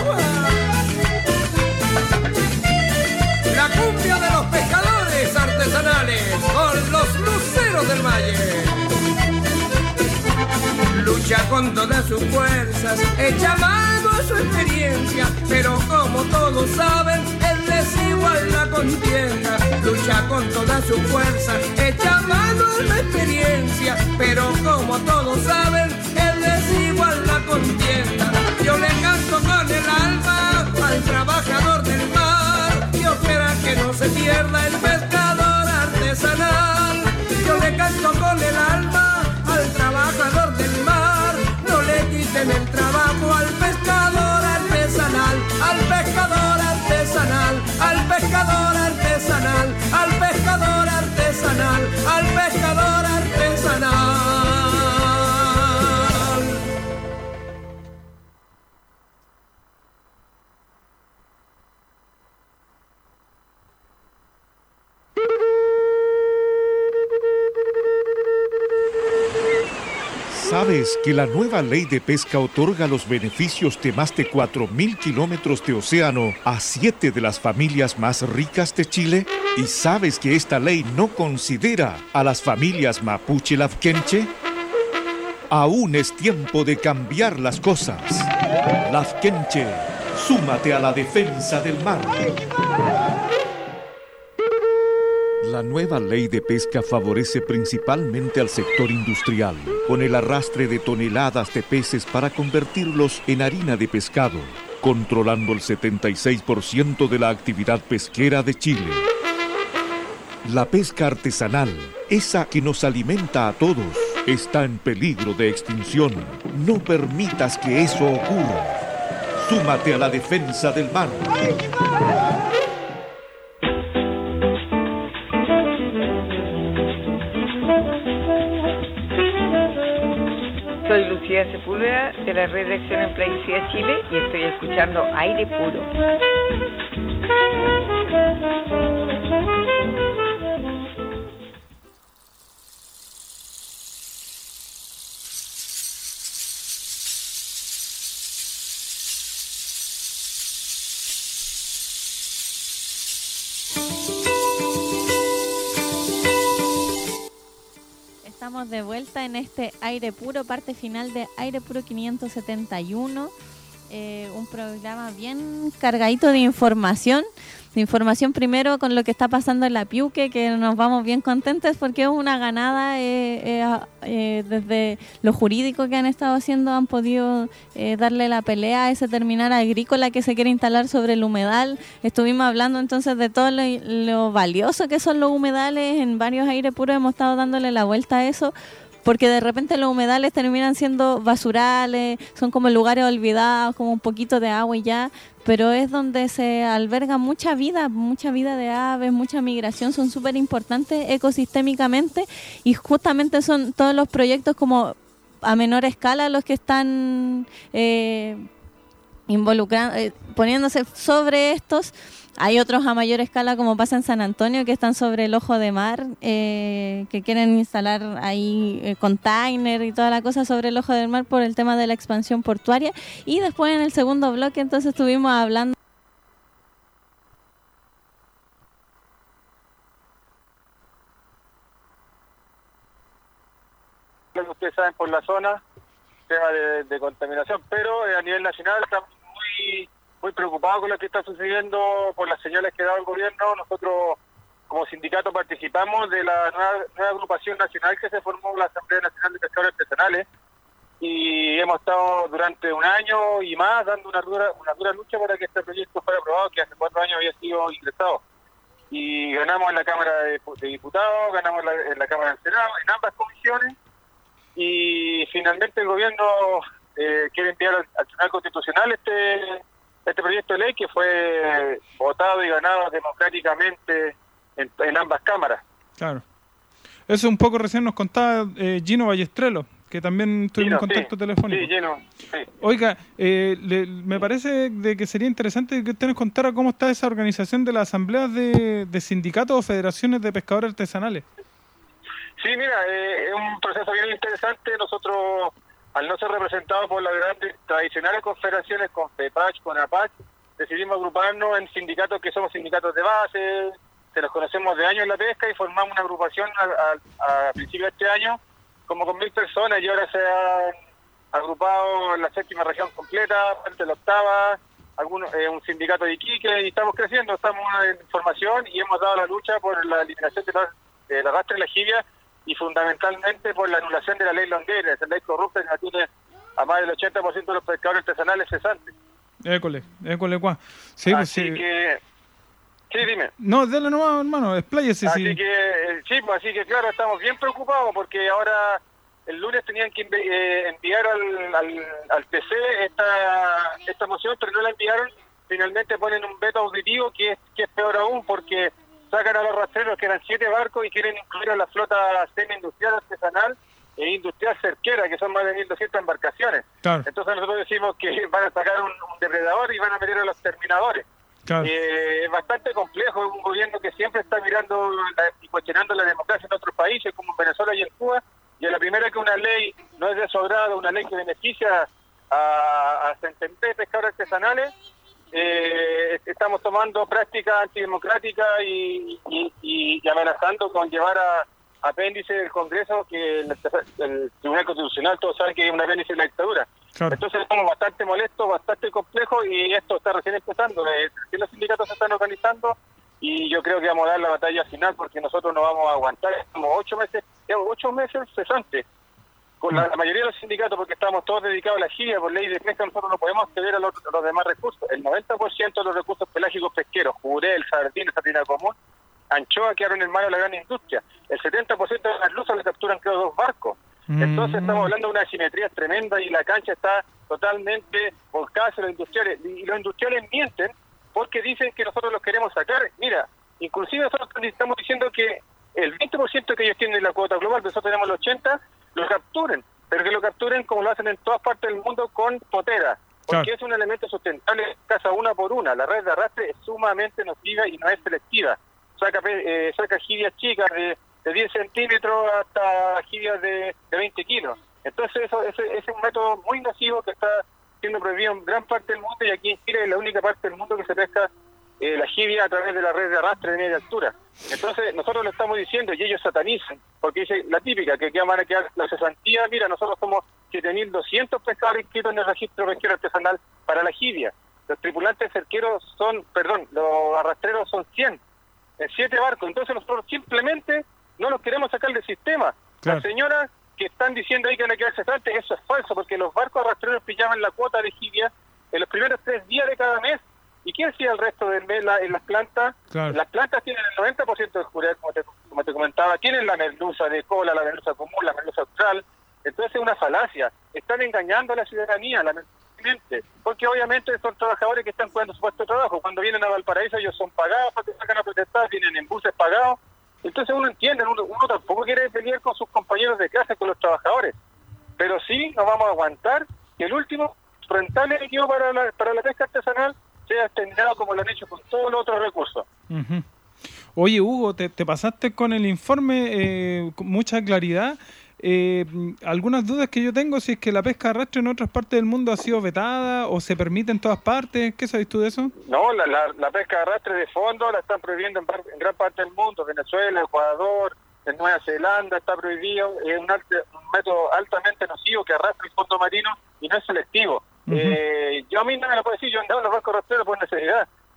ay! La cumbia de los pescadores artesanales con los luceros del valle. Lucha con todas sus fuerzas, echa mano a su experiencia, pero como todos saben, es desigual la contienda. Lucha con todas sus fuerzas, echa mano a la experiencia, pero como todos saben, es desigual la contienda. Yo le canto con el alma al trabajador del mar, y espera que no se pierda el pescador artesanal. Yo le canto con el alma al trabajador del mar, no le quiten el trabajo al pescador artesanal, al pescador artesanal, al pescador artesanal, al pescador artesanal, al pescador artesanal. ¿Sabes que la nueva ley de pesca otorga los beneficios de más de cuatro mil kilómetros de océano a siete de las familias más ricas de Chile? ¿Y sabes que esta ley no considera a las familias mapuche lafkenche? Aún es tiempo de cambiar las cosas. Lafkenche, súmate a la defensa del mar. La nueva ley de pesca favorece principalmente al sector industrial, con el arrastre de toneladas de peces para convertirlos en harina de pescado, controlando el setenta y seis por ciento de la actividad pesquera de Chile. La pesca artesanal, esa que nos alimenta a todos, está en peligro de extinción. No permitas que eso ocurra. Súmate a la defensa del mar. Soy Lucía Sepúlveda de la Red de Acción en Plaguicida Chile y estoy escuchando Aire Puro. Estamos de vuelta en este Aire Puro, parte final de Aire Puro quinientos setenta y uno, eh, un programa bien cargadito de información, de información primero con lo que está pasando en la Piuque, que nos vamos bien contentos porque es una ganada, eh, eh, eh, desde lo jurídico que han estado haciendo, han podido eh, darle la pelea a ese terminal agrícola que se quiere instalar sobre el humedal. Estuvimos hablando entonces de todo lo, lo valioso que son los humedales, en varios Aire Puros hemos estado dándole la vuelta a eso, porque de repente los humedales terminan siendo basurales, son como lugares olvidados, como un poquito de agua y ya, pero es donde se alberga mucha vida, mucha vida de aves, mucha migración, son súper importantes ecosistémicamente y justamente son todos los proyectos como a menor escala los que están eh, involucrando, eh, poniéndose sobre estos. Hay otros a mayor escala, como pasa en San Antonio, que están sobre el ojo de mar, eh, que quieren instalar ahí eh, container y toda la cosa sobre el ojo del mar por el tema de la expansión portuaria. Y después en el segundo bloque entonces estuvimos hablando. Lo que ustedes saben por la zona, tema de, de contaminación, pero eh, a nivel nacional estamos muy... muy preocupados con lo que está sucediendo, por las señales que da el gobierno. Nosotros como sindicato participamos de la nueva, nueva agrupación nacional que se formó, la Asamblea Nacional de Pescadores Artesanales, y hemos estado durante un año y más dando una dura, una dura lucha para que este proyecto fuera aprobado, que hace cuatro años había sido ingresado. Y ganamos en la Cámara de, de Diputados, ganamos en la, en la Cámara del Senado, en ambas comisiones, y finalmente el gobierno eh, quiere enviar al, al Tribunal Constitucional este, este proyecto de ley que fue votado y ganado democráticamente en, en ambas cámaras. Claro. Eso un poco recién nos contaba eh, Gino Ballestrelo, que también tuvimos Gino, contacto sí, telefónico. Sí, Gino, sí. Oiga, eh, le, me parece de que sería interesante que usted nos contara cómo está esa organización de las asambleas de, de sindicatos o federaciones de pescadores artesanales. Sí, mira, eh, es un proceso bien interesante. Nosotros, al no ser representados por las grandes tradicionales confederaciones, con FEPACH, con APACH, decidimos agruparnos en sindicatos que somos sindicatos de base, que nos conocemos de años en la pesca y formamos una agrupación a, a, a principios de este año como con mil personas, y ahora se han agrupado en la séptima región completa, parte de la octava, algunos, eh, un sindicato de Iquique, y estamos creciendo, estamos en formación y hemos dado la lucha por la eliminación de la, de la arrastre de la jibia y fundamentalmente por la anulación de la ley longuera, esa ley corrupta que tiene a más del ochenta por ciento de los pescadores artesanales cesantes. École, école, cuá. Sí, pues así sí. que... Sí, dime. No, dale nomás, hermano, expláyese. Así sí. que, eh, sí, pues así que claro, estamos bien preocupados porque ahora el lunes tenían que envi- eh, enviar al, al, al P C esta, esta moción, pero no la enviaron. Finalmente ponen un veto auditivo que es, que es peor aún porque sacan a los rastreros, que eran siete barcos, y quieren incluir a la flota semi-industrial artesanal e industrial cerquera, que son más de mil doscientas embarcaciones. Claro. Entonces nosotros decimos que van a sacar un, un depredador y van a meter a los terminadores. Claro. Eh, es bastante complejo, es un gobierno que siempre está mirando la, y cuestionando la democracia en otros países, como en Venezuela y en Cuba, y a la primera que una ley no es de su agrado, una ley que beneficia a, a centenares de pescadores artesanales, eh, estamos tomando prácticas antidemocráticas y, y, y, y amenazando con llevar a apéndice del Congreso, que el, el Tribunal Constitucional, todos saben que es un apéndice de la dictadura. Claro. Entonces estamos bastante molestos, bastante complejos, y esto está recién empezando. Eh, los sindicatos se están organizando y yo creo que vamos a dar la batalla final porque nosotros no vamos a aguantar. Estamos ocho meses, llevamos ocho meses cesantes con la, la mayoría de los sindicatos, porque estamos todos dedicados a la jibia. Por ley de pesca nosotros no podemos acceder a los, a los demás recursos. El noventa por ciento de los recursos pelágicos pesqueros, jurel, sardina, sardina común, anchoa, quedaron en manos de la gran industria. El setenta por ciento de las luces le capturan creo dos barcos. Entonces estamos hablando de una asimetría tremenda y la cancha está totalmente volcada hacia los industriales. Y los industriales mienten porque dicen que nosotros los queremos sacar. Mira, inclusive nosotros estamos diciendo que el veinte por ciento que ellos tienen de la cuota global, nosotros tenemos el ochenta por ciento, lo capturen. Pero que lo capturen como lo hacen en todas partes del mundo con potera. Porque claro, es un elemento sustentable, casa una por una. La red de arrastre es sumamente nociva y no es selectiva. Saca, eh, saca jibias chicas de... de diez centímetros hasta jibias de, de veinte kilos. Entonces eso, ese, ese es un método muy nocivo que está siendo prohibido en gran parte del mundo, y aquí en Chile es la única parte del mundo que se pesca eh, la jibia a través de la red de arrastre de media altura. Entonces nosotros lo estamos diciendo y ellos satanizan, porque dice la típica, que van a quedar la cesantía. Mira, nosotros somos siete mil doscientos pescadores inscritos en el registro pesquero artesanal para la jibia. Los tripulantes cerqueros son, perdón, los arrastreros son cien, en siete barcos. Entonces nosotros simplemente no los queremos sacar del sistema. Claro. Las señoras que están diciendo ahí que van a quedar cesantes, eso es falso, porque los barcos arrastreros pillaban la cuota de jibia en los primeros tres días de cada mes. ¿Y quién hacía el resto del mes la, en las plantas? Claro. Las plantas tienen el noventa por ciento de jurel, como te, como te comentaba, tienen la merluza de cola, la merluza común, la merluza austral. Entonces es una falacia. Están engañando a la ciudadanía, lamentablemente, porque obviamente son trabajadores que están cuidando su puesto de trabajo. Cuando vienen a Valparaíso ellos son pagados para que salgan a protestar, vienen en buses pagados. Entonces uno entiende, uno, uno tampoco quiere pelear con sus compañeros de clase, con los trabajadores, pero sí nos vamos a aguantar que el último rentable que quedó para la, para la pesca artesanal sea extendido como lo han hecho con todos los otros recursos. Uh-huh. Oye, Hugo, te, te pasaste con el informe eh, con mucha claridad. Eh, algunas dudas que yo tengo, si es que la pesca de arrastre en otras partes del mundo ha sido vetada o se permite en todas partes. ¿Qué sabes tú de eso? No, la, la, la pesca de arrastre de fondo la están prohibiendo en, par, en gran parte del mundo. Venezuela, Ecuador, en Nueva Zelanda está prohibido. Es un, arte, un método altamente nocivo que arrastra el fondo marino y no es selectivo. Uh-huh. eh, yo a mí no me lo puedo decir, yo andaba en los barcos arrastreros por necesidad.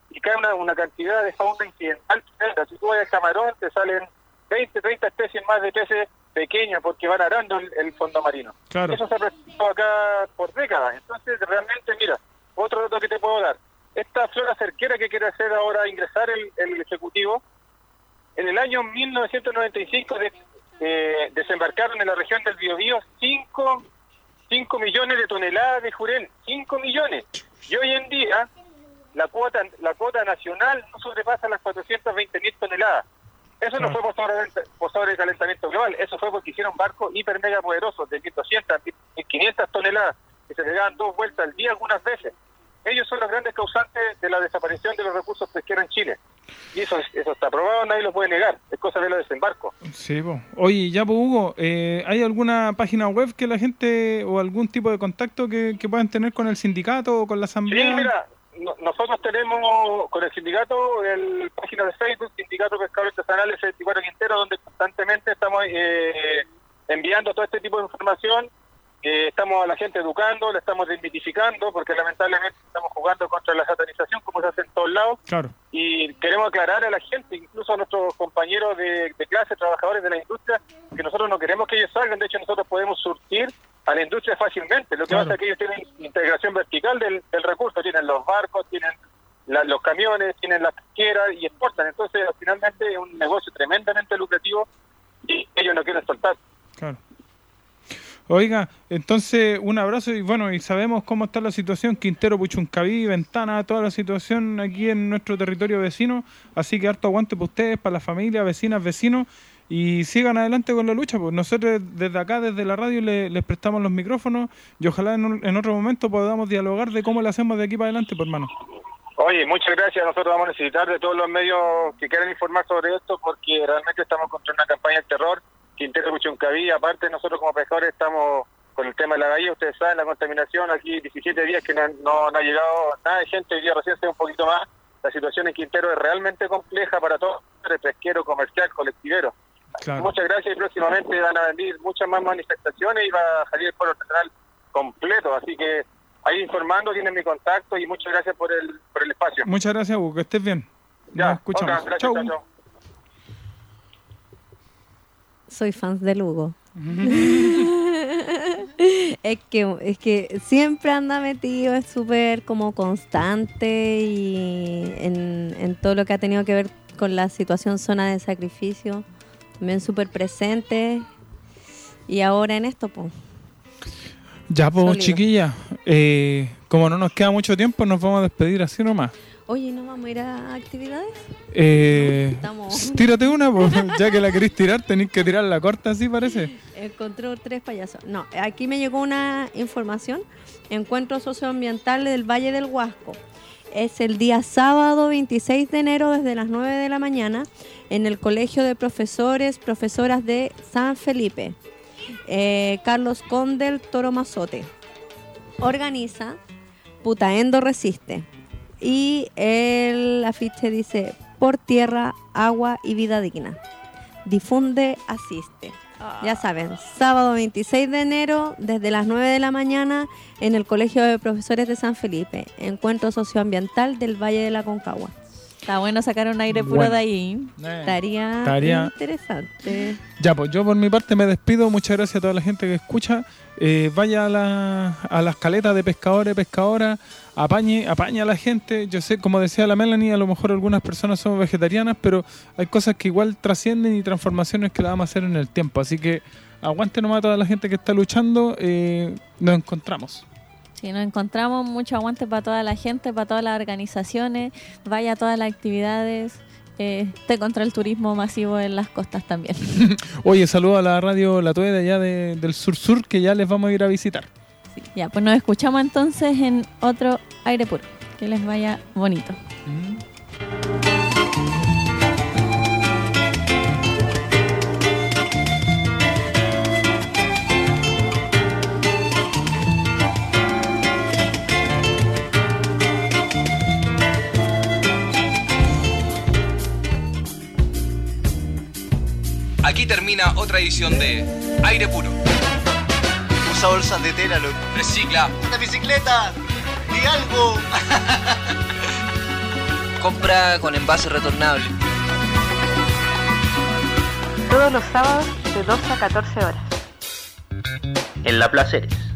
y cae una, una cantidad de fauna incidental. Si tú vas al camarón, te salen veinte, treinta especies más de peces pequeños porque van arando el, el fondo marino. Claro. Eso se ha presentado acá por décadas. Entonces, realmente, mira, otro dato que te puedo dar. Esta flora cerquera que quiere hacer ahora ingresar el, el Ejecutivo, en el año mil novecientos noventa y cinco de, eh, desembarcaron en la región del Biobío cinco millones de toneladas de jurel, cinco millones. Y hoy en día la cuota la cuota nacional no sobrepasa las cuatrocientas veinte mil toneladas. Eso no fue por sobre, por sobre el calentamiento global, eso fue porque hicieron barcos hiper mega poderosos de mil doscientas, mil quinientas toneladas que se pegaban dos vueltas al día algunas veces. Ellos son los grandes causantes de la desaparición de los recursos pesqueros en Chile. Y eso eso está probado, nadie lo puede negar. Es cosa de los desembarcos. Sí, po. Oye, ya, pues, Hugo, eh, ¿hay alguna página web que la gente o algún tipo de contacto que, que puedan tener con el sindicato o con la asamblea? Sí, mira, no, nosotros tenemos con el sindicato el página de Facebook, Sindicato Pescadores Artesanales veinticuatro Quintero, donde constantemente estamos eh, enviando todo este tipo de información. Eh, estamos a la gente educando, la estamos desmitificando, porque lamentablemente estamos jugando contra la satanización, como se hace en todos lados. Claro. Y queremos aclarar a la gente, incluso a nuestros compañeros de, de clase, trabajadores de la industria, que nosotros no queremos que ellos salgan. De hecho, nosotros podemos surtir a la industria fácilmente. Lo que Claro. pasa es que ellos tienen integración vertical del, del recurso, tienen los barcos, tienen la, los camiones, tienen las pesqueras y exportan. Entonces, finalmente es un negocio tremendamente lucrativo y ellos no quieren soltar. Claro. Oiga, entonces un abrazo y bueno, y sabemos cómo está la situación, Quintero, Puchuncaví, Ventana, toda la situación aquí en nuestro territorio vecino, así que harto aguante para ustedes, para la familia, vecinas, vecinos, y sigan adelante con la lucha, pues nosotros desde acá, desde la radio, le, les prestamos los micrófonos y ojalá en, un- en otro momento podamos dialogar de cómo le hacemos de aquí para adelante, pues hermano. Oye, muchas gracias. Nosotros vamos a necesitar de todos los medios que quieran informar sobre esto, porque realmente estamos contra una campaña de terror. Quintero, Puchuncaví, aparte nosotros como pescadores estamos con el tema de la bahía, ustedes saben, la contaminación, aquí diecisiete días que no, no, no ha llegado nada de gente, hoy día recién se ve un poquito más. La situación en Quintero es realmente compleja para todos, pesquero, comercial, colectivero. Claro. Muchas gracias y próximamente van a venir muchas más manifestaciones y va a salir el pueblo artesanal completo, así que ahí informando, tienen mi contacto y muchas gracias por el, por el espacio. Muchas gracias, Hugo, que estés bien. Ya, Nos escuchamos. otra, gracias, Chau. chao, chao. Soy fans del Hugo. es que es que siempre anda metido, es súper como constante y en, en todo lo que ha tenido que ver con la situación zona de sacrificio, también súper presente y ahora en esto, pues. Ya, pues, Sólido. chiquilla, eh, como no nos queda mucho tiempo, nos vamos a despedir así nomás. Oye, ¿no vamos a ir a actividades? Eh, Estamos- Tírate una, pues, ya que la querés tirar, tenés que tirar la corta, así parece. Encontró tres payasos. No, aquí me llegó una información. Encuentro socioambiental del Valle del Huasco. Es el día sábado veintiséis de enero desde las nueve de la mañana en el Colegio de Profesores, Profesoras de San Felipe. Eh, Carlos Condel Toro Mazote. Organiza Putaendo Resiste. Y el afiche dice: por tierra, agua y vida digna. Difunde, asiste. Ya saben, sábado veintiséis de enero, desde las nueve de la mañana, en el Colegio de Profesores de San Felipe. Encuentro socioambiental del Valle de la Concagua. Está bueno sacar un aire puro Bueno. de ahí. Estaría, Estaría- interesante. Ya, pues yo por mi parte me despido. Muchas gracias a toda la gente que escucha. Eh, vaya a, la, a las caletas de pescadores, pescadoras. Apañe, apaña a la gente. Yo sé, como decía la Melanie, a lo mejor algunas personas son vegetarianas, pero hay cosas que igual trascienden y transformaciones que las vamos a hacer en el tiempo. Así que aguante nomás a toda la gente que está luchando. Eh, nos encontramos. Sí, nos encontramos, mucho aguante para toda la gente, para todas las organizaciones, vaya a todas las actividades, eh, esté contra el turismo masivo en las costas también. Oye, saludo a la radio La Tue de allá de- del Sur Sur, que ya les vamos a ir a visitar. Ya, pues nos escuchamos entonces en otro aire puro. Que les vaya bonito. Aquí termina otra edición de Aire Puro. Usa bolsas de tela, loco. Recicla. ¡Anda bicicleta! ¡Di algo! Compra con envase retornable. Todos los sábados de doce a catorce horas. En La Placeres.